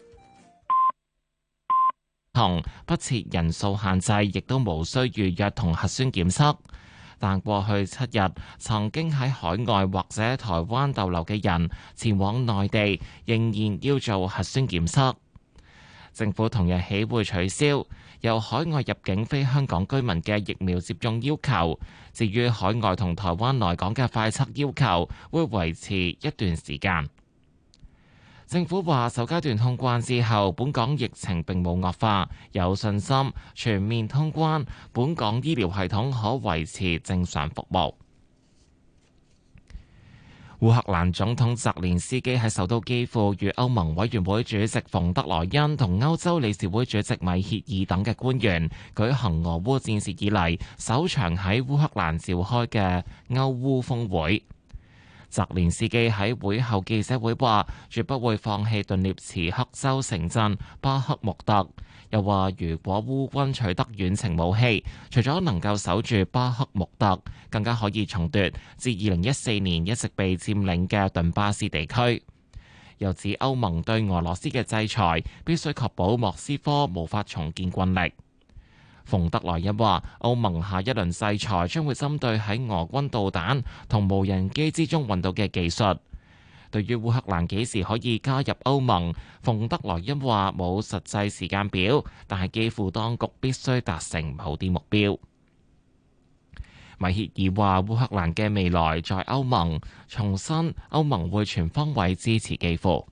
同不設人數限制，亦都無需預約同核酸檢測。但過去七日曾經喺海外或者台灣逗留嘅人前往內地，仍然要做核酸檢測。政府同日起會取消由海外入境非香港居民嘅疫苗接種要求。至於海外同台灣來港嘅快測要求，會維持一段時間。政府話首階段通關之後，本港疫情並冇惡化，有信心全面通關，本港醫療系統可維持正常服務。烏克蘭總統澤連斯基喺首都基輔與歐盟委員會主席馮德萊恩同歐洲理事會主席米歇爾等嘅官員舉行俄烏戰事以嚟首場喺烏克蘭召開嘅歐烏峰會。澤連斯基喺會後記者會話，絕不會放棄頓涅茨克州城鎮巴克穆特。又話，如果烏軍取得遠程武器，除咗能夠守住巴克穆特，更加可以重奪自二零一四年一直被佔領嘅頓巴斯地區。又指歐盟對俄羅斯嘅制裁必須確保莫斯科無法重建軍力。馮德萊恩話，歐盟下一輪制裁將會針對喺俄軍導彈同無人機之中揾到嘅技術。 對於烏克蘭幾時可以加入歐盟，馮德萊恩話冇實際時間表，但係基輔當局必須達成某啲目標。米歇爾話烏克蘭嘅未來在歐盟，重申歐盟會全方位支持基輔。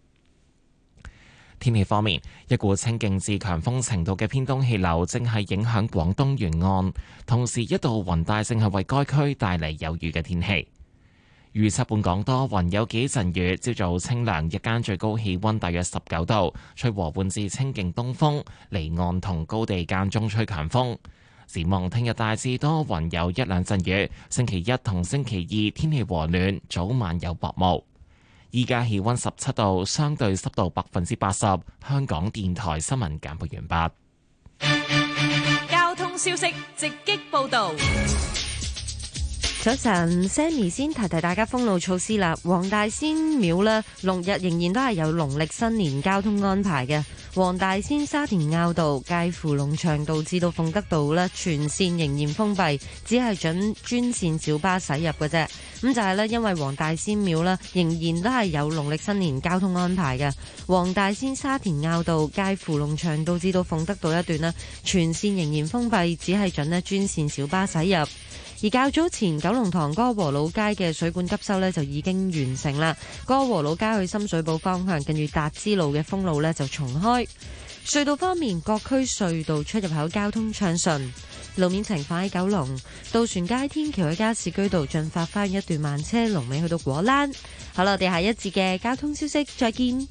天氣方面，一股清勁至強風程度嘅偏東氣流正係影響廣東沿岸，同時一道雲帶正係為該區帶嚟有雨嘅天氣。預測本港多雲有幾陣雨，朝早清涼，日間最高氣溫大約十九度，吹和緩至清勁東風，離岸同高地間中吹強風。展望聽日大致多雲有一兩陣雨，星期一同星期二天氣和暖，早晚有薄霧。依家氣溫十七度，相對濕度百分之八十。香港電台新聞簡報完畢。交通消息直擊報道。 早晨 ，Sammy 先提提大家封路措施啦。黃大仙廟呢，六日仍然都係有農曆新年交通安排嘅。黃大仙沙田坳道介乎龍翔道至到鳳德道呢，全線仍然封閉，只係准專線小巴駛入嘅啫。咁就係呢，因為黃大仙廟呢，仍然都係有農曆新年交通安排嘅。黃大仙沙田坳道介乎龍翔道至到鳳德道一段呢，全線仍然封閉，只係准呢專線小巴駛入。而較早前九龍塘歌和老街嘅水管急修呢，就已經完成啦，歌和老街去深水埗方向近住達之路嘅封路呢，就重開。隧道方面，各區隧道出入口交通暢順。路面情況喺九龍渡船街天橋去加士居道進發翻一段慢車，龍尾去到果欄。好啦，我哋下一節嘅交通消息再見。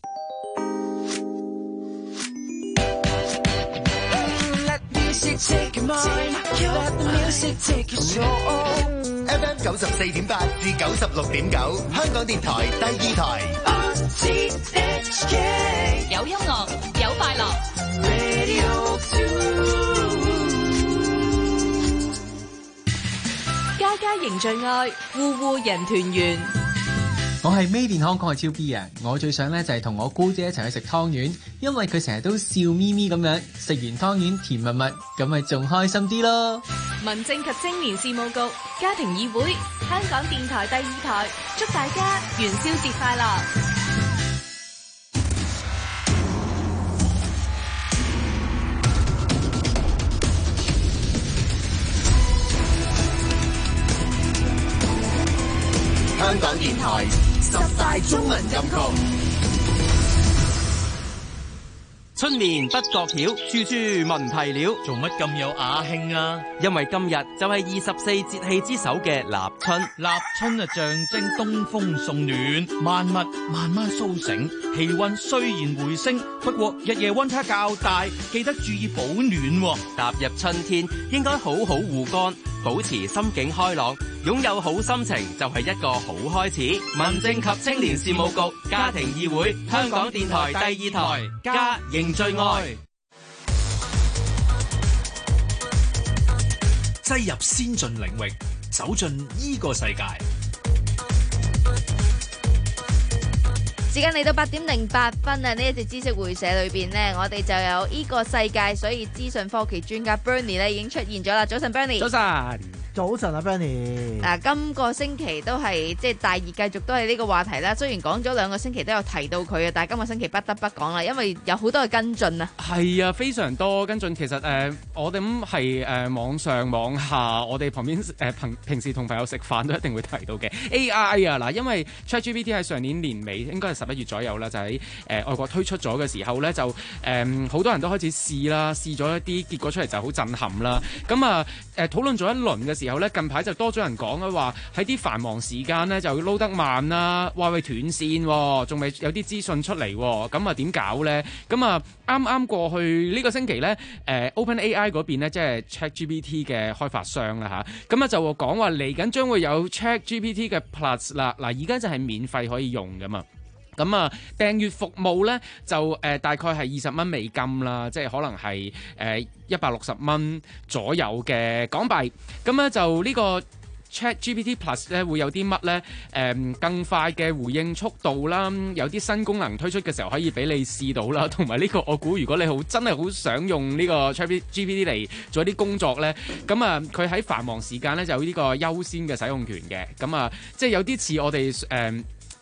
Take your mind, let the music take control. F M 九十四點八至九十六點九，香港電台第二台。R T H K 有音樂，有快樂。 Radio two， 家家迎最愛，戶戶人團圓。 我係 Made in Hong Kong 嘅超 B 啊！我最想咧就係同我姑姐一齊去食湯圓，因為佢成日都笑咪咪咁樣，食完湯圓甜蜜蜜，咁咪仲開心啲咯。 民政及青年事務局家庭議會，香港電台第二台，祝大家元宵節快樂！ 香港電台十大中文金曲。 春眠不覺曉，處處聞啼鳥。做乜咁有雅興啊？因為今日就係二十四節氣之首嘅立春。立春啊，象徵東風送暖，萬物慢慢甦醒。氣溫雖然回升，不過日夜溫差較大，記得注意保暖。踏入春天，應該好好護肝，保持心境開朗，擁有好心情就係一個好開始。民政及青年事務局家庭議會，香港電台第二台，家迎最愛。 擠入先進領域，走進依個世界。 時間嚟到八點零八分啊！呢一節知識會社裏邊呢，我哋就有依個世界，所以資訊科技專家 Bernie 咧已經出現咗啦。早晨 Bernie。 早晨。早晨啊 Bernie。 嗱，今個星期都係即係大熱，繼續都係呢個話題啦。雖然講咗兩個星期都有提到佢啊，但係今個星期不得不講啦，因為有好多嘅跟進啊。 係啊，非常多跟進。其實誒、呃，我哋咁係誒網上網下，我哋旁邊誒平、呃、平時同朋友食飯都一定會提到嘅 A I 啊。嗱，因為 ChatGPT 喺上年年尾應該係十一月左右啦，就喺誒、呃、外國推出咗嘅時候咧，就誒好、呃、多人都開始試啦，試咗一啲結果出嚟就好震撼啦。咁啊誒討論咗一輪嘅時候。然後咧，近排就多咗人講啊，話喺啲繁忙時間咧就撈得慢啦，話會斷線，仲未有啲資訊出嚟，咁啊點搞咧？咁啊啱啱過去呢個星期咧，誒 OpenAI 嗰邊咧，即係 ChatGPT 嘅開發商啦嚇，咁啊就講話嚟緊將會有 ChatGPT 嘅 Plus 啦，嗱而家就係免費可以用噶嘛。咁啊，訂閱服務咧就誒、呃、大概係二十蚊美金啦，即係可能係誒一百六十蚊左右嘅港幣。咁咧就呢個 ChatGPT Plus 咧會有啲乜咧？誒、呃、更快嘅回應速度啦，有啲新功能推出嘅時候可以俾你試到啦。同埋呢個我估如果你好真係好想用呢個 ChatGPT 嚟做一啲工作咧，咁啊佢喺繁忙時間咧就有呢個優先嘅使用權嘅。咁啊即係有啲似我哋誒。呃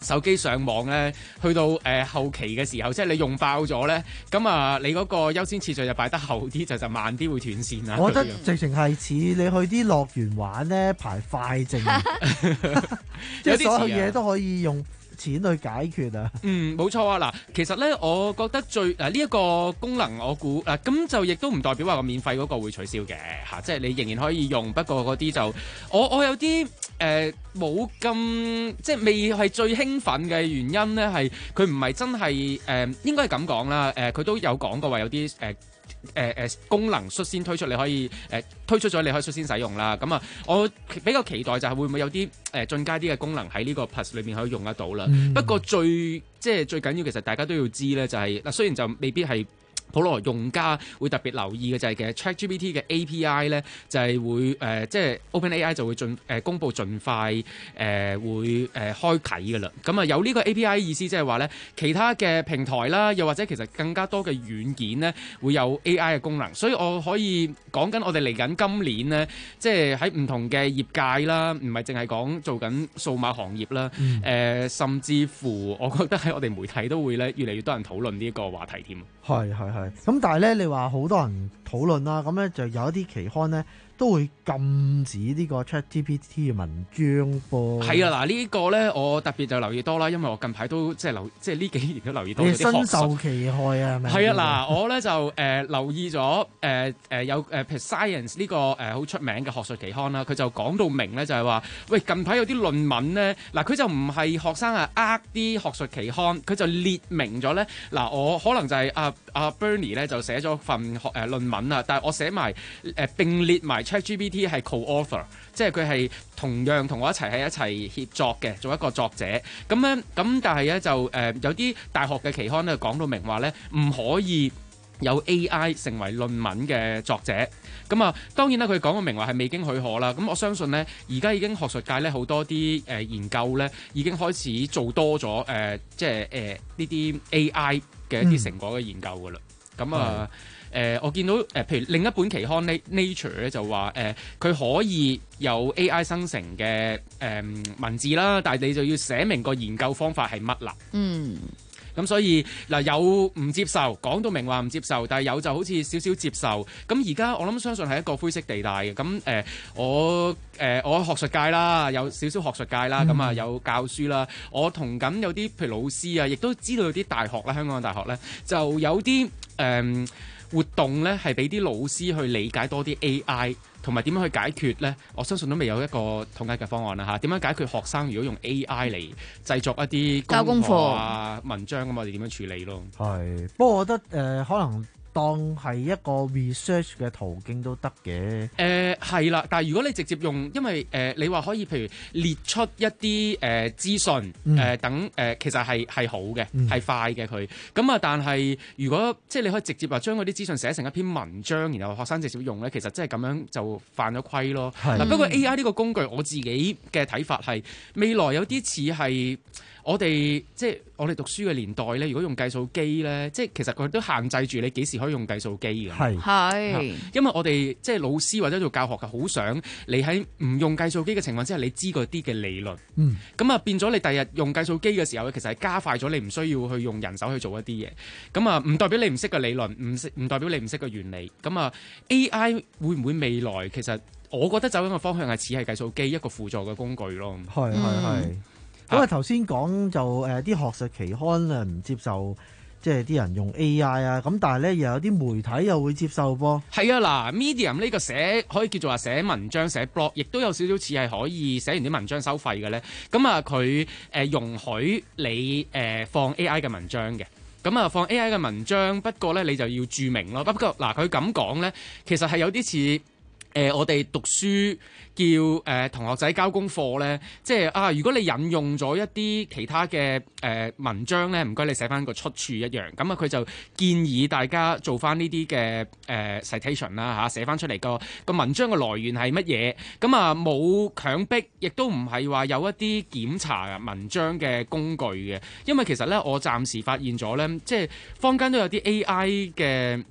手機上網咧，去到誒、呃、後期嘅時候，即係你用爆咗咧，咁啊你嗰個優先次序就擺得後啲，就就慢啲會斷線啦。 我覺得直情係似你去啲樂園玩咧排快證，即係所有嘢都可以用錢去解決啊！ 嗯，冇錯啊！嗱，其實咧，我覺得最誒呢一個功能我，我估誒咁就亦都唔代表話個免費嗰個會取消嘅嚇、啊，即係你仍然可以用。不過嗰啲就我我有啲誒冇咁即係未係最興奮嘅原因咧，係佢唔係真係誒、呃、應該係咁講啦。誒、呃、佢都有講過話有啲誒。呃誒誒功能率先推出，你可以誒、呃、推出咗，你可以率先使用啦。咁啊，我比較期待就係會唔會有啲誒、呃、進階啲嘅功能喺呢個 Plus 裏面可以用得到啦。嗯、不過最即係最緊要，其實大家都要知咧，就係、是、嗱，雖然就未必係普羅用家會特別留意嘅，就係、是、其實 ChatGPT 嘅 A P I 咧，就係、是、會誒、呃、即係 OpenAI 就會盡誒、呃、公佈盡快誒、呃、會誒、呃、開啓嘅啦。咁啊有呢個 A P I 意思即係話咧，其他嘅平台啦，又或者其實更加多嘅軟件咧，會有 A I 嘅功能。所以我可以講緊我哋嚟緊今年咧，即係喺唔同嘅業界啦，唔係淨係講做緊數碼行業啦，誒、嗯呃、甚至乎我覺得喺我哋媒體都會咧越嚟越多人討論呢一個話題添。 係係係。咁但係咧，你話好多人討論啦，咁咧就有一啲期刊咧都會禁止呢個 ChatGPT 嘅文章噃。係啊，嗱、這個、呢個咧我特別就留意多啦，因為我近排都即係留即係呢幾年都留意到。你深受其害啊？係咪？ 係啊，嗱我咧就誒、呃、留意咗誒誒有誒譬如 Science 呢個誒好、呃、出名嘅學術期刊啦，佢就講到明咧就係話，喂近排有啲論文咧，嗱佢就唔係學生啊呃啲學術期刊，佢就列明咗咧，嗱我可能就係阿阿 Bernie 咧就寫咗份學誒、呃、論文啊，但係我寫埋誒、呃、並列埋 ChatGPT 係 co-author， 即係佢係同樣同我一齊喺一齊協作嘅，做一個作者。咁咧咁，但係咧就誒、呃、有啲大學嘅期刊咧講到明話咧，唔可以有 A I 成為論文嘅作者。咁啊，當然啦，佢講到明話係未經許可啦。咁我相信咧，而家已經學術界咧好多啲誒、呃、研究咧，已經開始做多咗誒、呃，即係誒呢啲 A I 嘅一啲成果嘅研究噶啦。咁、嗯、啊。誒、呃，我見到誒、呃，譬如另一本期刊 Nature 咧就話誒，佢、呃、可以有 A I 生成嘅誒、呃、文字啦，但係你就要寫明個研究方法係乜啦。嗯。咁所以嗱、呃、有唔接受，講到明話唔接受，但係有就好似少少接受。咁而家我諗相信係一個灰色地帶嘅。咁誒、呃，我誒、呃、我學術界啦，有少少學術界啦，咁、嗯、啊有教書啦。我同緊有啲譬如老師啊，亦都知道有啲大學啦，香港嘅大學咧，就有啲誒。呃活動咧係俾啲老師去理解多啲 A I， 同埋點樣去解決咧？我相信都未有一個統一嘅方案啦嚇。點樣解決學生如果用 A I 嚟製作一啲交功課啊文章咁，我哋點樣處理咯？ 係，不過我覺得誒、呃、可能。當係一個 research 嘅途徑都得嘅。 誒係啦，但係如果你直接用，因為誒、呃、你話可以譬如列出一啲誒、呃、資訊誒、嗯呃、等誒、呃，其實係係好嘅，係、嗯、快嘅佢。咁啊，但係如果即係你可以直接話將嗰啲資訊寫成一篇文章，然後學生直接用咧，其實即係咁樣就犯咗規咯。嗱，不過 A I 呢個工具，我自己嘅睇法係未來有啲似係。我哋即係我哋讀書嘅年代咧，如果用計數機咧，即係其實佢都限制住你幾時可以用計數機嘅。係係，因為我哋即係老師或者做教學嘅，好想你喺唔用計數機嘅情況之下，你知嗰啲嘅理論。嗯，咁啊變咗你第日用計數機嘅時候，其實係加快咗你唔需要去用人手去做一啲嘢。咁啊，唔代表你唔識嘅理論，唔識唔代表你唔識嘅原理。咁啊 A I 會唔會未來其實我覺得走緊嘅方向係似係計數機一個輔助嘅工具咯。係係係。因為頭先講就誒啲、呃、學術期刊啊唔接受，即係啲人用 A I 啊，咁但係咧又有啲媒體又會接受噃。係啊，嗱 Medium 呢個寫可以叫做話寫文章寫 blog， 亦都有少少似係可以寫完啲文章收費嘅咧。咁啊佢誒容許你誒、呃、放 A I 嘅文章嘅，咁啊放 A I 嘅文章，不過咧你就要注明咯。不過嗱佢咁講咧，其實係有啲似。誒、呃，我哋讀書叫誒、呃、同學仔交功課咧，即係啊，如果你引用咗一啲其他嘅誒、呃、文章咧，唔該你寫翻個出處一樣。咁啊，佢就建議大家做翻呢啲嘅誒 citation 啦嚇，寫翻出嚟個個文章嘅來源係乜嘢。咁啊，冇強迫，亦都唔係話有一啲檢查文章嘅工具嘅。因為其實咧，我暫時發現咗咧，即係坊間都有啲 A I 嘅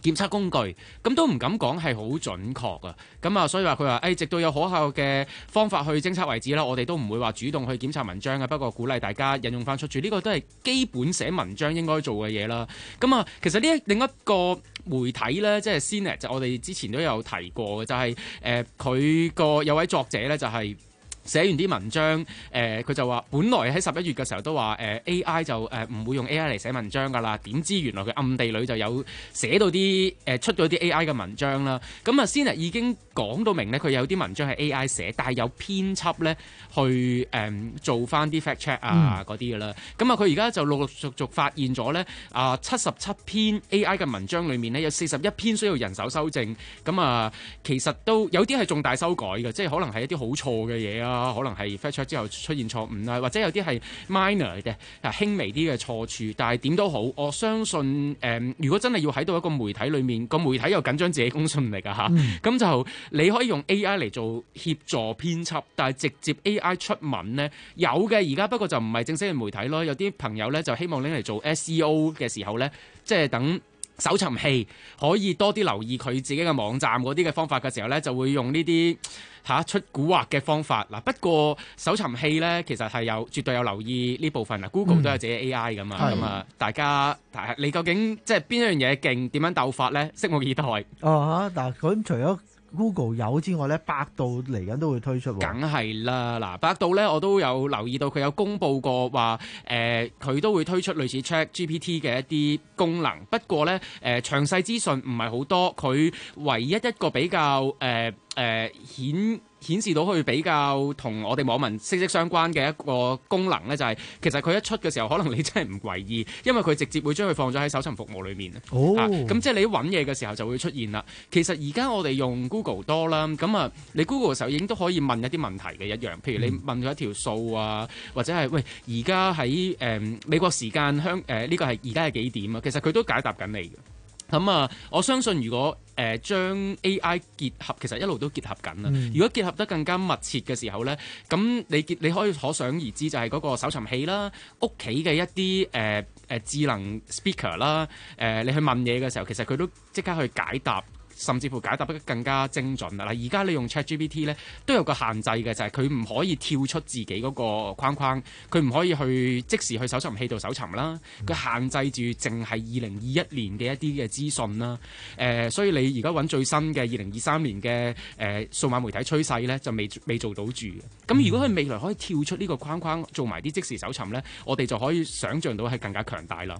檢測工具，咁都唔敢講係好準確啊！咁啊，所以話佢話誒，直到有可靠嘅方法去偵測為止啦，我哋都唔會話主動去檢查文章嘅。不過鼓勵大家引用翻出處，呢、這個都係基本寫文章應該做嘅嘢啦。咁啊，其實呢一另一個媒體咧，即係 C N E T，就我哋之前都有提過嘅，就係誒佢個有位作者咧，就係、是。寫完啲文章，誒、呃、佢就話，本來喺十一月嘅時候都話，誒、呃、A I 就誒唔、呃、會用 A I 嚟寫文章㗎啦。點知原來佢暗地裏就有寫到啲誒、呃、出咗啲 A I 嘅文章啦。咁啊，先係已經講到明咧，佢有啲文章係 A I 寫，但係有編輯咧去誒、呃、做翻啲 fact check 啊嗰啲㗎啦。咁啊，佢而家就陸陸續續發現咗咧，啊七十七篇 A I 嘅文章裏面咧，有四十一篇需要人手修正。咁啊，其實都有啲係重大修改嘅，即係可能係一啲好錯嘅嘢啊。可能係 fact check 之後出現錯誤啊，或者有啲係 minor 嘅啊輕微啲嘅錯處，但係點都好，我相信誒、呃，如果真係要喺到一個媒體裏面，個媒體又緊張自己公信力啊嚇，咁、嗯、就你可以用 A I 嚟做協助編輯，但係直接 A I 出文呢，有嘅而家，不過就唔係正式嘅媒體咯。有啲朋友咧就希望拎嚟做 S E O 嘅時候咧，即係等搜尋器可以多啲留意佢自己嘅網站嗰啲嘅方法嘅時候咧，就會用呢啲嚇出蠱惑嘅方法嗱。不過搜尋器咧其實係有絕對有留意呢部分嗱、嗯、Google 都有自己 A I 噶嘛，咁啊大家你究竟即係邊一樣嘢勁，點樣鬥法咧？拭目以待。 哦嚇，但係咁除咗Google 有之外咧，百度嚟緊都會推出喎。梗係啦，嗱，百度咧我都有留意到佢有公佈過話，誒、呃、佢都會推出類似 ChatGPT 嘅一啲功能。不過咧，誒、呃、詳細資訊唔係好多，佢唯一一個比較誒誒、呃呃、顯顯示到佢比較同我哋網民息息相關嘅一個功能咧，就係、是、其實佢一出嘅時候，可能你真係唔為意，因為佢直接會將佢放咗喺搜尋服務裏面。 哦， 咁、啊、即係你揾嘢嘅時候就會出現啦。其實而家我哋用 Google 多啦，咁啊，你 Google 嘅時候已經都可以問一啲問題嘅一樣，譬如你問佢一條數啊，或者係喂而家喺誒美國時間香誒呢個係而家係幾點啊？其實佢都解答緊你嘅。咁啊，我相信如果誒、呃、將 A I 結合，其實一路都結合緊啦、嗯。如果結合得更加密切嘅時候咧，咁你結你可以可想而知，就係嗰個搜尋器啦，屋企嘅一啲誒誒智能 speaker 啦，誒、呃、你去問嘢嘅時候，其實佢都即刻去解答。甚至乎解答得更加精準啦！嗱，而家你用 ChatGPT 咧都有個限制嘅，就係佢唔可以跳出自己嗰個框框，佢唔可以去即時去搜尋器度搜尋啦。佢、嗯、限制住淨係二零二一年嘅一啲嘅資訊啦。誒、呃，所以你而家揾最新嘅二零二三年嘅誒數碼媒體趨勢咧，就未未做到住嘅。咁如果佢未來可以跳出呢個框框，做埋啲即時搜尋咧，我哋就可以想像到係更加強大啦。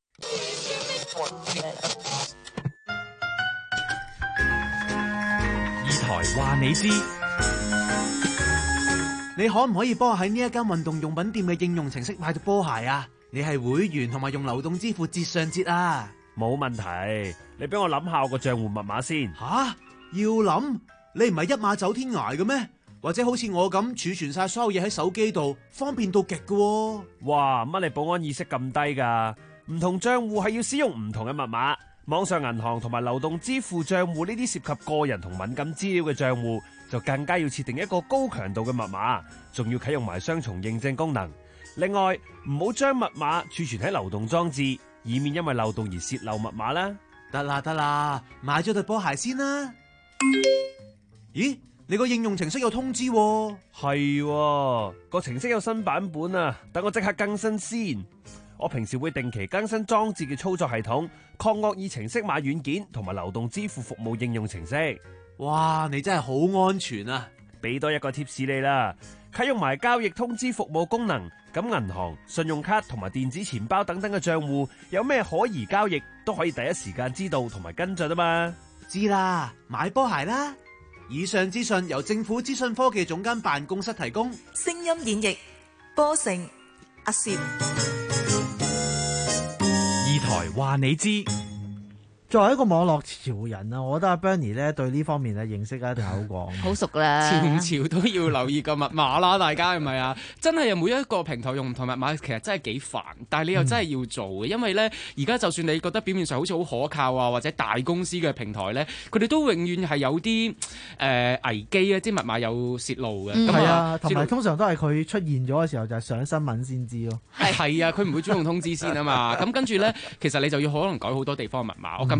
台話你知， 你可唔可以幫我喺呢一間運動用品店嘅應用程式買到波鞋啊？你係會員同埋用流動支付折上折啊？ 冇問題，你俾我諗下我個賬戶密碼先。 吓，要諗？你唔係一馬走天涯嘅咩？或者好似我咁儲存晒所有嘢喺手機度，方便到極㗎？ 哇，乜你保安意識咁低噶？唔同賬戶係要使用唔同嘅密碼。網上銀行同埋流動支付賬戶呢啲涉及個人同敏感資料嘅賬戶，就更加要設定一個高強度嘅密碼，仲要啟用埋雙重認證功能。另外，唔好將密碼儲存喺流動裝置，以免因為漏洞而洩漏密碼啦。 得啦得啦，買咗對波鞋先啦。咦，你個應用程式有通知喎？ 係，個程式有新版本啊，等我即刻更新先。我平時會定期更新裝置嘅操作系統、抗惡意程式碼軟件同埋流動支付服務應用程式。 哇，你真係好安全啊！ 俾多一個貼士你啦，啟用埋交易通知服務功能，咁銀行、信用卡同埋電子錢包等等嘅賬戶有咩可疑交易，都可以第一時間知道同埋跟進啊嘛。 知啦，買波鞋啦！以上資訊由政府資訊科技總監辦公室提供。 聲音演繹，波成阿攝。 台話你知， 作為一個網絡潮人啊，我覺得阿 Bernie 咧對呢方面嘅認識一定係好廣， 好熟啦。 前朝都要留意個密碼啦，大家係咪啊？真係有每一個平台用唔同密碼，其實真係幾煩。但係你又真係要做嘅、嗯，因為咧而家就算你覺得表面上好似好可靠啊，或者大公司嘅平台咧，佢哋都永遠係有啲誒、呃、危機啊，啲密碼有泄露嘅。咁、嗯、 啊，同埋通常都係佢出現咗嘅時候就係上新聞先知咯。 係啊，佢唔會主動通知先啊嘛。咁跟住咧，其實你就要可能改好多地方嘅密碼。我近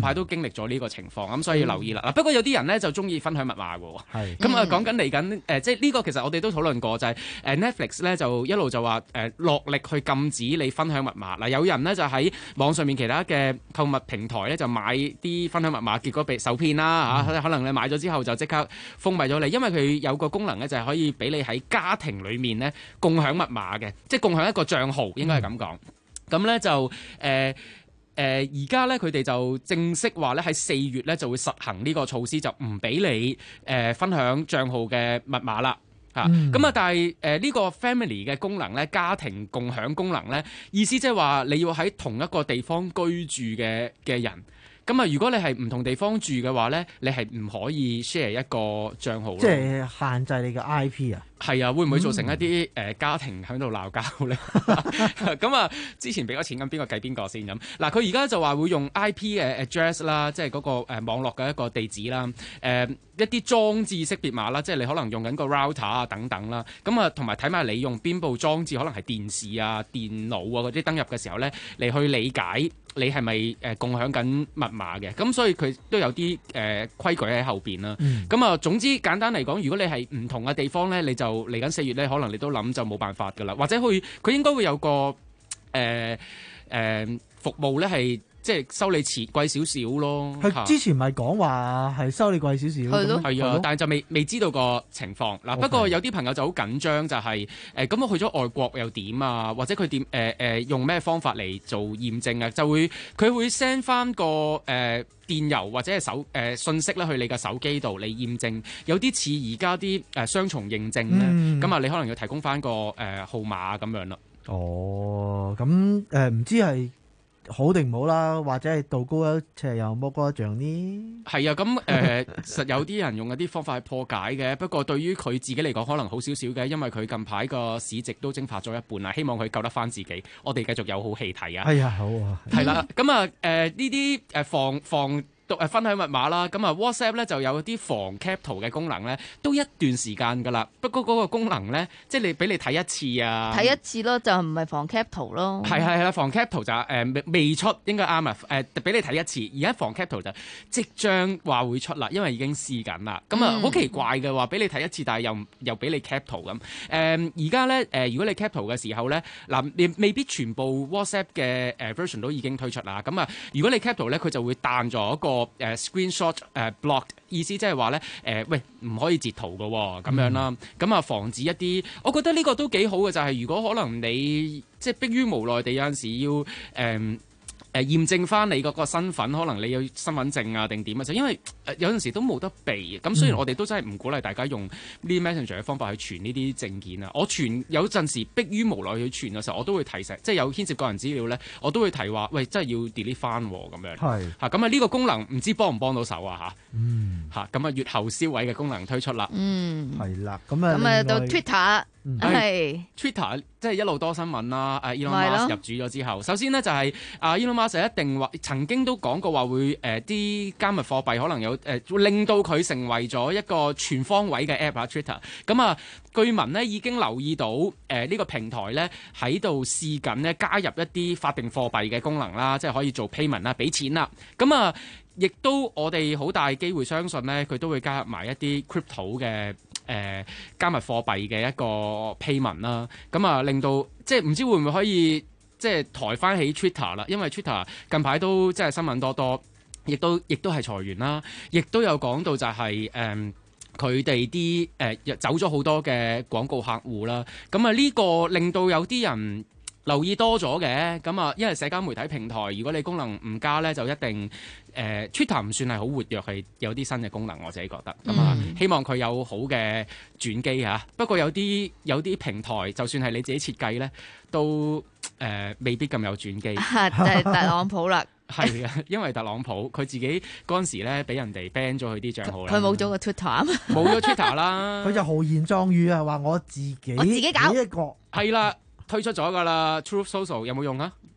排都經歷咗呢個情況，咁所以要留意啦。嗱、嗯，不過有啲人咧就中意分享密碼嘅喎。 係。 咁啊，講緊嚟緊誒，即係呢個其實我哋都討論過，就係、是、誒 Netflix 咧就一路就話誒落力去禁止你分享密碼。嗱，有人咧就喺網上面其他嘅購物平台咧就買啲分享密碼，結果被受騙啦嚇。嗯、可能你買咗之後就即刻封閉咗你，因為佢有個功能咧就係可以俾你喺家庭裡面咧共享密碼嘅，即係共享一個帳號，應該係咁講。咁咧、嗯、就誒。呃誒而家咧，佢哋就正式話咧喺四月咧就會實行呢個措施，就唔俾你誒、呃、分享帳號嘅密碼啦嚇。咁、嗯、啊，但係誒呢個 family 嘅功能咧，家庭共享功能咧，意思即係話你要喺同一個地方居住嘅嘅人。咁啊，如果你係唔同地方住嘅話咧，你係唔可以 share 一個帳號咯。 即係限制你嘅 I P 啊？ 係啊，會唔會造成一啲誒、呃、家庭喺度鬧交咧？咁啊，之前俾咗錢咁，邊個計邊個先咁？嗱，佢而家就話會用 I P 嘅 address 啦，即係嗰個誒網絡嘅一個地址啦，誒、呃、一啲裝置識別碼啦，即係你可能用緊個 router 啊等等啦。咁啊，同埋睇埋你用邊部裝置，可能係電視啊、電腦啊嗰啲登入嘅時候咧，嚟去理解你係咪誒共享緊密碼嘅。咁所以佢都有啲誒、呃、規矩喺後邊啦。咁啊、嗯，總之簡單嚟講，如果你係唔同嘅地方咧，你就嚟緊四月咧，可能你都諗就冇辦法噶啦，或者佢佢應該會有個誒誒、呃呃、服務咧，係即係收你錢貴少少咯。 佢之前咪講話係收你貴少少，係咯， 係啊，但係就未未知道個情況嗱。Okay. 不過有啲朋友就好緊張，就係誒咁我去咗外國又點啊？或者佢點誒誒用咩方法嚟做驗證啊？就會佢會 send 翻個誒。呃電郵或者係手誒、呃、信息咧去你嘅手機度嚟驗證，有啲似而家啲誒雙重認證咧，咁啊、嗯、你可能要提供翻個誒、呃、號碼咁樣啦。 哦，咁誒唔知係好定唔好啦，或者係道高一尺又魔高一丈呢？係啊，咁誒、呃、實有啲人用一啲方法去破解嘅，不過對於佢自己嚟講可能好少少嘅，因為佢近排個市值都蒸發咗一半啦，希望佢救得翻自己。我哋繼續有好戲睇啊！ 係啊，好啊， 係啦，咁啊誒呢啲誒防防。讀誒分享密碼啦，咁啊 WhatsApp 咧就有啲防 cap 圖嘅功能咧，都一段時間㗎啦。不過嗰個功能咧，即係你俾你睇一次啊， 睇一次咯，就唔係防 cap 圖咯。 係係係啦，防 cap 圖就誒、呃、未出應該啱啊。誒、呃、俾你睇一次，而家防 cap 圖就即將話會出啦，因為已經試緊啦。咁啊好奇怪嘅話，俾你睇一次，但係又又俾你 cap 圖咁。誒而家咧誒，如果你 cap 圖嘅時候咧，嗱你未必全部 WhatsApp 嘅誒 version 都已經推出啦。咁啊，如果你 cap 圖咧，佢就會彈咗一個。個誒 screenshot 誒 blocked 意思即係話咧誒喂唔可以截圖嘅喎咁樣啦，咁啊防止一啲，我覺得呢個都幾好嘅，就係、是、如果可能你即係迫於無奈地有陣時要誒。呃誒驗證翻你嗰個身份，可能你有身份證啊定點啊，就因為有陣時都冇得避。咁雖然我哋都真係唔鼓勵大家用呢啲 Messenger 嘅方法去傳呢啲證件啊。我傳有陣時迫於無奈去傳嘅時候，我都會提醒，即係有牽涉個人資料咧，我都會提話，喂，真係要 delete 翻咁樣。係嚇咁啊！呢個功能唔知幫唔幫到手啊嚇。嗯嚇咁啊，閱後銷毀嘅功能推出啦。嗯係啦，咁啊咁啊到 Twitter。係、嗯、 Twitter 即係一路多新聞啦。阿 Elon Musk 入主咗之後，首先呢就係、是、阿 Elon Musk 一定話曾經都講過話會誒啲、呃、加密貨幣可能有誒、呃、令到佢成為咗一個全方位嘅 app 啊 Twitter。咁啊，據聞呢已經留意到誒呢、呃這個平台咧喺度試緊咧加入一啲法定貨幣嘅功能啦，即係可以做 payment 啦，俾錢啦。咁啊，亦都我哋好大機會相信咧，佢都會加入埋一啲 crypto 嘅。誒、呃、加密貨幣嘅一個 payment 啦，咁啊令到即係唔知會唔會可以即係抬翻起 Twitter 啦，因為 Twitter 近排都即係新聞多多，亦都亦都係裁員啦，亦都有講到就係誒佢哋啲誒走咗好多嘅廣告客戶啦，咁啊呢個令到有啲人留意多咗嘅，咁啊因為社交媒體平台如果你功能唔加咧，就一定。誒、呃、Twitter 唔算係好活躍，係有啲新嘅功能，我自己覺得咁啊，嗯、希望佢有好嘅轉機嚇。不過有啲有啲平台，就算係你自己設計咧，都誒、呃、未必咁有轉機。就係特朗普啦， 係啊，因為特朗普佢自己嗰陣時咧，俾人哋 ban 咗佢啲帳號啦。 佢冇咗個 Twitter 啊嘛， 冇咗 Twitter 啦。 佢就豪言壯語啊，話我自己我自己搞一個係啦，推出咗㗎啦。Truth Social 有冇用啊？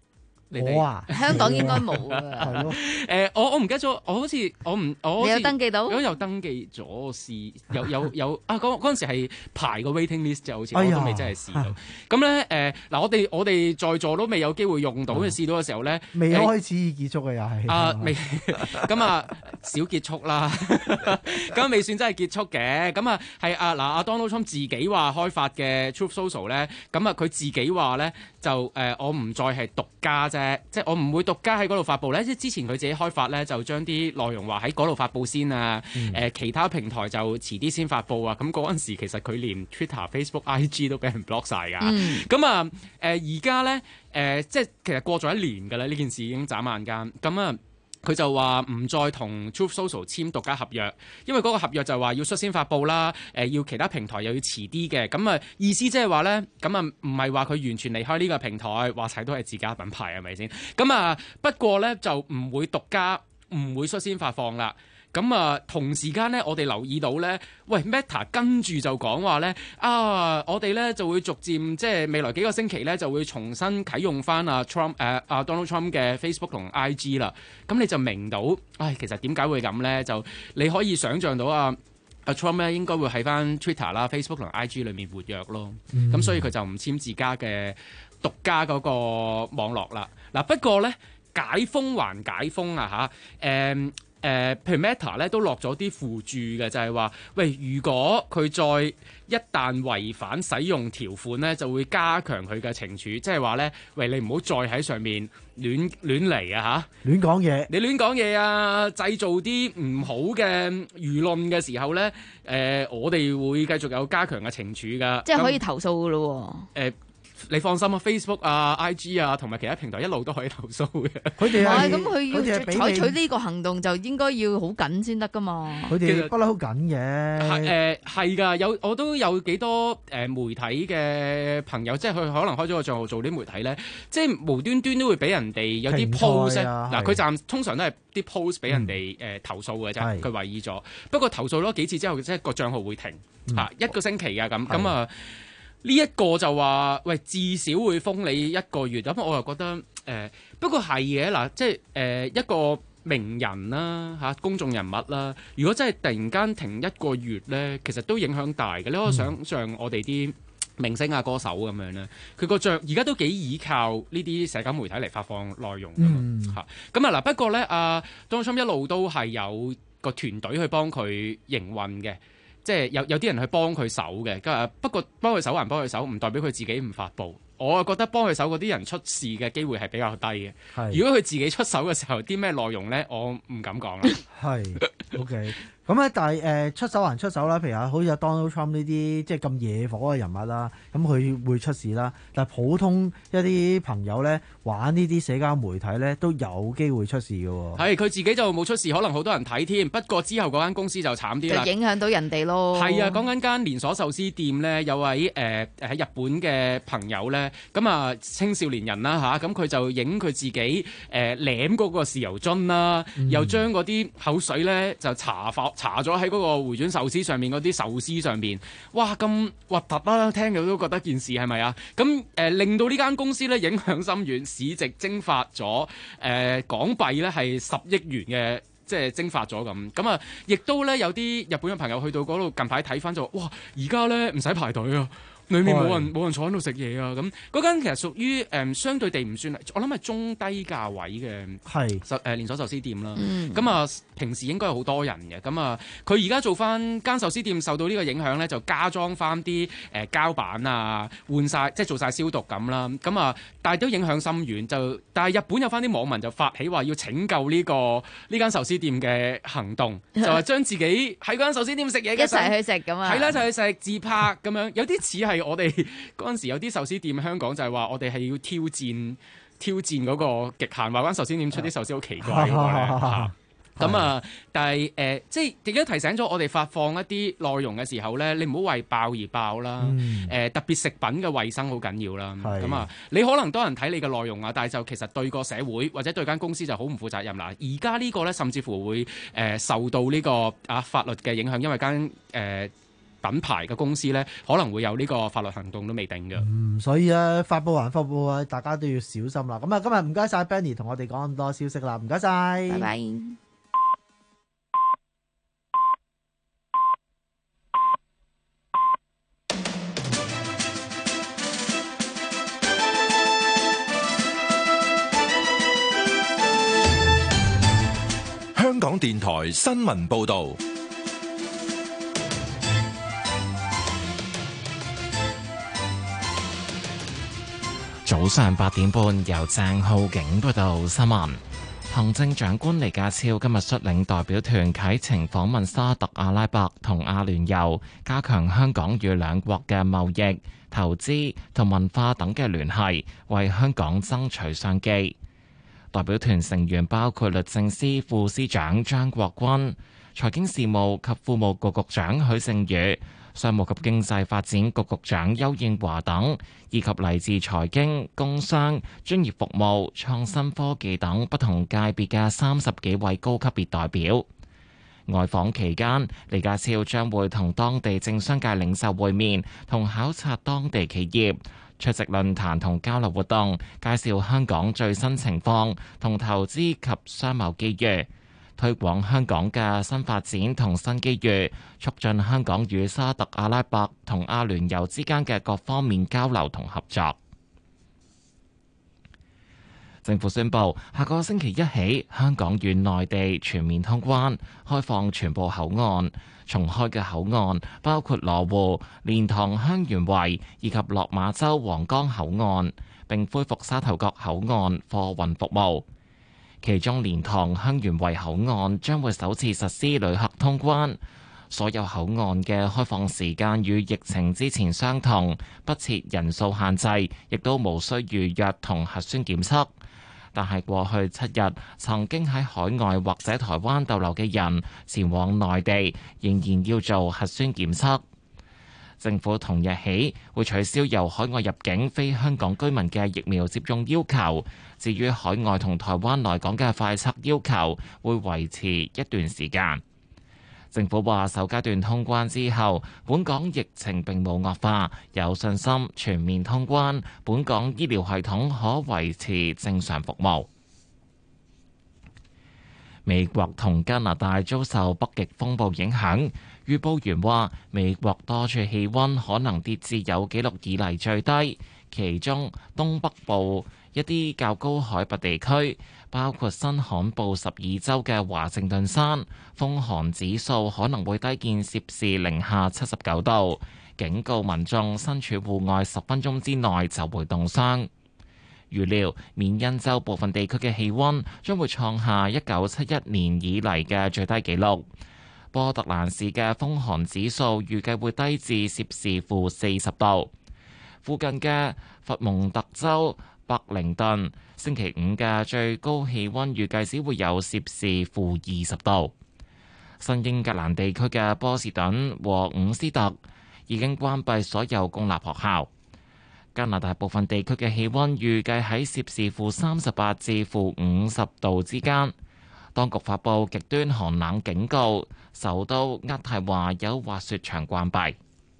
你哋我啊， 香港應該冇啊。 係咯。 誒，我我唔記得咗，我好似我唔我好似你有登記到？ 我有登記咗試，有有有啊！嗰嗰陣時係排個 waiting list 就好似， 哎呀我都未真係試到。咁咧誒嗱，我哋我哋在座都未有機會用到，試到嘅時候咧， 未開始已結束嘅又係。 啊，未咁啊，少結束啦。咁未算真係結束嘅。咁啊係啊嗱，阿 Donald Trump 自己話開發嘅 Truth Social 咧，咁啊佢自己話咧就誒，我唔再係獨家啫。即係我唔會獨家喺嗰度發布咧，即係之前佢自己開發咧，就將啲內容話喺嗰度發布先啊，誒、嗯、其他平台就遲啲先發布啊。咁嗰陣時其實佢連 Twitter、Facebook、I G 都俾人 block 晒㗎。咁、嗯、啊誒而家咧誒即係其實過咗一年㗎啦，呢件事已經眨眼間。咁啊佢就話唔再同 Truth Social 簽獨家合約，因為嗰個合約就話要率先發布啦，誒、呃、要其他平台又要遲啲嘅，咁啊意思即係話咧，咁啊唔係話佢完全離開呢個平台，話晒都係自家品牌係咪先？咁啊不過咧就唔會獨家，唔會率先發放啦。咁啊，同時間咧，我哋留意到咧，喂 Meta 跟住就講話咧，啊，我哋咧就會逐漸即係未來幾個星期咧就會重新啟用翻啊 Trump 誒、啊、啊 Donald Trump 嘅 Facebook 同 I G 啦。咁你就明到，唉，其實點解會咁咧？就你可以想像到啊，阿 Trump 咧應該會喺翻 Twitter 啦、Facebook 同 I G 裏面活躍咯。咁、嗯、所以佢就唔簽自家嘅獨家嗰個網絡啦。嗱，不過咧解封還解封啊嚇，誒。誒、呃，譬如 Meta 咧都落咗啲附注嘅，就係、是、話，喂，如果佢再一旦違反使用條款咧，就會加強佢嘅懲處，即係話咧，喂，你唔好再喺上面亂亂嚟啊嚇！ 亂講嘢， 你亂講嘢啊，製造啲唔好嘅輿論嘅時候咧，誒、呃，我哋會繼續有加強嘅懲處㗎。 即係可以投訴㗎咯喎。 誒、呃。你放心啊 ，Facebook 啊、I G 啊，同埋其他平台一路都可以投訴嘅。 佢哋係咁，佢要採取呢個行動就應該要好緊先得噶嘛。 佢哋不嬲好緊嘅。 誒係㗎，有我都有幾多誒、呃、媒體嘅朋友，即係佢可能開咗個賬號做啲媒體咧，即係無端端都會俾人哋有啲 post 咧。嗱，佢暫通常都係啲 post 俾人哋誒、呃、投訴嘅啫，佢懷疑咗。不過投訴咗幾次之後，即係個賬號會停嚇、嗯、一個星期啊咁咁啊。呢一個就話，喂，至少會封你一個月。咁我又覺得，誒、呃，不過係嘅嗱，即係誒、呃、一個名人啦，嚇、啊、公眾人物啦。如果真係突然間停一個月咧，其實都影響大嘅。你可以想像我哋啲明星啊、歌手咁樣咧，佢個帳而家都幾倚靠呢啲社交媒體嚟發放內容㗎嘛嚇。咁啊嗱，不過咧，阿 Donald Trump 一路都係有個團隊去幫佢營運嘅。即係有有啲人去幫佢手嘅，咁不過幫佢手還幫佢手，唔代表佢自己唔發布。我覺得幫佢手嗰啲人出事嘅機會係比較低嘅。如果佢自己出手嘅時候，啲咩內容咧，我唔敢講啦。 係，OK。咁咧，但係誒、呃、出手還出手啦，譬如啊，好似 Donald Trump 呢啲即係咁惹火嘅人物啦，咁佢會出事啦。但係普通一啲朋友咧玩呢啲社交媒體咧都有機會出事嘅喎。 係，佢自己就冇出事，可能好多人睇添。不過之後嗰間公司就慘啲啦， 就影響到人哋咯。係啊，講緊間連鎖壽司店咧，有位誒喺日本嘅朋友咧，咁啊青少年人啦吓，咁、啊、佢就影佢自己誒舐嗰個豉油樽啦，嗯、又將嗰啲口水咧就搽發。搽咗喺嗰個回轉壽司上面嗰啲壽司上面，哇咁核突啦！聽到都覺得件事係咪啊？咁誒、呃、令到呢間公司咧影響深遠，市值蒸發咗誒、呃、港幣咧係十億元嘅，即係蒸發咗咁。咁啊，亦都咧有啲日本嘅朋友去到嗰度近排睇翻就話：哇！而家咧唔使排隊啊！裏面冇人冇人坐喺度食嘢啊！咁嗰間其實屬於誒、呃、相對地唔算係，我諗係中低價位嘅係壽誒連鎖壽司店啦。咁、嗯、啊平時應該有好多人嘅。咁啊佢而家做翻間壽司店受到呢個影響咧，就加裝翻啲誒膠板啊，換晒即係做晒消毒咁啦。咁啊但係都影響深遠。就但係日本有翻啲網民就發起話要拯救呢、呢個呢間壽司店嘅行動，就係將自己喺嗰間壽司店食嘢嘅一齊去食咁啊。 係啦，就去食自拍咁樣，有啲似係。我哋嗰陣時有啲壽司店，香港就係話我哋係要挑戰挑戰嗰個極限，話間壽司店出啲壽司好奇怪嘅咧。咁啊，但係誒、呃，即係亦都提醒咗我哋發放一啲內容嘅時候咧，你唔好為爆而爆啦。誒、嗯呃，特別食品嘅衛生好緊要啦。咁啊，你可能多人睇你嘅內容啊，但係就其實對個社會或者對間公司就好唔負責任啦。而家呢個咧，甚至乎會誒、呃、受到呢、這個啊法律嘅影響，因為間誒。呃品牌嘅公司咧，可能會有呢個法律行動都未定嘅。 嗯，所以咧發布還發布啊，大家都要小心啦。咁啊，今日唔該晒 Benny 同我哋講咁多消息啦，唔該晒， 拜拜。 香港電台新聞報道。 早上八點半，由鄭浩景報道新聞。行政長官李家超今日率領代表團啟程訪問沙特阿拉伯同阿聯酋，加強香港與兩國嘅貿易、投資同文化等嘅聯繫，為香港爭取商機。代表團成員包括律政司副司長張國軍、財經事務及庫務局局長許正宇、商務及經濟發展局局長邱應華等，以及嚟自財經、工商、專業服務、創新科技等不同界別嘅三十幾位高級別代表。外訪期間，李家超將會同當地政商界領袖會面，同考察當地企業，出席論壇同交流活動，介紹香港最新情況同投資及商貿機遇，推廣香港嘅新發展同新機遇，促進香港與沙特阿拉伯同阿聯酋之間嘅各方面交流同合作。政府宣布，下個星期一起，香港與內地全面通關，開放全部口岸。重開嘅口岸包括羅湖、蓮塘香園圍以及落馬洲皇崗口岸，並恢復沙頭角口岸貨運服務。其中蓮塘香園圍口岸將會首次實施旅客通關，所有口岸嘅開放時間與疫情之前相同，不設人數限制，亦都無需預約同核酸檢測。但係過去七日曾經喺海外或者台灣逗留嘅人前往內地，仍然要做核酸檢測。政府同日起會取消由海外入境非香港居民嘅疫苗接種要求，至於海外同台灣來港嘅快測要求，會維持一段時間。政府話首階段通關之後，本港疫情並冇惡化，有信心全面通關，本港醫療系統可維持正常服務。美國同加拿大遭受北極風暴影響，預報員話美國多處氣溫可能跌至有紀錄以嚟最低，其中東北部一啲較高海拔地區，包括新罕布什爾州嘅華盛頓山，風寒指數可能會低見攝氏零下七十九度，警告民眾身處戶外十分鐘之內就會凍傷。預料緬因州部分地區嘅氣溫將會創下一九七一年以嚟嘅最低紀錄。波特蘭市嘅風寒指數預計會低至攝氏負四十度。附近嘅佛蒙特州白靈頓星期五嘅最高氣溫預計只會有攝氏負二十度。新英格蘭地區嘅波士頓和伍斯特已經關閉所有公立學校。加拿大部分地區嘅氣溫預計喺攝氏負三十八至負五十度之間。當局發布極端寒冷警告，首都渥太華有滑雪場關閉。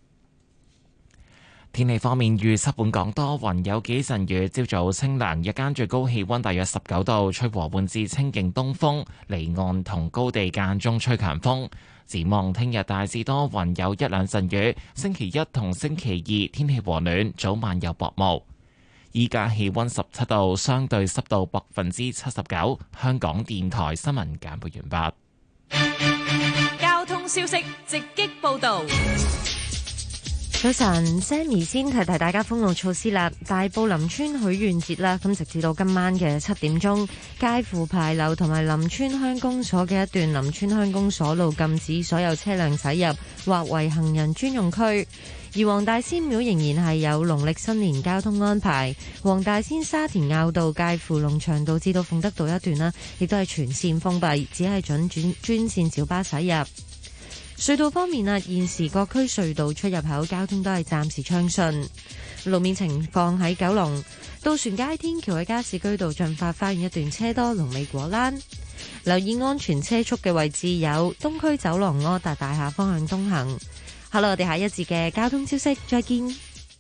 天氣方面，預測本港多雲，有幾陣雨，朝早清涼，日間最高氣溫大約十九度，吹和緩至清勁東風，離岸同高地間中吹強風。展望聽日大致多雲，有一兩陣雨。星期一同星期二天氣和暖，早晚有薄霧。依家氣溫十七度，相對濕度百分之七十九。香港電台新聞簡報完畢。交通消息直擊報道。 早晨 ，Sammy 先提提大家封路措施啦。大埔林村許願節啦，咁直至到今晚嘅七點鐘，介乎牌樓同埋林村鄉公所嘅一段林村鄉公所路禁止所有車輛駛入，劃為行人專用區。而黃大仙廟仍然係有農曆新年交通安排，黃大仙沙田坳道介乎龍翔道至到鳳德道一段啦，亦都係全線封閉，只係准轉專線小巴駛入。隧道方面啊，現時各區隧道出入口交通都係暫時暢順。路面情況喺九龍渡船街天橋喺加士居道進發花園一段車多，龍尾果欄。留意安全車速嘅位置有東區走廊柯達大廈方向東行、 好啦，我哋下一節嘅交通消息再見。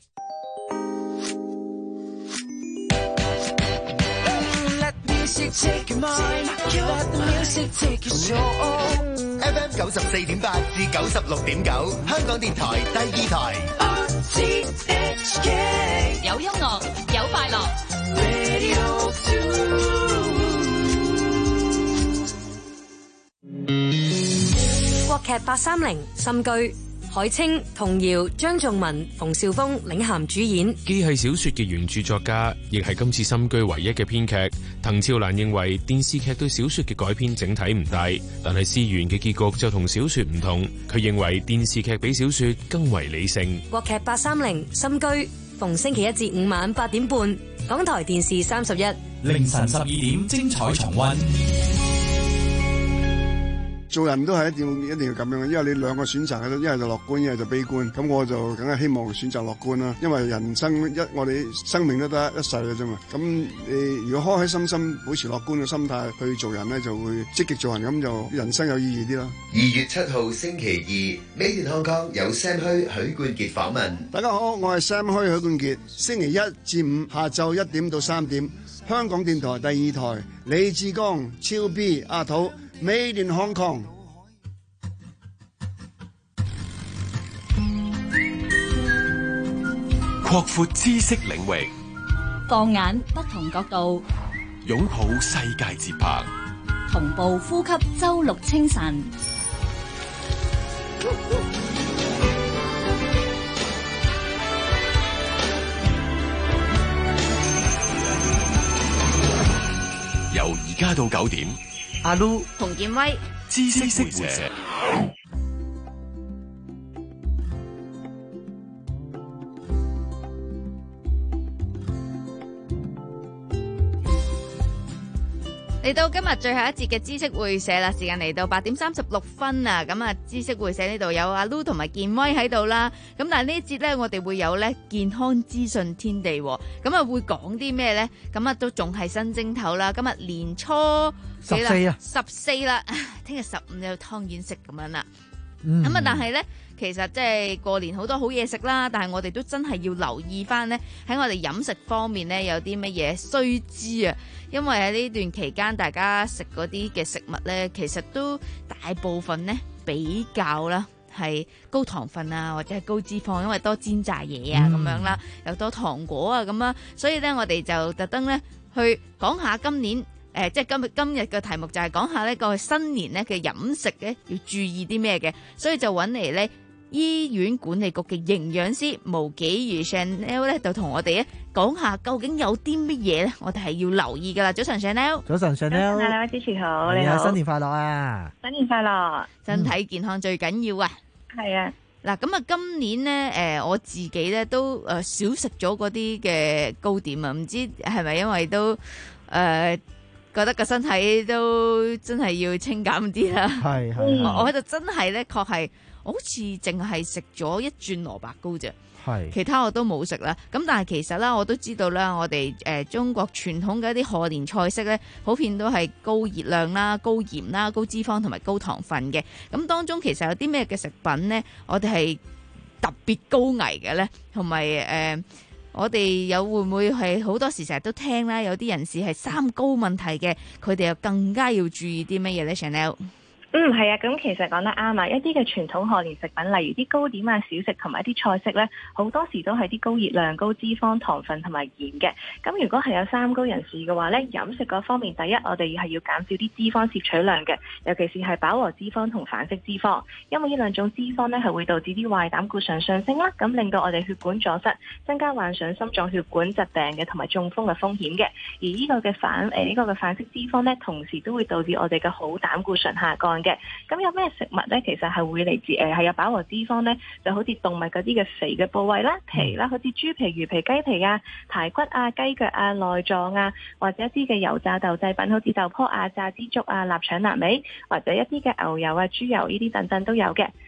F M 九十四點八至九十六點九，香港電台第二台。 有音樂，有快樂。 國劇八三零心居，海清、童瑤、張頌文、馮紹峰領銜主演。 既係小說嘅原著作家，亦係今次心居唯一嘅編劇。滕肖瀾認為電視劇對小說嘅改編整體唔大，但係思源嘅結局就同小說唔同。佢認為電視劇比小說更為理性。 國劇八三零心居，逢星期一至五晚八點半，港台電視三十一， 凌晨十二點精彩重溫。 做人都係一定要一定要咁樣，因為你兩個選擇喺度，一係就樂觀，一係就悲觀。咁我就梗係希望選擇樂觀啦，因為人生一我哋生命都得一世嘅啫嘛。咁你如果開開心心保持樂觀嘅心態去做人咧，就會積極做人，咁就人生有意義啲啦。 二月七號星期二，Made in Hong Kong 有 Sam 虛許冠傑訪問。 大家好，我係 Sam 虛許冠傑。星期一至五下晝一點到三點，香港電台第二台，李志剛、超 B、阿土。Made in Hong Kong， 擴闊知識領域， 放眼不同角度， 擁抱世界節拍， 同步呼吸周六清晨。 由而家到九點。 阿 Lu 洪建威， 知識會社。 嚟到今日最後一節嘅知識會社啦，時間嚟到八點三十六分啊！咁啊，知識會社呢度有阿 Lu 同埋健威喺度啦。咁但係呢一節咧，我哋會有咧健康資訊天地，咁啊會講啲咩咧？咁啊都仲係新正頭啦。今日年初幾啦？十四啊，十四啦，聽日十五有湯圓食咁樣啦。咁啊、嗯，但係咧，其實即係過年好多好嘢食啦，但係我哋都真係要留意翻咧，喺我哋飲食方面咧，有啲乜嘢須知啊？因為喺呢段期間，大家食嗰啲嘅食物咧，其實都大部分咧比較啦係高糖分啊，或者係高脂肪，因為多煎炸嘢啊咁、嗯、樣啦，又多糖果啊咁啊，所以咧我哋就特登咧去講下今年。誒、呃，即係今日今日嘅題目就係講下呢個新年咧嘅飲食咧要注意啲咩嘅，所以就揾嚟咧醫院管理局嘅營養師毛紀如 Chanel 咧，就同我哋咧講下究竟有啲乜嘢咧，我哋係要留意噶啦。早晨 Chanel， 早晨 Chanel， 兩位主持好，你好， 新年快樂啊！ 新年快樂， 身體健康最緊要啊！ 係啊， 嗱咁啊，今年咧誒、呃，我自己咧都誒少食咗嗰啲嘅糕點啊，唔知係咪因為都誒。呃覺得個身體都真係要清減啲啦，係係，我我就真係咧，確係我好似淨係食咗一轉蘿蔔糕啫，係，其他我都冇食啦。咁但係其實啦，我都知道啦，我哋誒、呃、中國傳統嘅一啲賀年菜式咧，普遍都係高熱量啦、高鹽啦、高脂肪同埋高糖分嘅。咁當中其實有啲咩嘅食品咧，我哋係特別高危嘅咧，同埋誒。我哋有會唔會係好多時成日都聽啦？有啲人士係三高問題嘅，佢哋又更加要注意啲乜嘢咧 Chanel？ 嗯，係啊，咁其實講得啱啊！一啲嘅傳統賀年食品，例如啲糕點啊、小食同埋一啲菜式咧，好多時都係啲高熱量、高脂肪、糖分同埋鹽嘅。咁如果係有三高人士嘅話咧，飲食嗰方面，第一我哋係要減少啲脂肪攝取量嘅，尤其是係飽和脂肪同反式脂肪，因為呢兩種脂肪咧係會導致啲壞膽固醇上升啦，咁令到我哋血管阻塞，增加患上心臟血管疾病嘅同埋中風嘅風險嘅。而呢個嘅反誒呢個嘅反式脂肪咧，同時都會導致我哋嘅好膽固醇下降嘅。咁有咩食物咧？其實係會嚟自誒係有飽和脂肪咧，就好似動物嗰啲嘅肥嘅部位啦、皮啦，好似豬皮、魚皮、雞皮啊、排骨啊、雞腳啊、內臟啊，或者一啲嘅油炸豆製品，好似豆泡啊、炸枝竹啊、臘腸、臘味，或者一啲嘅牛油啊、豬油呢啲等等都有嘅。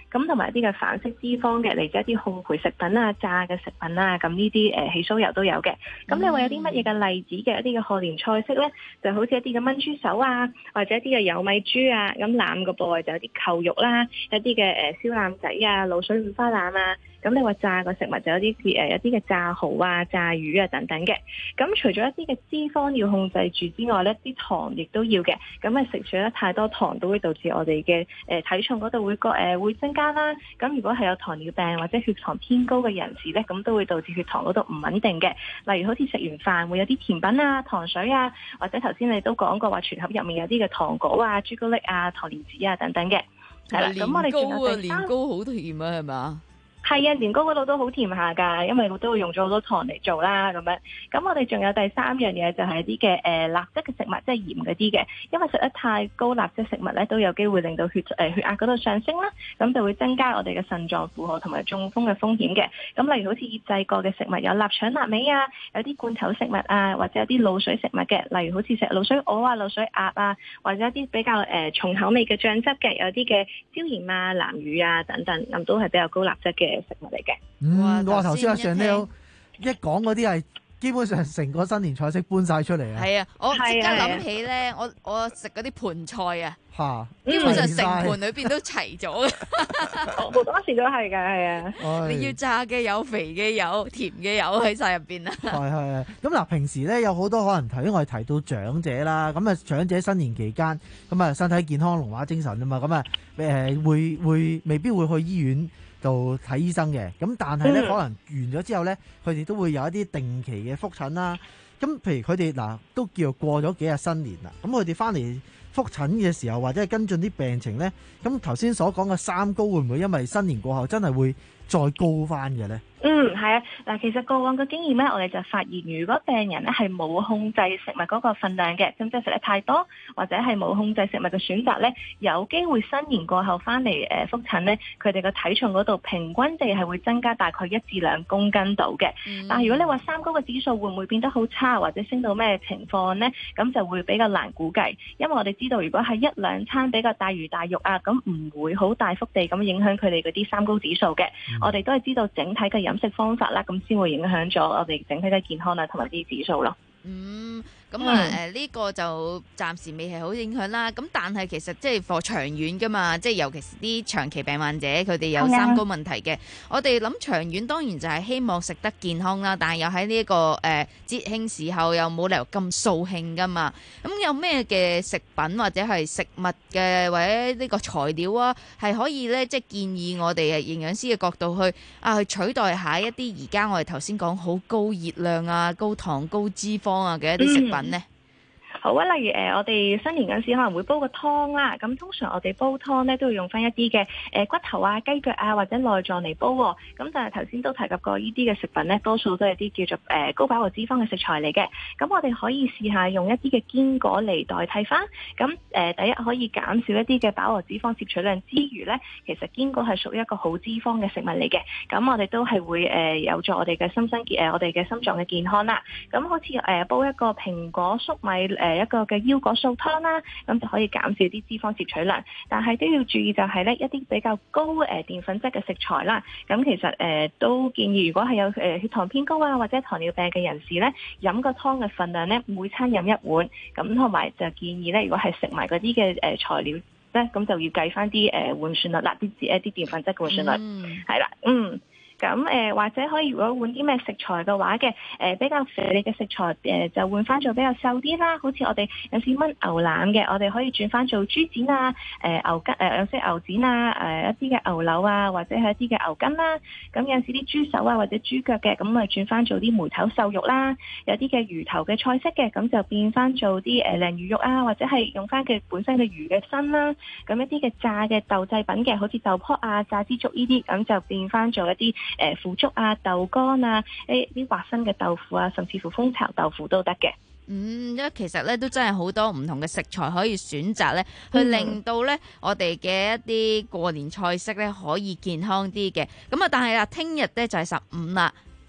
咁同埋一啲嘅反式脂肪嘅，嚟自一啲烘焙食品啊、炸嘅食品啊，咁呢啲誒起酥油都有嘅。咁你話有啲乜嘢嘅例子嘅一啲嘅賀年菜式咧，就好似一啲嘅燜豬手啊，或者一啲嘅有米豬啊，咁腩嘅部位就有啲扣肉啦，一啲嘅誒燒腩仔啊、滷水五花腩啊。咁你話炸嘅食物就有啲誒一啲嘅炸蠔啊、炸魚啊等等嘅。咁除咗一啲嘅脂肪要控制住之外咧，啲糖亦都要嘅。咁啊食住得太多糖都會導致我哋嘅誒體重嗰度會個誒會增加啦。咁如果係有糖尿病或者血糖偏高嘅人士咧，咁都會導致血糖嗰度唔穩定嘅。例如好似食完飯會有啲甜品啊、糖水啊，或者頭先你都講過話全盒入面有啲嘅糖果啊、朱古力啊、糖蓮子啊等等嘅。係啦，咁我哋仲有第三年糕好甜啊，係嘛？ 係啊，年糕嗰度都好甜下㗎，因為都會用咗好多糖嚟做啦咁樣。咁我哋仲有第三樣嘢就係啲嘅誒鈉質嘅食物，即係鹽嗰啲嘅。因為食得太高鈉質食物咧，都有機會令到血誒、呃、血壓嗰度上升啦，咁就會增加我哋嘅腎臟負荷同埋中風嘅風險嘅。咁例如好似醃製過嘅食物有臘腸、臘味啊，有啲罐頭食物啊，或者有啲滷水食物嘅，例如好似食滷水鵝啊、滷水鴨啊，或者一啲比較誒、呃、重口味嘅醬汁嘅，有啲嘅椒鹽啊、南乳啊等等，咁都係比較高鈉質嘅食物嚟嘅。 嗯，我頭先阿 Chanel 一講嗰啲係基本上成個新年菜式搬晒出嚟啊！ 係啊，我即刻諗起咧，我我食嗰啲盤菜啊， 嚇， 基本上成盤裏邊都齊咗嘅。 好多時都係㗎，係啊。 你要炸嘅有，肥嘅有，甜嘅有喺晒入邊啊。 係係係。咁嗱，平時咧有好多可能頭先我哋提到長者啦，咁啊長者新年期間咁啊身體健康、龍馬精神啊嘛，咁啊誒會會未必會去醫院度睇醫生嘅，咁但係咧、嗯、可能完咗之後咧，佢哋都會有一啲定期嘅覆診啦。咁譬如佢哋嗱都叫過咗幾日新年啦，咁佢哋翻嚟覆診嘅時候或者係跟進啲病情咧，咁頭先所講嘅三高會唔會因為新年過後真係會再高翻嘅咧？ 嗯，係啊，嗱，其實過往嘅經驗咧，我哋就發現，如果病人咧係冇控制食物嗰個份量嘅，咁即係食得太多，或者係冇控制食物嘅選擇咧，有機會新年過後翻嚟誒覆診咧，佢哋嘅體重嗰度平均地係會增加大概一至兩公斤度嘅。嗯、但係如果你話三高嘅指數會唔會變得好差，或者升到咩情況咧，咁就會比較難估計，因為我哋知道如果係一兩餐比較大魚大肉啊，咁唔會好大幅地咁影響佢哋嗰啲三高指數嘅。嗯、我哋都係知道整體嘅飲食方法啦，咁先會影響咗我哋整體嘅健康啊，同埋啲指數咯。 嗯，咁啊誒呢個就暫時未係好影響啦。咁但係其實即係放長遠噶嘛，即係尤其是啲長期病患者，佢哋有三高問題嘅。嗯、我哋諗長遠當然就係希望食得健康啦，但係又喺呢一個誒節慶時候又冇理由咁掃興噶嘛。咁有咩嘅食品或者係食物嘅或者呢個材料啊，係可以咧即係建議我哋誒營養師嘅角度去啊去取代下一啲而家我哋頭先講好高熱量啊、高糖、高脂肪啊嘅一啲食品咧。嗯好啊，例如誒、呃，我哋新年嗰陣時可能會煲個湯啦。咁通常我哋煲湯咧都會用翻一啲嘅誒骨頭啊、雞腳啊或者內臟嚟煲、哦。咁但係頭先都提及過呢啲嘅食品咧，多數都係啲叫做誒、呃、高飽和脂肪嘅食材嚟嘅。咁我哋可以試下用一啲嘅堅果嚟代替翻。咁誒、呃，第一可以減少一啲嘅飽和脂肪攝取量之餘咧，其實堅果係屬於一個好脂肪嘅食物嚟嘅。咁我哋都係會誒、呃、有助我哋嘅心身健誒我哋嘅心臟嘅健康啦。咁好似誒、呃、煲一個蘋果粟米誒。呃一個嘅腰果素湯啦，咁就可以減少啲脂肪攝取量，但係都要注意就係咧一啲比較高誒澱粉質嘅食材啦。咁其實誒、呃、都建議，如果係有誒血糖偏高啊或者糖尿病嘅人士咧，飲個湯嘅份量咧，每餐飲一碗。咁同埋就建議咧，如果係食埋嗰啲嘅誒材料咧，咁就要計翻啲誒換算率啦，啲一啲澱粉質嘅換算率，係啦、嗯，嗯。咁誒、呃、或者可以如果換啲咩食材嘅話嘅誒、呃、比較肥膩嘅食材誒、呃、就換翻做比較瘦啲啦，好似我哋有時燜牛腩嘅，我哋可以轉翻做豬展啊、誒、呃、牛筋誒有啲牛展啊、誒、呃、一啲嘅牛柳啊，或者係一啲嘅牛筋啦。咁有時啲豬手啊或者豬腳嘅，咁咪轉翻做啲梅頭瘦肉啦。有啲嘅魚頭嘅菜式嘅，咁就變翻做啲誒鯪魚肉啊，或者係用翻嘅本身嘅魚嘅身啦。咁一啲嘅炸嘅豆製品嘅，好似豆卜啊、炸枝竹呢啲，咁就變翻做一啲誒腐竹啊、豆乾啊、誒啲滑身嘅豆腐啊，甚至乎蜂巢豆腐都得嘅。 嗯，因為其實咧都真係好多唔同嘅食材可以選擇咧，去令到咧我哋嘅一啲過年菜式咧可以健康啲嘅。咁啊，但係啦，聽日咧就係十五啦。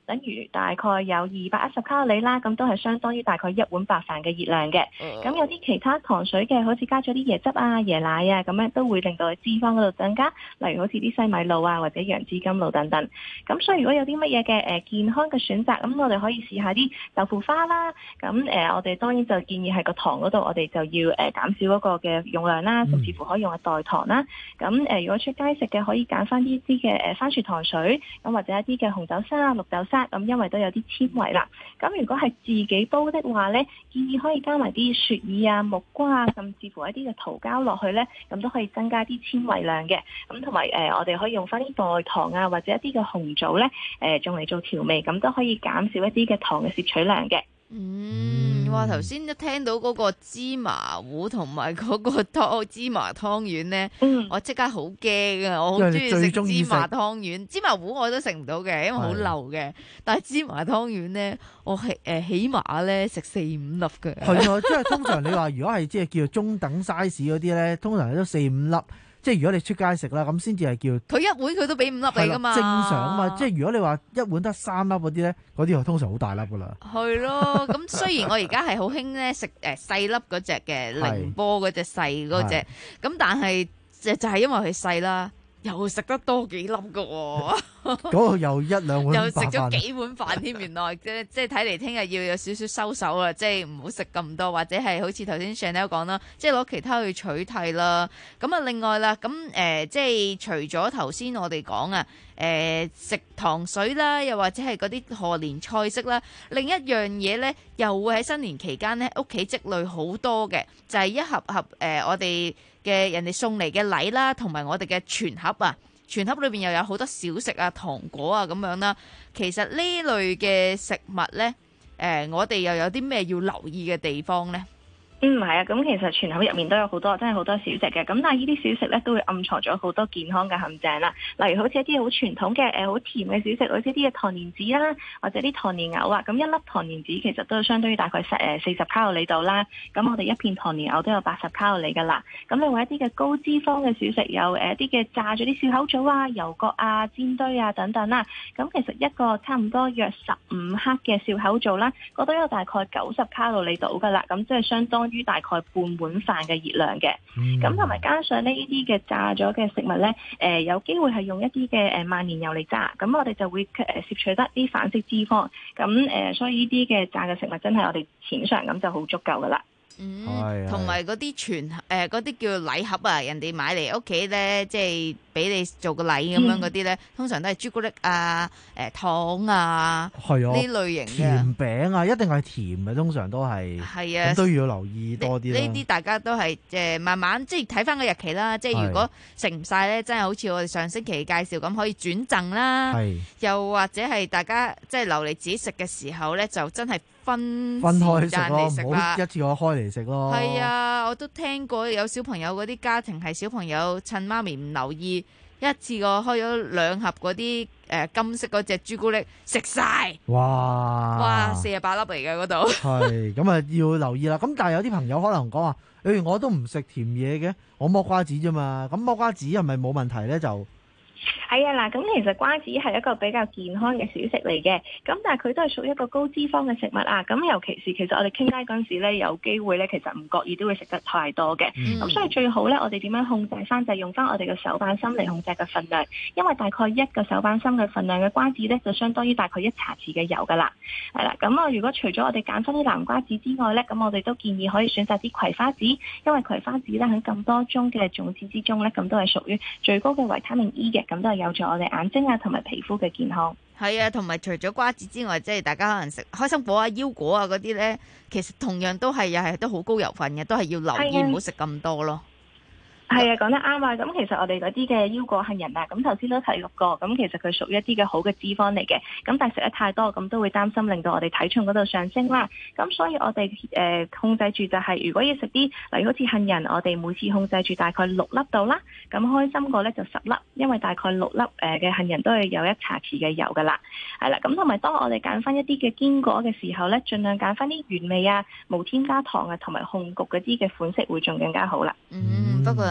等於大概有二百一十卡路里啦，咁都係相當於大概一碗白飯嘅熱量嘅。咁有啲其他糖水嘅，好似加咗啲椰汁啊、椰奶啊，咁樣都會令到佢脂肪嗰度增加，例如好似啲西米露啊或者楊枝甘露等等。咁所以如果有啲乜嘢嘅誒健康嘅選擇，咁我哋可以試下啲豆腐花啦。咁誒、呃，我哋當然就建議係個糖嗰度，我哋就要誒、呃、減少嗰個嘅用量啦，甚至乎可以用嚟代糖啦。咁誒、呃，如果出街食嘅，可以揀翻呢啲嘅誒番薯糖水，咁或者一啲嘅紅豆沙、綠豆沙，咁因為都有啲纖維啦。咁如果係自己煲的話咧，建議可以加埋啲雪耳啊、木瓜啊，甚至乎一啲嘅桃膠落去咧，咁都可以增加啲纖維量嘅。咁同埋誒，我哋可以用翻啲代糖啊，或者一啲嘅紅棗咧，誒用嚟做調味，咁都可以減少一啲嘅糖嘅攝取量嘅。 嗯，哇！頭先一聽到嗰個芝麻糊同埋嗰個湯芝麻湯圓咧， 嗯、 我即刻好驚啊！我好中意食芝麻湯圓，芝麻糊我都食唔到嘅，因為好流嘅。但係芝麻湯圓咧，我係誒起碼咧食四五粒嘅。 係啊，即係通常你話如果係即係叫做中等 size 嗰啲咧，通常都四五粒。即係如果你出街食啦，咁先至係叫佢一碗佢都俾五粒你噶嘛， 正常啊嘛。即係如果你話一碗得三粒嗰啲咧，嗰啲就通常好大粒噶啦。 係咯，咁雖然我而家係好興咧食誒細粒嗰隻嘅寧波嗰隻細嗰隻，咁但係就就係因為佢細啦。又食得多幾粒㗎喎， 嗰個又一兩碗， 又食咗幾碗飯添。原來即即係睇嚟聽日要有少少收手啦，即係唔好食咁多，或者係好似頭先 Chanel 講啦，即係攞其他去取替啦。咁啊，另外啦，咁誒、呃、即係除咗頭先我哋講啊，誒、呃、食糖水啦，又或者係嗰啲賀年菜式啦，另一樣嘢咧，又會喺新年期間咧屋企積累好多嘅，就係、是、一盒盒誒、呃、我哋嘅人哋送嚟嘅禮啦，同埋我哋嘅全盒啊，全盒裏邊又有好多小食啊、糖果啊咁樣啦。其實呢類嘅食物呢，誒、呃，我哋又有啲咩要留意嘅地方呢？ 嗯，係啊，咁其實全盒入面都有好多，真係好多小食嘅。咁但係呢啲小食咧，都會暗藏咗好多健康嘅陷阱啦。例如好似一啲好傳統嘅誒好甜嘅小食，好似啲嘅糖蓮子啦，或者啲糖蓮藕啊。咁一粒糖蓮子其實都相當於大概誒四十卡路里度啦。咁我哋一片糖蓮藕都有八十卡路里噶啦。咁另外一啲嘅高脂肪嘅小食有誒一啲嘅炸咗啲笑口棗啊、油角啊、煎堆啊等等啦。咁其實一個差唔多約十五克嘅笑口棗啦，嗰度有大概九十卡路里度噶啦。咁即係相當於大概半碗飯嘅熱量嘅，咁同埋加上呢啲嘅炸咗嘅食物呢，誒、呃、有機會係用一啲嘅誒萬年油嚟炸，咁我哋就會誒攝取得啲反式脂肪，咁誒、呃、所以呢啲嘅炸嘅食物真係我哋淺嘗咁就好足夠噶啦。 嗯，同埋嗰啲全誒嗰啲叫禮盒啊，人哋買嚟屋企咧，即係俾你做個禮咁樣嗰啲咧，通常都係朱古力啊、誒糖啊， 係啊， 呢類型嘅甜餅啊，一定係甜嘅，通常都係， 係啊， 咁都要留意多啲。 呢啲大家都係誒慢慢即係睇翻個日期啦，即係如果食唔晒咧，真係好似我哋上星期介紹咁，可以轉贈啦，又或者係大家即係留嚟自己食嘅時候咧，就真係分分開食咯， 唔好一次過開嚟食咯。 係啊，我都聽過有小朋友嗰啲家庭係小朋友趁媽咪唔留意，一次過開咗兩盒嗰啲誒金色嗰隻朱古力食晒。哇！哇，四十八粒嚟嘅嗰度。係咁啊，要留意啦。咁但係有啲朋友可能講話，誒、欸，我都唔食甜嘢嘅，我剝瓜子啫嘛。咁剝瓜子係咪冇問題咧？就係啊，嗱，咁其實瓜子係一個比較健康嘅小食嚟嘅，咁但係佢都係屬於一個高脂肪嘅食物啊。咁尤其是其實我哋傾偈嗰陣時咧，有機會咧，其實唔覺意都會食得太多嘅。咁、嗯、所以最好咧，我哋點樣控制翻就係用翻我哋嘅手板心嚟控制個份量，因為大概一個手板心嘅份量嘅瓜子咧，就相當於大概一茶匙嘅油噶啦。係啦，咁啊，如果除咗我哋揀翻啲南瓜子之外咧，咁我哋都建議可以選擇啲葵花籽，因為葵花籽咧喺咁多種嘅種子之中咧，咁都係屬於最高嘅維他命 E 嘅，咁都係有助我哋眼睛啊同埋皮膚嘅健康。係啊，同埋除咗瓜子之外，即係大家可能食開心果啊、腰果啊嗰啲咧，其實同樣都係又係都好高油分嘅，都係要留意唔好食咁多咯。係啊，講得啱啊！咁其實我哋嗰啲嘅腰果杏仁啊，咁頭先都提過，咁其實佢屬於一啲嘅好嘅脂肪嚟嘅，咁但係食得太多，咁都會擔心令到我哋體重嗰度上升啦。咁所以我哋誒、呃、控制住就係、是，如果要食啲，例如好似杏仁，我哋每次控制住大概六粒度啦。咁開心果咧就十粒，因為大概六粒誒嘅杏仁都係有一茶匙嘅油噶啦。係啦，咁同埋當我哋揀翻一啲嘅堅果嘅時候咧，盡量揀翻啲原味啊、無添加糖啊同埋烘焗嗰啲嘅款式會仲更加好啦。 嗯，不過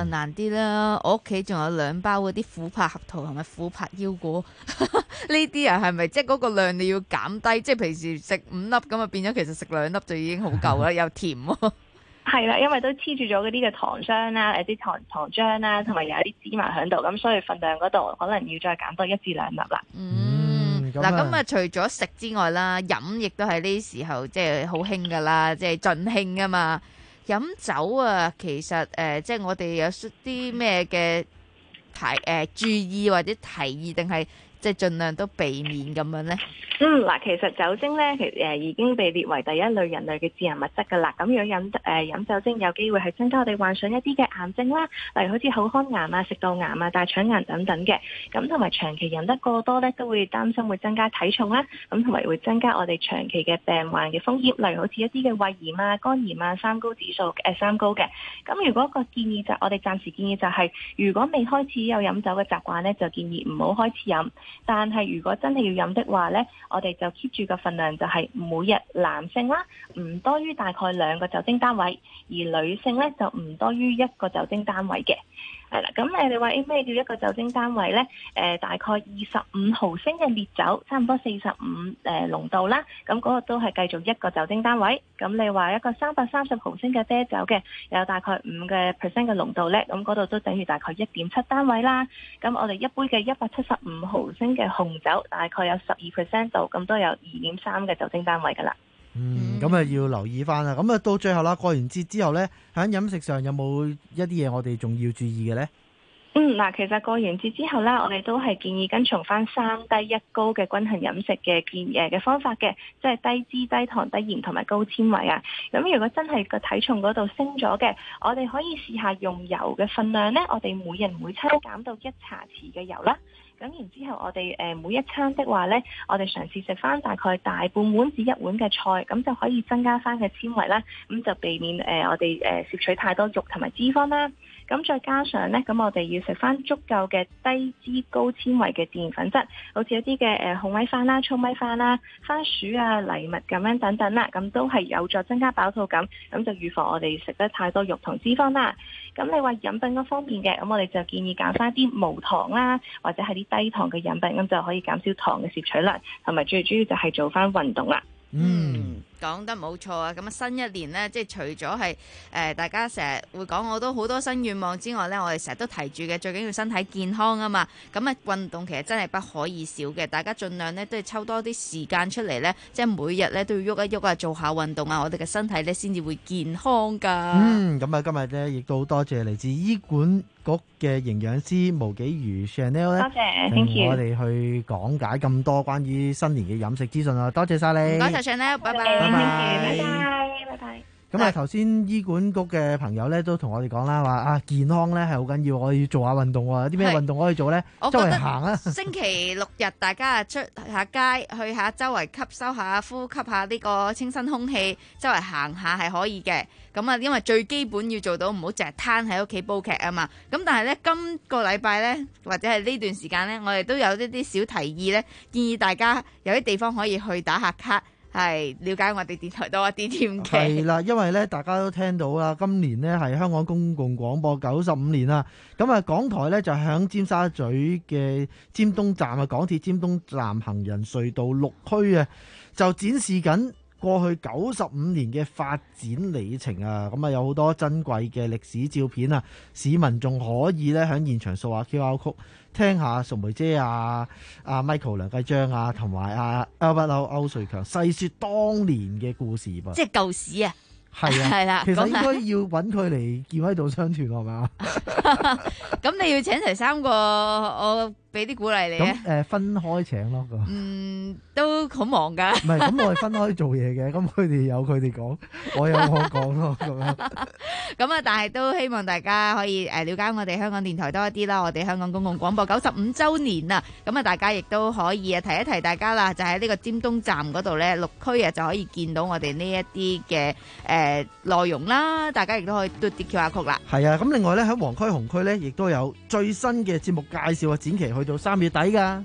困難啲啦。我屋企仲有兩包嗰啲琥珀核桃同埋琥珀腰果，呢啲啊係咪即係嗰個量你要減低？即係平時食五粒咁啊，變咗其實食兩粒就已經好夠啦，又甜喎。 係啦，因為都黐住咗嗰啲嘅糖霜啦、誒啲糖糖漿啦，同埋有啲芝麻喺度，咁所以份量嗰度可能要再減多一至兩粒啦。 嗯，嗱咁啊，除咗食之外啦，飲亦都係呢時候即係好興噶啦，即係盡興啊嘛。飲酒啊，其實誒、呃，即係我哋有啲咩嘅提誒注意或者提議，定係即係盡量都避免咁樣咧？ 嗯，嗱，其實酒精咧，其實誒已經被列為第一類人類嘅致癌物質㗎啦。咁如果飲誒、呃、飲酒精，有機會係增加我哋患上一啲嘅癌症啦，例如好似口腔癌啊、食道癌啊、大腸癌等等嘅。咁同埋長期飲得過多咧，都會擔心會增加體重啦。咁同埋會增加我哋長期嘅病患嘅風險，例如好似一啲嘅胃炎啊、肝炎啊、三高指數誒、呃、三高嘅。咁如果個建議就我哋暫時建議就係、是，如果未開始有飲酒嘅習慣咧，就建議唔好開始飲。但係如果真係要飲的話咧，我哋就 keep 住個份量就係每日男性啦唔多於大概兩個酒精單位，而女性咧就唔多於一個酒精單位嘅。係啦，咁誒你話誒咩叫一個酒精單位咧？誒、呃、大概二十五毫升嘅烈酒，差唔多四十五誒濃度啦。咁嗰個都係計做一個酒精單位。咁你話一個三百三十毫升嘅啤酒嘅，有大概五嘅 percent 嘅濃度咧，咁嗰度都等於大概一點七單位啦。咁我哋一杯嘅一百七十五毫升嘅紅酒，大概有十二 percent 度，咁都有二點三嘅酒精單位噶啦。 嗯，咁啊要留意翻啦。咁啊到最後啦，過完節之後呢，喺飲食上有冇一啲嘢我哋仲要注意嘅呢？ 嗯，嗱，其實過完節之後咧，我哋都係建議跟從翻三低一高嘅均衡飲食嘅建誒嘅方法嘅，即係低脂、低糖、低鹽同埋高纖維啊。咁如果真係個體重嗰度升咗嘅，我哋可以試下用油嘅份量咧，我哋每人每餐減到一茶匙嘅油啦。咁然之後，我哋誒每一餐的話咧，我哋嘗試食翻大概大半碗至一碗嘅菜，咁就可以增加翻嘅纖維啦。咁就避免誒我哋誒攝取太多肉同埋脂肪啦。咁再加上咧，咁我哋要食翻足夠嘅低脂高纖維嘅澱粉質，好似一啲嘅誒紅米飯啦、糙米飯啦、番薯啊、藜麥咁樣等等啦，咁都係有助增加飽肚感，咁就預防我哋食得太多肉同脂肪啦。咁你話飲品嗰方面嘅，咁我哋就建議揀翻啲無糖啦，或者係啲低糖嘅飲品，咁就可以減少糖嘅攝取量，同埋最主要就係做翻運動啦。 嗯，講得冇錯啊！咁啊，新一年呢，即係除咗係誒大家成日會講我都好多新願望之外呢，我哋成日都提住嘅最緊要身體健康啊嘛。咁啊，運動其實真係不可以少嘅，大家盡量呢都係抽多啲時間出嚟呢，即係每日呢都要喐一喐啊，做下運動啊，我哋嘅身體呢先至會健康噶。 嗯，咁啊，今日呢亦都好多謝嚟自醫管局嘅營養師毛紀瑜 Chanel 咧， 多謝 ，thank you， 我哋去講解咁多關於新年嘅飲食資訊啊，多謝晒你， 唔該晒 Chanel，拜拜， 拜拜， 拜拜，拜拜。 咁啊，頭先醫管局嘅朋友咧都同我哋講啦，話啊健康咧係好緊要，我要做下運動喎。有啲咩運動可以做咧？周圍行啊！ 星期六日大家啊出下街，去下周圍吸收下、呼吸下呢個清新空氣，周圍行下係可以嘅。咁啊，因為最基本要做到，唔好淨係攤喺屋企煲劇啊嘛。咁但係咧，今個禮拜咧，或者係呢段時間咧，我哋都有一啲小提議咧，建議大家有啲地方可以去打下卡。係了解我哋電台多一啲添嘅。 係啦，因為咧大家都聽到啦，今年呢係香港公共廣播九十五年啦。咁啊，港台咧就響尖沙咀嘅尖東站啊，港鐵尖東站行人隧道六區啊，就展示緊過去九十五年嘅發展里程啊。咁啊，有好多珍貴嘅歷史照片啊，市民仲可以咧響現場掃下 Q R code。聽下淑梅姐啊、阿 Michael 梁繼章啊，同埋阿 Albert 歐瑞強細說當年嘅故事噃， 即係舊史啊！ 係啊， 係啦， 其實應該要揾佢嚟健威道商團係嘛？ 咁你要請齊三個，我俾啲鼓勵你啊！ 咁誒分開請咯， 嗯，都好忙噶。 唔係，咁我哋分開做嘢嘅，咁佢哋有佢哋講，我有我講咯，咁樣。 咁啊，但係都希望大家可以誒了解我哋香港電台多一啲啦，我哋香港公共廣播九十五週年啊！咁啊，大家亦都可以啊提一提大家啦，就喺呢個尖東站嗰度咧，六區啊就可以見到我哋呢一啲嘅誒內容啦，大家亦都可以嘟啲 Q R code 啦。 係啊，咁另外咧喺黃區紅區咧，亦都有最新嘅節目介紹啊，展期去到三月底噶。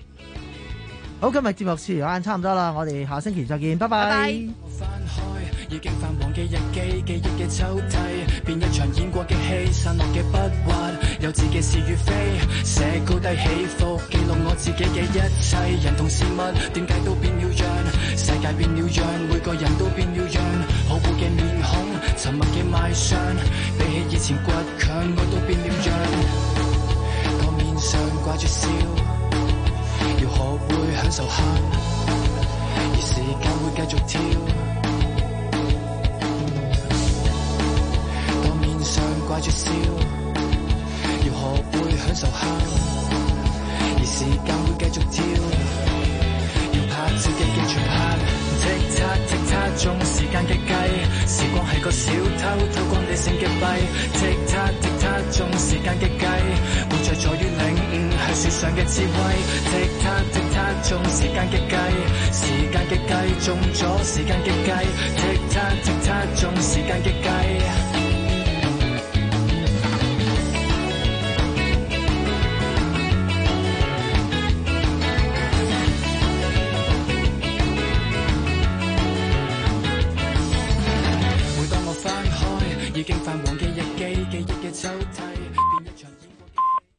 好，今日節目時間差唔多啦，我哋下星期再見，拜拜。拜拜。 已經泛黃嘅日記，記憶嘅抽屜，變一場演過嘅戲，散落嘅筆畫，有字嘅是與非，寫高低起伏，記錄我自己嘅一切，人同事物點解都變了樣，世界變了樣，每個人都變了樣，可惡嘅面孔，沉默嘅賣相，比起以前倔強，我都變了樣，個面上掛住笑，要學會享受喊，而時間會繼續跳，個面上掛住笑，要學會享受喊，而時間會繼續跳，要拍照記記住拍，即刻即刻中時間嘅計，時光係個小偷偷光理性嘅幣，即刻即刻中時間嘅計，活在在於領悟係樹上嘅智慧，即刻即刻中時間嘅計，時間嘅計中咗時間嘅計，即刻即刻中時間嘅計。